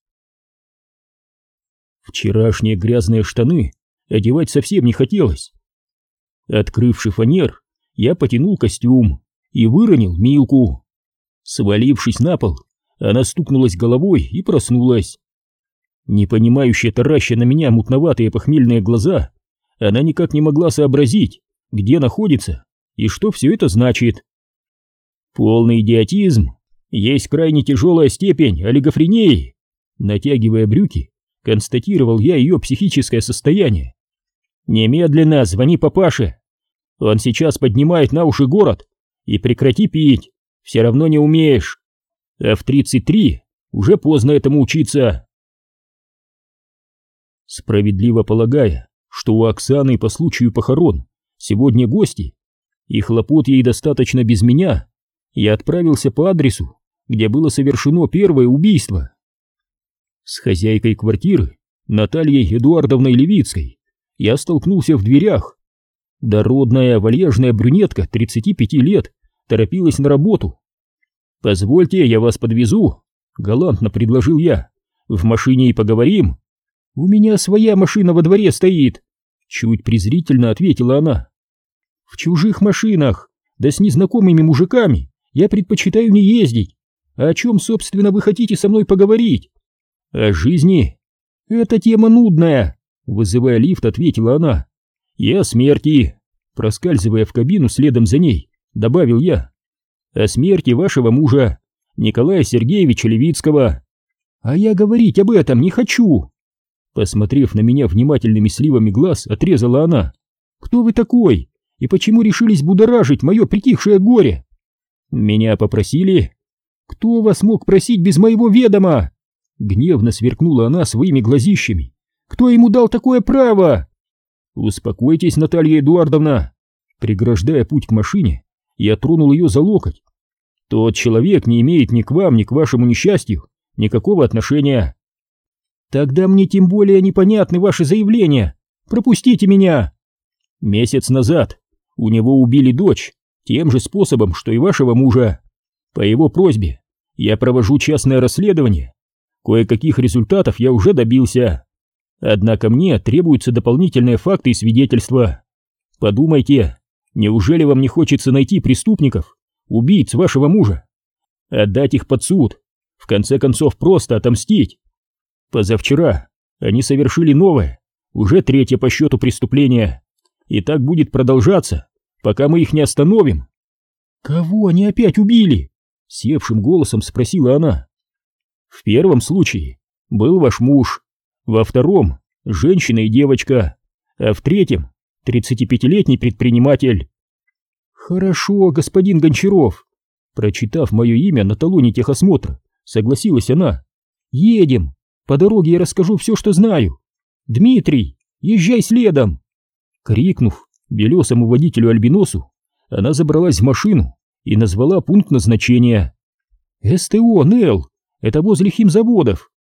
Вчерашние грязные штаны одевать совсем не хотелось. Открыв шифонер, я потянул костюм и выронил Милку. Свалившись на пол, она стукнулась головой и проснулась. Непонимающе тараща на меня мутноватые похмельные глаза, она никак не могла сообразить, где находится и что все это значит. Полный идиотизм, есть крайне тяжелая степень олигофрении. Натягивая брюки, констатировал я ее психическое состояние. Немедленно звони папаше. Он сейчас поднимает на уши город. И прекрати пить, все равно не умеешь. А в тридцать три уже поздно этому учиться. Справедливо полагая, что у Оксаны по случаю похорон сегодня гости, и хлопот ей достаточно без меня, я отправился по адресу, где было совершено первое убийство. С хозяйкой квартиры, Натальей Эдуардовной Левицкой, я столкнулся в дверях. Дородная, вальяжная брюнетка тридцати пяти лет торопилась на работу. «Позвольте, я вас подвезу», — галантно предложил я. «В машине и поговорим». «У меня своя машина во дворе стоит», — чуть презрительно ответила она. «В чужих машинах, да с незнакомыми мужиками, я предпочитаю не ездить. А о чем, собственно, вы хотите со мной поговорить?» «О жизни». «Это тема нудная», — вызывая лифт, ответила она. «И о смерти», — проскальзывая в кабину следом за ней, добавил я. «О смерти вашего мужа, Николая Сергеевича Левицкого». «А я говорить об этом не хочу», — посмотрев на меня внимательными сливами глаз, отрезала она. «Кто вы такой? И почему решились будоражить мое притихшее горе?» «Меня попросили». «Кто вас мог просить без моего ведома?» Гневно сверкнула она своими глазищами. «Кто ему дал такое право?» «Успокойтесь, Наталья Эдуардовна». Преграждая путь к машине, я тронул ее за локоть. «Тот человек не имеет ни к вам, ни к вашему несчастью никакого отношения». «Тогда мне тем более непонятны ваши заявления. Пропустите меня!» «Месяц назад у него убили дочь тем же способом, что и вашего мужа. По его просьбе я провожу частное расследование. Кое-каких результатов я уже добился. Однако мне требуются дополнительные факты и свидетельства. Подумайте, неужели вам не хочется найти преступников, убийц вашего мужа? Отдать их под суд, в конце концов просто отомстить? Позавчера они совершили новое, уже третье по счету преступление, и так будет продолжаться, пока мы их не остановим». «Кого они опять убили?» — севшим голосом спросила она. «В первом случае был ваш муж, во втором — женщина и девочка, а в третьем — тридцатипятилетний предприниматель». «Хорошо, господин Гончаров», — прочитав мое имя на талоне техосмотра, согласилась она. «Едем. По дороге я расскажу все, что знаю. Дмитрий, езжай следом!» Крикнув белесому водителю-альбиносу, она забралась в машину и назвала пункт назначения. «СТО НЭЛ, это возле химзаводов».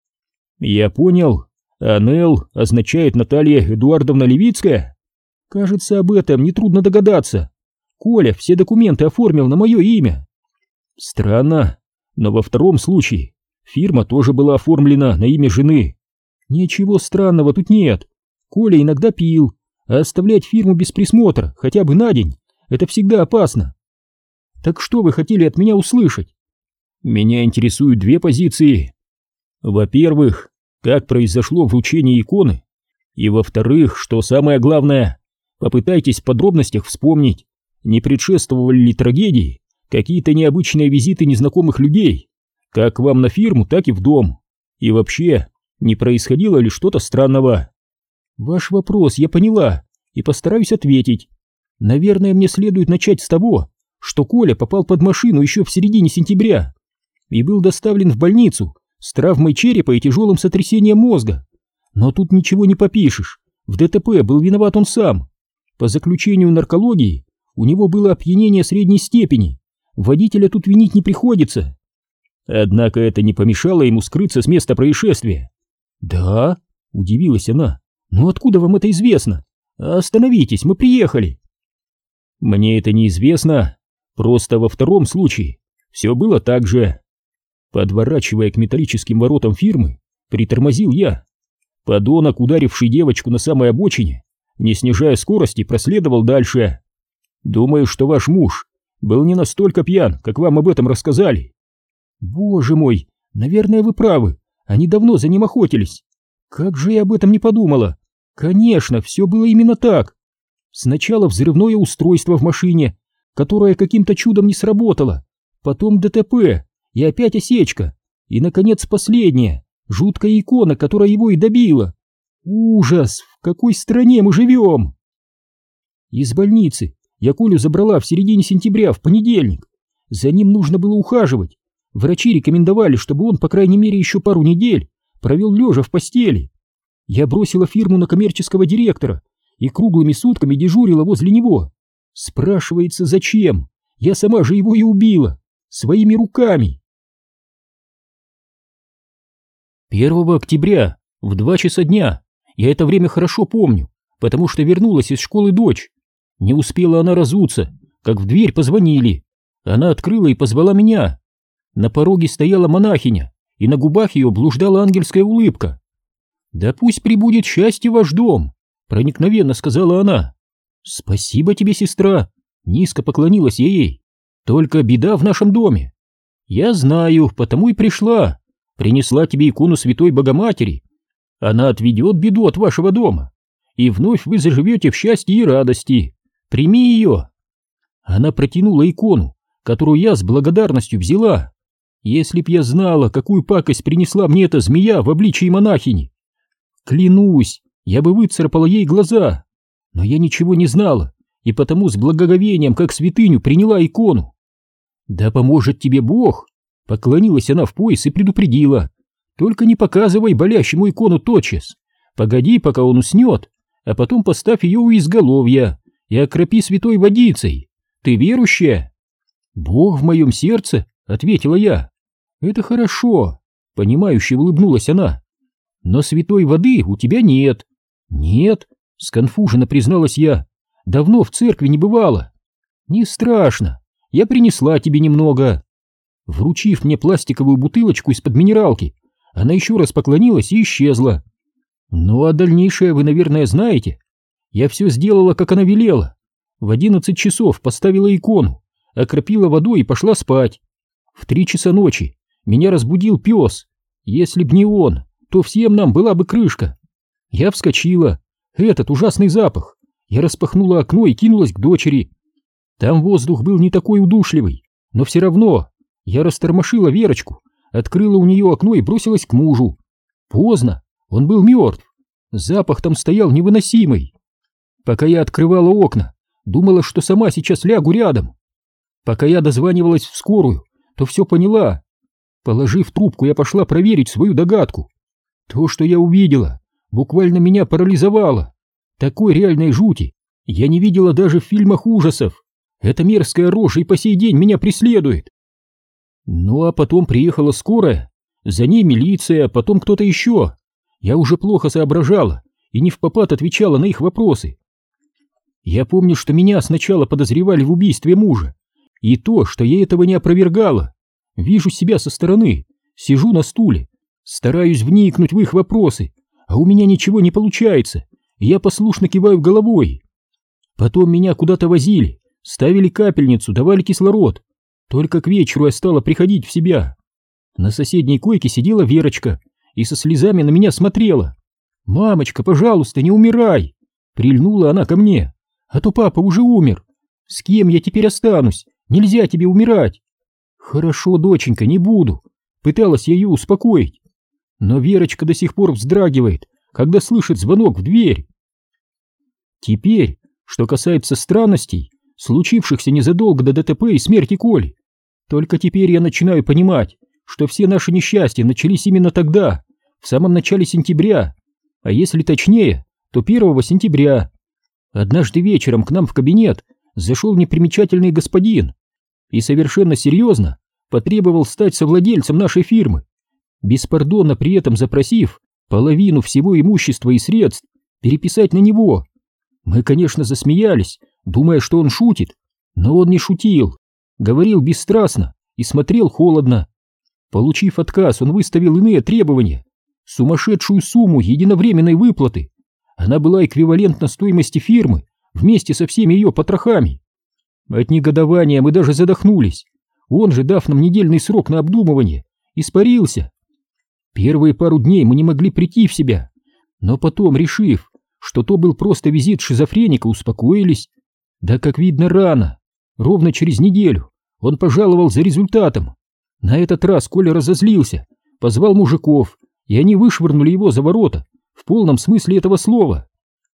«Я понял. А НЭЛ означает Наталья Эдуардовна Левицкая?» «Кажется, об этом нетрудно догадаться. Коля все документы оформил на мое имя». «Странно, но во втором случае фирма тоже была оформлена на имя жены». «Ничего странного тут нет. Коля иногда пил, а оставлять фирму без присмотра хотя бы на день — это всегда опасно». «Так что вы хотели от меня услышать?» «Меня интересуют две позиции. Во-первых, как произошло вручение иконы, и во-вторых, что самое главное, попытайтесь в подробностях вспомнить, не предшествовали ли трагедии какие-то необычные визиты незнакомых людей, как к вам на фирму, так и в дом. И вообще, Не происходило ли что-то странного? Ваш вопрос я поняла и постараюсь ответить. Наверное, мне следует начать с того, что Коля попал под машину еще в середине сентября и был доставлен в больницу с травмой черепа и тяжелым сотрясением мозга. Но тут ничего не попишешь, в ДТП был виноват он сам. По заключению наркологии у него было опьянение средней степени, водителя тут винить не приходится. Однако это не помешало ему скрыться с места происшествия. «Да?» — удивилась она. «Ну откуда вам это известно? Остановитесь, мы приехали». «Мне это неизвестно, просто во втором случае все было так же». Подворачивая к металлическим воротам фирмы, притормозил я. Подонок, ударивший девочку на самой обочине, не снижая скорости, проследовал дальше. Думаю, что ваш муж был не настолько пьян, как вам об этом рассказали. Боже мой, наверное, вы правы, они давно за ним охотились. Как же я об этом не подумала? Конечно, все было именно так. Сначала взрывное устройство в машине, которое каким-то чудом не сработало, потом ДТП и опять осечка, и, наконец, последняя, жуткая икона, которая его и добила. Ужас, в какой стране мы живем! Из больницы я Колю забрала в середине сентября, в понедельник. За ним нужно было ухаживать. Врачи рекомендовали, чтобы он, по крайней мере, еще пару недель провел лежа в постели. Я бросила фирму на коммерческого директора и круглыми сутками дежурила возле него. Спрашивается, зачем? Я сама же его и убила. Своими руками. первого октября в два часа дня. Я это время хорошо помню, потому что вернулась из школы дочь. Не успела она разуться, как в дверь позвонили. Она открыла и позвала меня. На пороге стояла монахиня, и на губах ее блуждала ангельская улыбка. «Да пусть прибудет счастье в ваш дом», — проникновенно сказала она. «Спасибо тебе, сестра», — низко поклонилась я ей. «Только беда в нашем доме». «Я знаю, потому и пришла. Принесла тебе икону Святой Богоматери. Она отведет беду от вашего дома, и вновь вы заживете в счастье и радости. Прими ее». Она протянула икону, которую я с благодарностью взяла. Если б я знала, какую пакость принесла мне эта змея в обличии монахини. Клянусь, я бы выцарапала ей глаза. Но я ничего не знала, и потому с благоговением, как святыню, приняла икону. «Да поможет тебе Бог!» — поклонилась она в пояс и предупредила. «Только не показывай болящему икону тотчас. Погоди, пока он уснет, а потом поставь ее у изголовья и окропи святой водицей. Ты верующая?» «Бог в моем сердце», — ответила я. «Это хорошо», — понимающе улыбнулась она. «Но святой воды у тебя нет». «Нет», — сконфуженно призналась я. «Давно в церкви не бывало». «Не страшно, я принесла тебе немного». Вручив мне пластиковую бутылочку из-под минералки, она еще раз поклонилась и исчезла. «Ну а дальнейшее вы, наверное, знаете. Я все сделала, как она велела. В одиннадцать часов поставила икону, окропила водой и пошла спать. В три часа ночи меня разбудил пес. Если б не он, то всем нам была бы крышка. Я вскочила. Этот ужасный запах. Я распахнула окно и кинулась к дочери. Там воздух был не такой удушливый, но все равно я растормошила Верочку, открыла у нее окно и бросилась к мужу. Поздно, он был мертв. Запах там стоял невыносимый. Пока я открывала окна, думала, что сама сейчас лягу рядом. Пока я дозванивалась в скорую, то все поняла. Положив трубку, я пошла проверить свою догадку. То, что я увидела, буквально меня парализовало. Такой реальной жути я не видела даже в фильмах ужасов. Эта мерзкая рожь и по сей день меня преследует. Ну а потом приехала скорая, за ней милиция, потом кто-то еще. Я уже плохо соображала и не впопад отвечала на их вопросы. Я помню, что меня сначала подозревали в убийстве мужа, и то, что я этого не опровергала. Вижу себя со стороны, сижу на стуле, стараюсь вникнуть в их вопросы, а у меня ничего не получается, и я послушно киваю головой. Потом меня куда-то возили, ставили капельницу, давали кислород. Только к вечеру я стала приходить в себя. На соседней койке сидела Верочка и со слезами на меня смотрела. «Мамочка, пожалуйста, не умирай!» Прильнула она ко мне. «А то папа уже умер. С кем я теперь останусь? Нельзя тебе умирать!» «Хорошо, доченька, не буду!» Пыталась я ее успокоить. но Верочка до сих пор вздрагивает, когда слышит звонок в дверь. Теперь, что касается странностей, случившихся незадолго до ДТП и смерти Коли, только теперь я начинаю понимать, что все наши несчастья начались именно тогда, в самом начале сентября, а если точнее, то первого сентября. Однажды вечером к нам в кабинет зашел непримечательный господин и совершенно серьезно потребовал стать совладельцем нашей фирмы, беспардонно при этом запросив половину всего имущества и средств переписать на него. Мы, конечно, засмеялись, думая, что он шутит, но он не шутил, говорил бесстрастно и смотрел холодно. Получив отказ, он выставил иные требования, сумасшедшую сумму единовременной выплаты. Она была эквивалентна стоимости фирмы вместе со всеми ее потрохами. От негодования мы даже задохнулись. Он же, дав нам недельный срок на обдумывание, испарился. Первые пару дней мы не могли прийти в себя, но потом, решив, что то был просто визит шизофреника, успокоились. Да, как видно, рано. Ровно через неделю он пожаловал за результатом. На этот раз Коля разозлился, позвал мужиков, и они вышвырнули его за ворота, в полном смысле этого слова.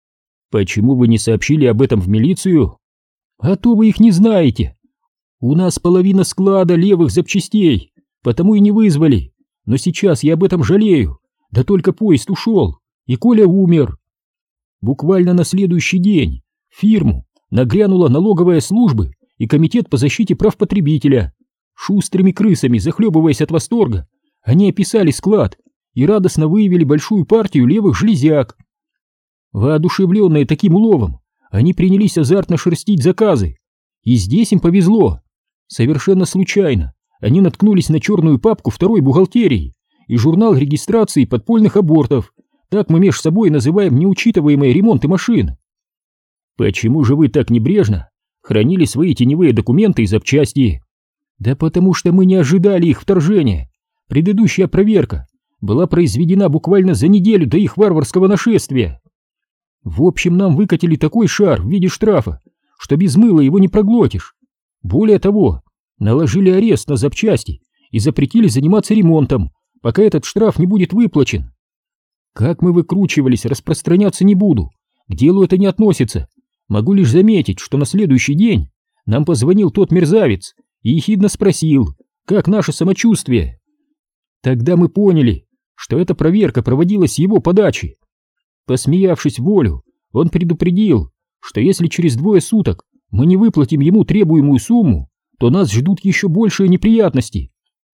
Почему вы не сообщили об этом в милицию? А то вы их не знаете. У нас половина склада левых запчастей, потому и не вызвали. Но сейчас я об этом жалею. Да только поезд ушел, и Коля умер. Буквально на следующий день в фирму нагрянула налоговая служба и комитет по защите прав потребителя. Шустрыми крысами, захлебываясь от восторга, они описали склад и радостно выявили большую партию левых железяк. Воодушевленные таким уловом, они принялись азартно шерстить заказы. И здесь им повезло. Совершенно случайно они наткнулись на черную папку второй бухгалтерии и журнал регистрации подпольных абортов. Так мы меж собой называем неучитываемые ремонты машин. Почему же вы так небрежно хранили свои теневые документы и запчасти? Да потому что мы не ожидали их вторжения. Предыдущая проверка была произведена буквально за неделю до их варварского нашествия. В общем, нам выкатили такой шар в виде штрафа, что без мыла его не проглотишь. Более того, наложили арест на запчасти и запретили заниматься ремонтом, пока этот штраф не будет выплачен. Как мы выкручивались, распространяться не буду, к делу это не относится. Могу лишь заметить, что на следующий день нам позвонил тот мерзавец и ехидно спросил, как наше самочувствие. Тогда мы поняли, что эта проверка проводилась с его подачи. Посмеявшись в волю, он предупредил, что если через двое суток мы не выплатим ему требуемую сумму, то нас ждут еще большие неприятности.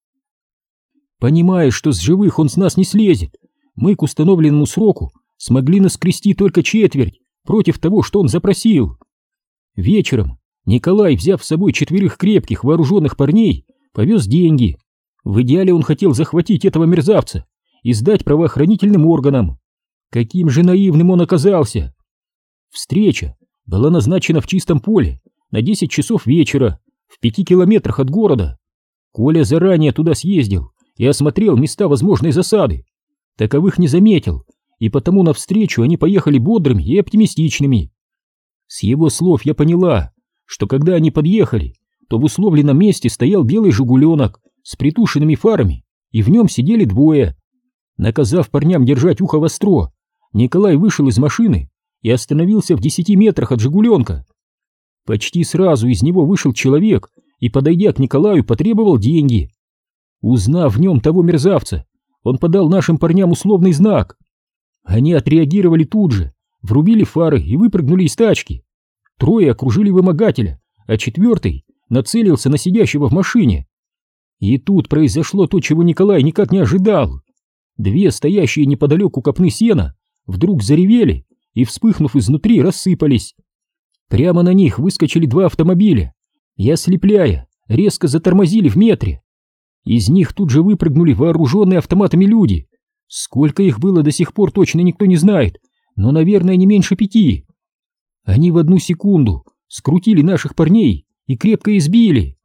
Понимая, что с живых он с нас не слезет, мы к установленному сроку смогли наскрести только четверть против того, что он запросил. Вечером Николай, взяв с собой четверых крепких вооруженных парней, повез деньги. В идеале он хотел захватить этого мерзавца и сдать правоохранительным органам. Каким же наивным он оказался! Встреча была назначена в чистом поле на десять часов вечера, в пяти километрах от города. Коля заранее туда съездил и осмотрел места возможной засады. Таковых не заметил, и потому навстречу они поехали бодрыми и оптимистичными. С его слов я поняла, что когда они подъехали, то в условленном месте стоял белый «Жигуленок» с притушенными фарами, и в нем сидели двое. Наказав парням держать ухо востро, Николай вышел из машины и остановился в десяти метрах от «Жигуленка». Почти сразу из него вышел человек и, подойдя к Николаю, потребовал деньги. Узнав в нем того мерзавца, он подал нашим парням условный знак. Они отреагировали тут же, врубили фары и выпрыгнули из тачки. Трое окружили вымогателя, а четвертый нацелился на сидящего в машине. И тут произошло то, чего Николай никак не ожидал. Две стоящие неподалеку копны сена вдруг заревели и, вспыхнув изнутри, рассыпались. Прямо на них выскочили два автомобиля и, ослепляя, резко затормозили в метре. Из них тут же выпрыгнули вооруженные автоматами люди. Сколько их было до сих пор точно никто не знает, но, наверное, не меньше пяти. Они в одну секунду скрутили наших парней и крепко избили.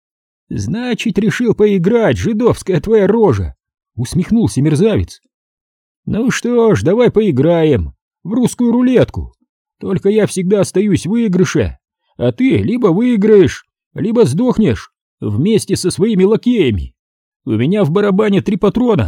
«Значит, решил поиграть, жидовская твоя рожа!» — усмехнулся мерзавец. «Ну что ж, давай поиграем в русскую рулетку. Только я всегда остаюсь в выигрыше, а ты либо выиграешь, либо сдохнешь вместе со своими лакеями. У меня в барабане три патрона,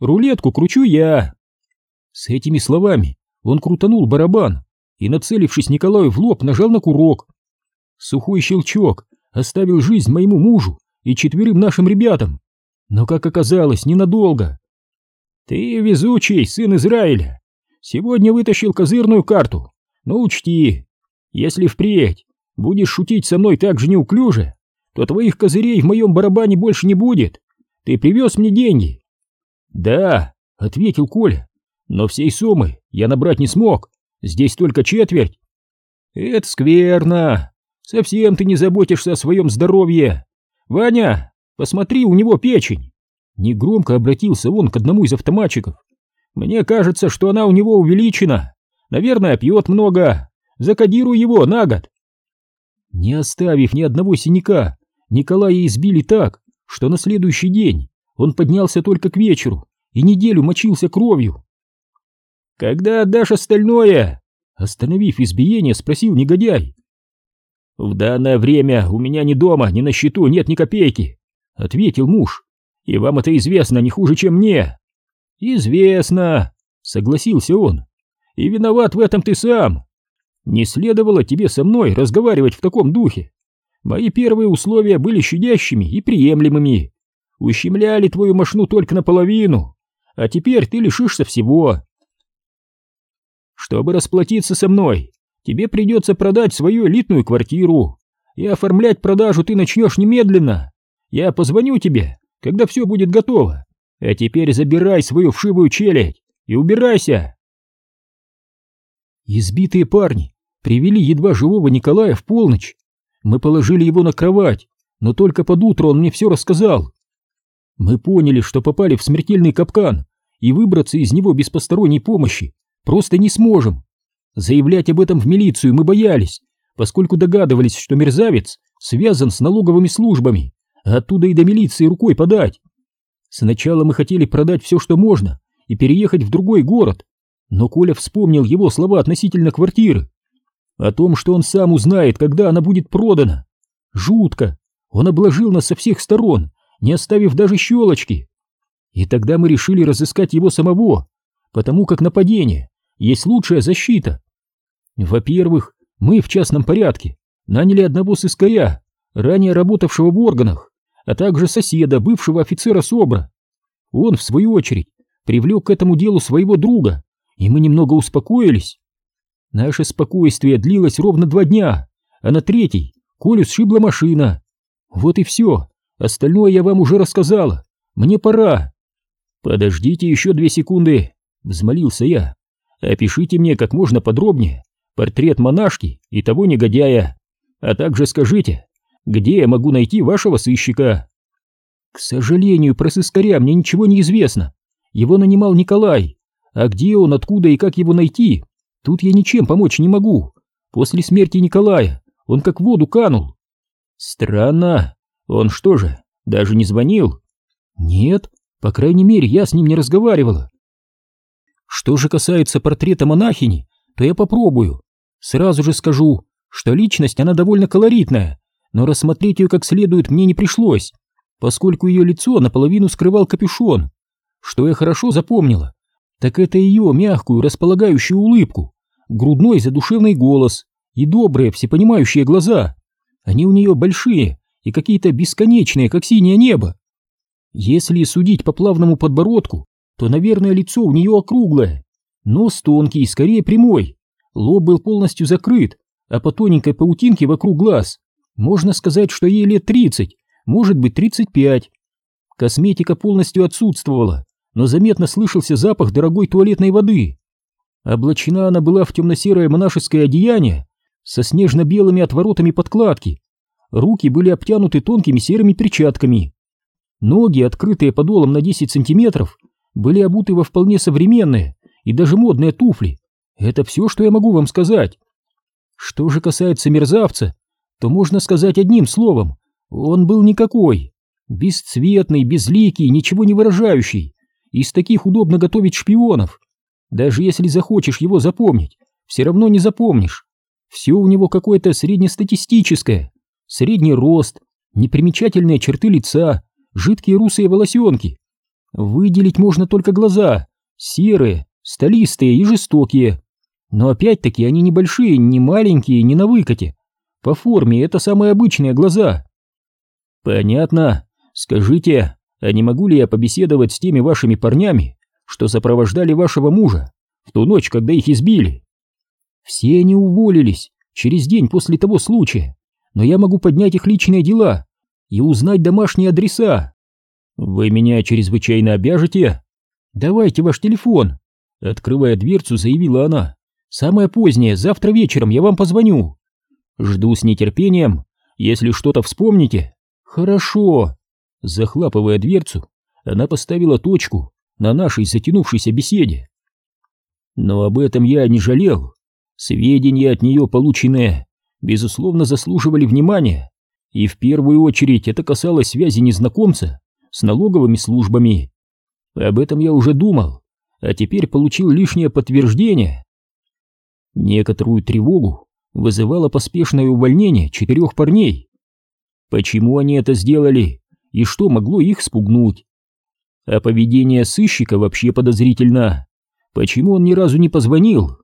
рулетку кручу я». С этими словами он крутанул барабан и, нацелившись Николаю в лоб, нажал на курок. Сухой щелчок оставил жизнь моему мужу и четверым нашим ребятам, но, как оказалось, ненадолго. «Ты везучий, сын Израиля, сегодня вытащил козырную карту, но учти, если впредь будешь шутить со мной так же неуклюже, то твоих козырей в моем барабане больше не будет. Ты привез мне деньги?» «Да», — ответил Коля, — «но всей суммы я набрать не смог, здесь только четверть». «Это скверно, совсем ты не заботишься о своем здоровье. Ваня, посмотри, у него печень». Негромко обратился он к одному из автоматчиков. «Мне кажется, что она у него увеличена. Наверное, пьет много. Закодируй его на год». Не оставив ни одного синяка, Николая избили так, что на следующий день он поднялся только к вечеру и неделю мочился кровью. «Когда отдашь остальное?» Остановив избиение, спросил негодяй. «В данное время у меня ни дома, ни на счету нет ни копейки», — ответил муж. «И вам это известно не хуже, чем мне». «Известно», — согласился он. «И виноват в этом ты сам. Не следовало тебе со мной разговаривать в таком духе. Мои первые условия были щадящими и приемлемыми. Ущемляли твою мошну только наполовину, а теперь ты лишишься всего. Чтобы расплатиться со мной, тебе придется продать свою элитную квартиру, и оформлять продажу ты начнешь немедленно. Я позвоню тебе, когда все будет готово. А теперь забирай свою вшивую челядь и убирайся». Избитые парни привели едва живого Николая в полночь. Мы положили его на кровать, но только под утро он мне все рассказал. Мы поняли, что попали в смертельный капкан, и выбраться из него без посторонней помощи просто не сможем. Заявлять об этом в милицию мы боялись, поскольку догадывались, что мерзавец связан с налоговыми службами, а оттуда и до милиции рукой подать. Сначала мы хотели продать все, что можно, и переехать в другой город, но Коля вспомнил его слова относительно квартиры, о том, что он сам узнает, когда она будет продана. Жутко, он обложил нас со всех сторон, не оставив даже щелочки. И тогда мы решили разыскать его самого, потому как нападение есть лучшая защита. Во-первых, мы в частном порядке наняли одного сыскаря, ранее работавшего в органах, а также соседа, бывшего офицера СОБРа. Он, в свою очередь, привлек к этому делу своего друга, и мы немного успокоились. Наше спокойствие длилось ровно два дня, а на третий Колю сшибла машина. Вот и все, остальное я вам уже рассказала, мне пора. «Подождите еще две секунды», — взмолился я. «Опишите мне как можно подробнее портрет монашки и того негодяя, а также скажите, где я могу найти вашего сыщика?» «К сожалению, про сыскаря мне ничего не известно. Его нанимал Николай, а где он, откуда и как его найти, тут я ничем помочь не могу. После смерти Николая он как в воду канул». «Странно, он что же, даже не звонил?» «Нет, по крайней мере, я с ним не разговаривала». «Что же касается портрета монахини, то я попробую. Сразу же скажу, что личность она довольно колоритная, но рассмотреть ее как следует мне не пришлось, поскольку ее лицо наполовину скрывал капюшон. Что я хорошо запомнила, так это ее мягкую, располагающую улыбку, грудной задушевный голос и добрые, всепонимающие глаза. Они у нее большие и какие-то бесконечные, как синее небо. Если судить по плавному подбородку, то, наверное, лицо у нее округлое, нос тонкий, скорее прямой, лоб был полностью закрыт, а по тоненькой паутинке вокруг глаз можно сказать, что ей лет тридцать, может быть тридцать пять. Косметика полностью отсутствовала, но заметно слышался запах дорогой туалетной воды. Облачена она была в темно-серое монашеское одеяние со снежно-белыми отворотами подкладки. Руки были обтянуты тонкими серыми перчатками. Ноги, открытые подолом на десять сантиметров, были обуты во вполне современные и даже модные туфли. Это все, что я могу вам сказать. Что же касается мерзавца, то можно сказать одним словом: он был никакой. Бесцветный, безликий, ничего не выражающий. Из таких удобно готовить шпионов. Даже если захочешь его запомнить, все равно не запомнишь. Все у него какое-то среднестатистическое. Средний рост, непримечательные черты лица, жидкие русые волосенки. Выделить можно только глаза, серые, столистые и жестокие. Но опять-таки они небольшие, не маленькие, не на выкате. По форме это самые обычные глаза. Понятно. Скажите, а не могу ли я побеседовать с теми вашими парнями, что сопровождали вашего мужа в ту ночь, когда их избили? Все они уволились через день после того случая, но я могу поднять их личные дела и узнать домашние адреса. Вы меня чрезвычайно обяжете? Давайте ваш телефон. Открывая дверцу, заявила она. Самое позднее, завтра вечером я вам позвоню. Жду с нетерпением. Если что-то вспомните. Хорошо. Захлапывая дверцу, она поставила точку на нашей затянувшейся беседе. Но об этом я не жалел. Сведения от нее полученные, безусловно, заслуживали внимания, и в первую очередь это касалось связи незнакомца с налоговыми службами. Об этом я уже думал, а теперь получил лишнее подтверждение. Некоторую тревогу вызывало поспешное увольнение четырех парней. Почему они это сделали и что могло их спугнуть? А поведение сыщика вообще подозрительно. Почему он ни разу не позвонил?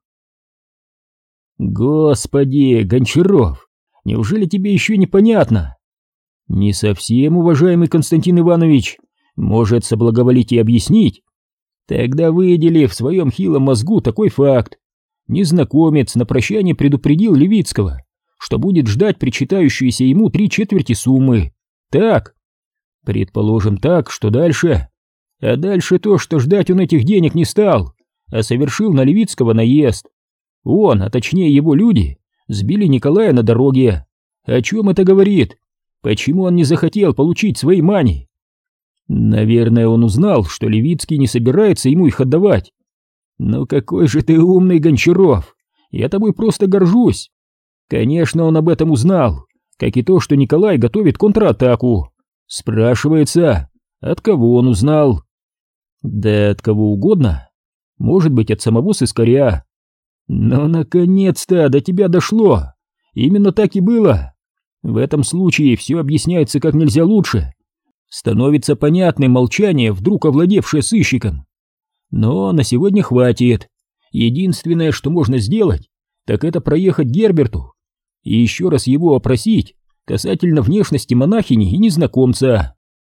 Господи, Гончаров, неужели тебе еще непонятно? Не совсем, уважаемый Константин Иванович. Может, соблаговолите объяснить? Тогда выдели в своем хилом мозгу такой факт. Незнакомец на прощание предупредил Левицкого, что будет ждать причитающиеся ему три четверти суммы. Так? Предположим так, что дальше? А дальше то, что ждать он этих денег не стал, а совершил на Левицкого наезд. Он, а точнее его люди, сбили Николая на дороге. О чем это говорит? Почему он не захотел получить свои мани? Наверное, он узнал, что Левицкий не собирается ему их отдавать. Ну какой же ты умный, Гончаров! Я тобой просто горжусь. Конечно, он об этом узнал, как и то, что Николай готовит контратаку. Спрашивается, от кого он узнал? Да от кого угодно. Может быть, от самого сыскаря. Но наконец-то до тебя дошло. Именно так и было. В этом случае все объясняется как нельзя лучше. Становится понятным молчание, вдруг овладевшее сыщиком. Но на сегодня хватит. Единственное, что можно сделать, так это проехать к Герберту и еще раз его опросить касательно внешности монахини и незнакомца.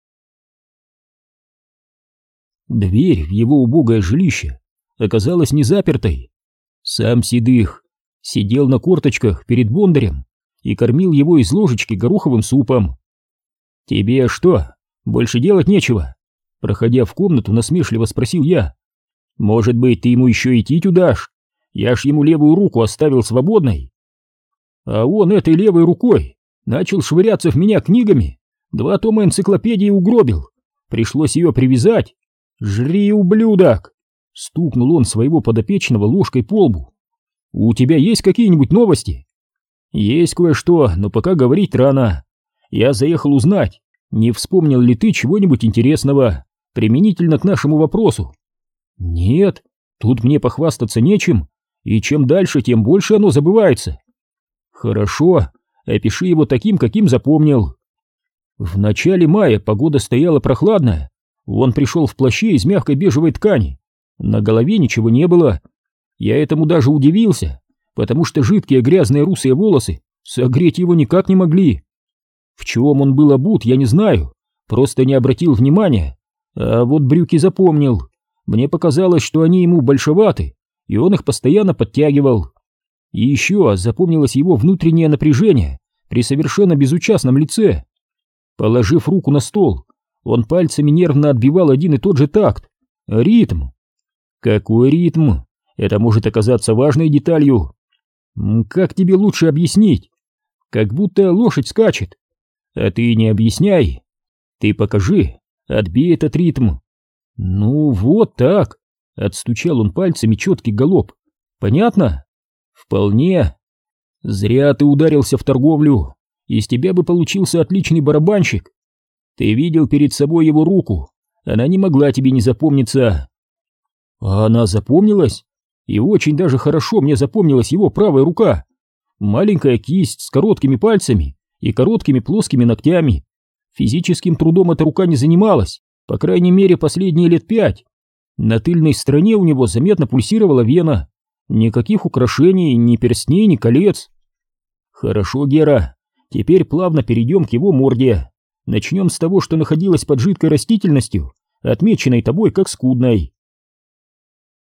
Дверь в его убогое жилище оказалась не запертой. Сам Седых сидел на корточках перед Бондарем и кормил его из ложечки гороховым супом. «Тебе что, больше делать нечего?» Проходя в комнату, насмешливо спросил я. «Может быть, ты ему еще и титю дашь? Я ж ему левую руку оставил свободной». А он этой левой рукой начал швыряться в меня книгами, два тома энциклопедии угробил. Пришлось ее привязать. «Жри, ублюдок!» Стукнул он своего подопечного ложкой по лбу. «У тебя есть какие-нибудь новости?» «Есть кое-что, но пока говорить рано. Я заехал узнать, не вспомнил ли ты чего-нибудь интересного применительно к нашему вопросу?» «Нет, тут мне похвастаться нечем, и чем дальше, тем больше оно забывается». «Хорошо, опиши его таким, каким запомнил». В начале мая погода стояла прохладная. Он пришел в плаще из мягкой бежевой ткани. На голове ничего не было. Я этому даже удивился, потому что жидкие грязные русые волосы согреть его никак не могли. В чем он был обут, я не знаю, просто не обратил внимания. А вот брюки запомнил. Мне показалось, что они ему большеваты, и он их постоянно подтягивал. И еще запомнилось его внутреннее напряжение при совершенно безучастном лице. Положив руку на стол, он пальцами нервно отбивал один и тот же такт. Ритм. Какой ритм? Это может оказаться важной деталью. Как тебе лучше объяснить? Как будто лошадь скачет. А ты не объясняй. Ты покажи, отбей этот ритм. Ну вот так. Отстучал он пальцами четкий галоп. Понятно? Вполне. Зря ты ударился в торговлю. Из тебя бы получился отличный барабанщик. Ты видел перед собой его руку. Она не могла тебе не запомниться. А она запомнилась? И очень даже хорошо мне запомнилась его правая рука. Маленькая кисть с короткими пальцами и короткими плоскими ногтями. Физическим трудом эта рука не занималась, По крайней мере, последние лет пять. На тыльной стороне у него заметно пульсировала вена. Никаких украшений, ни перстней, ни колец. Хорошо, Гера, теперь плавно перейдем к его морде. Начнем с того, что находилось под жидкой растительностью, отмеченной тобой как скудной.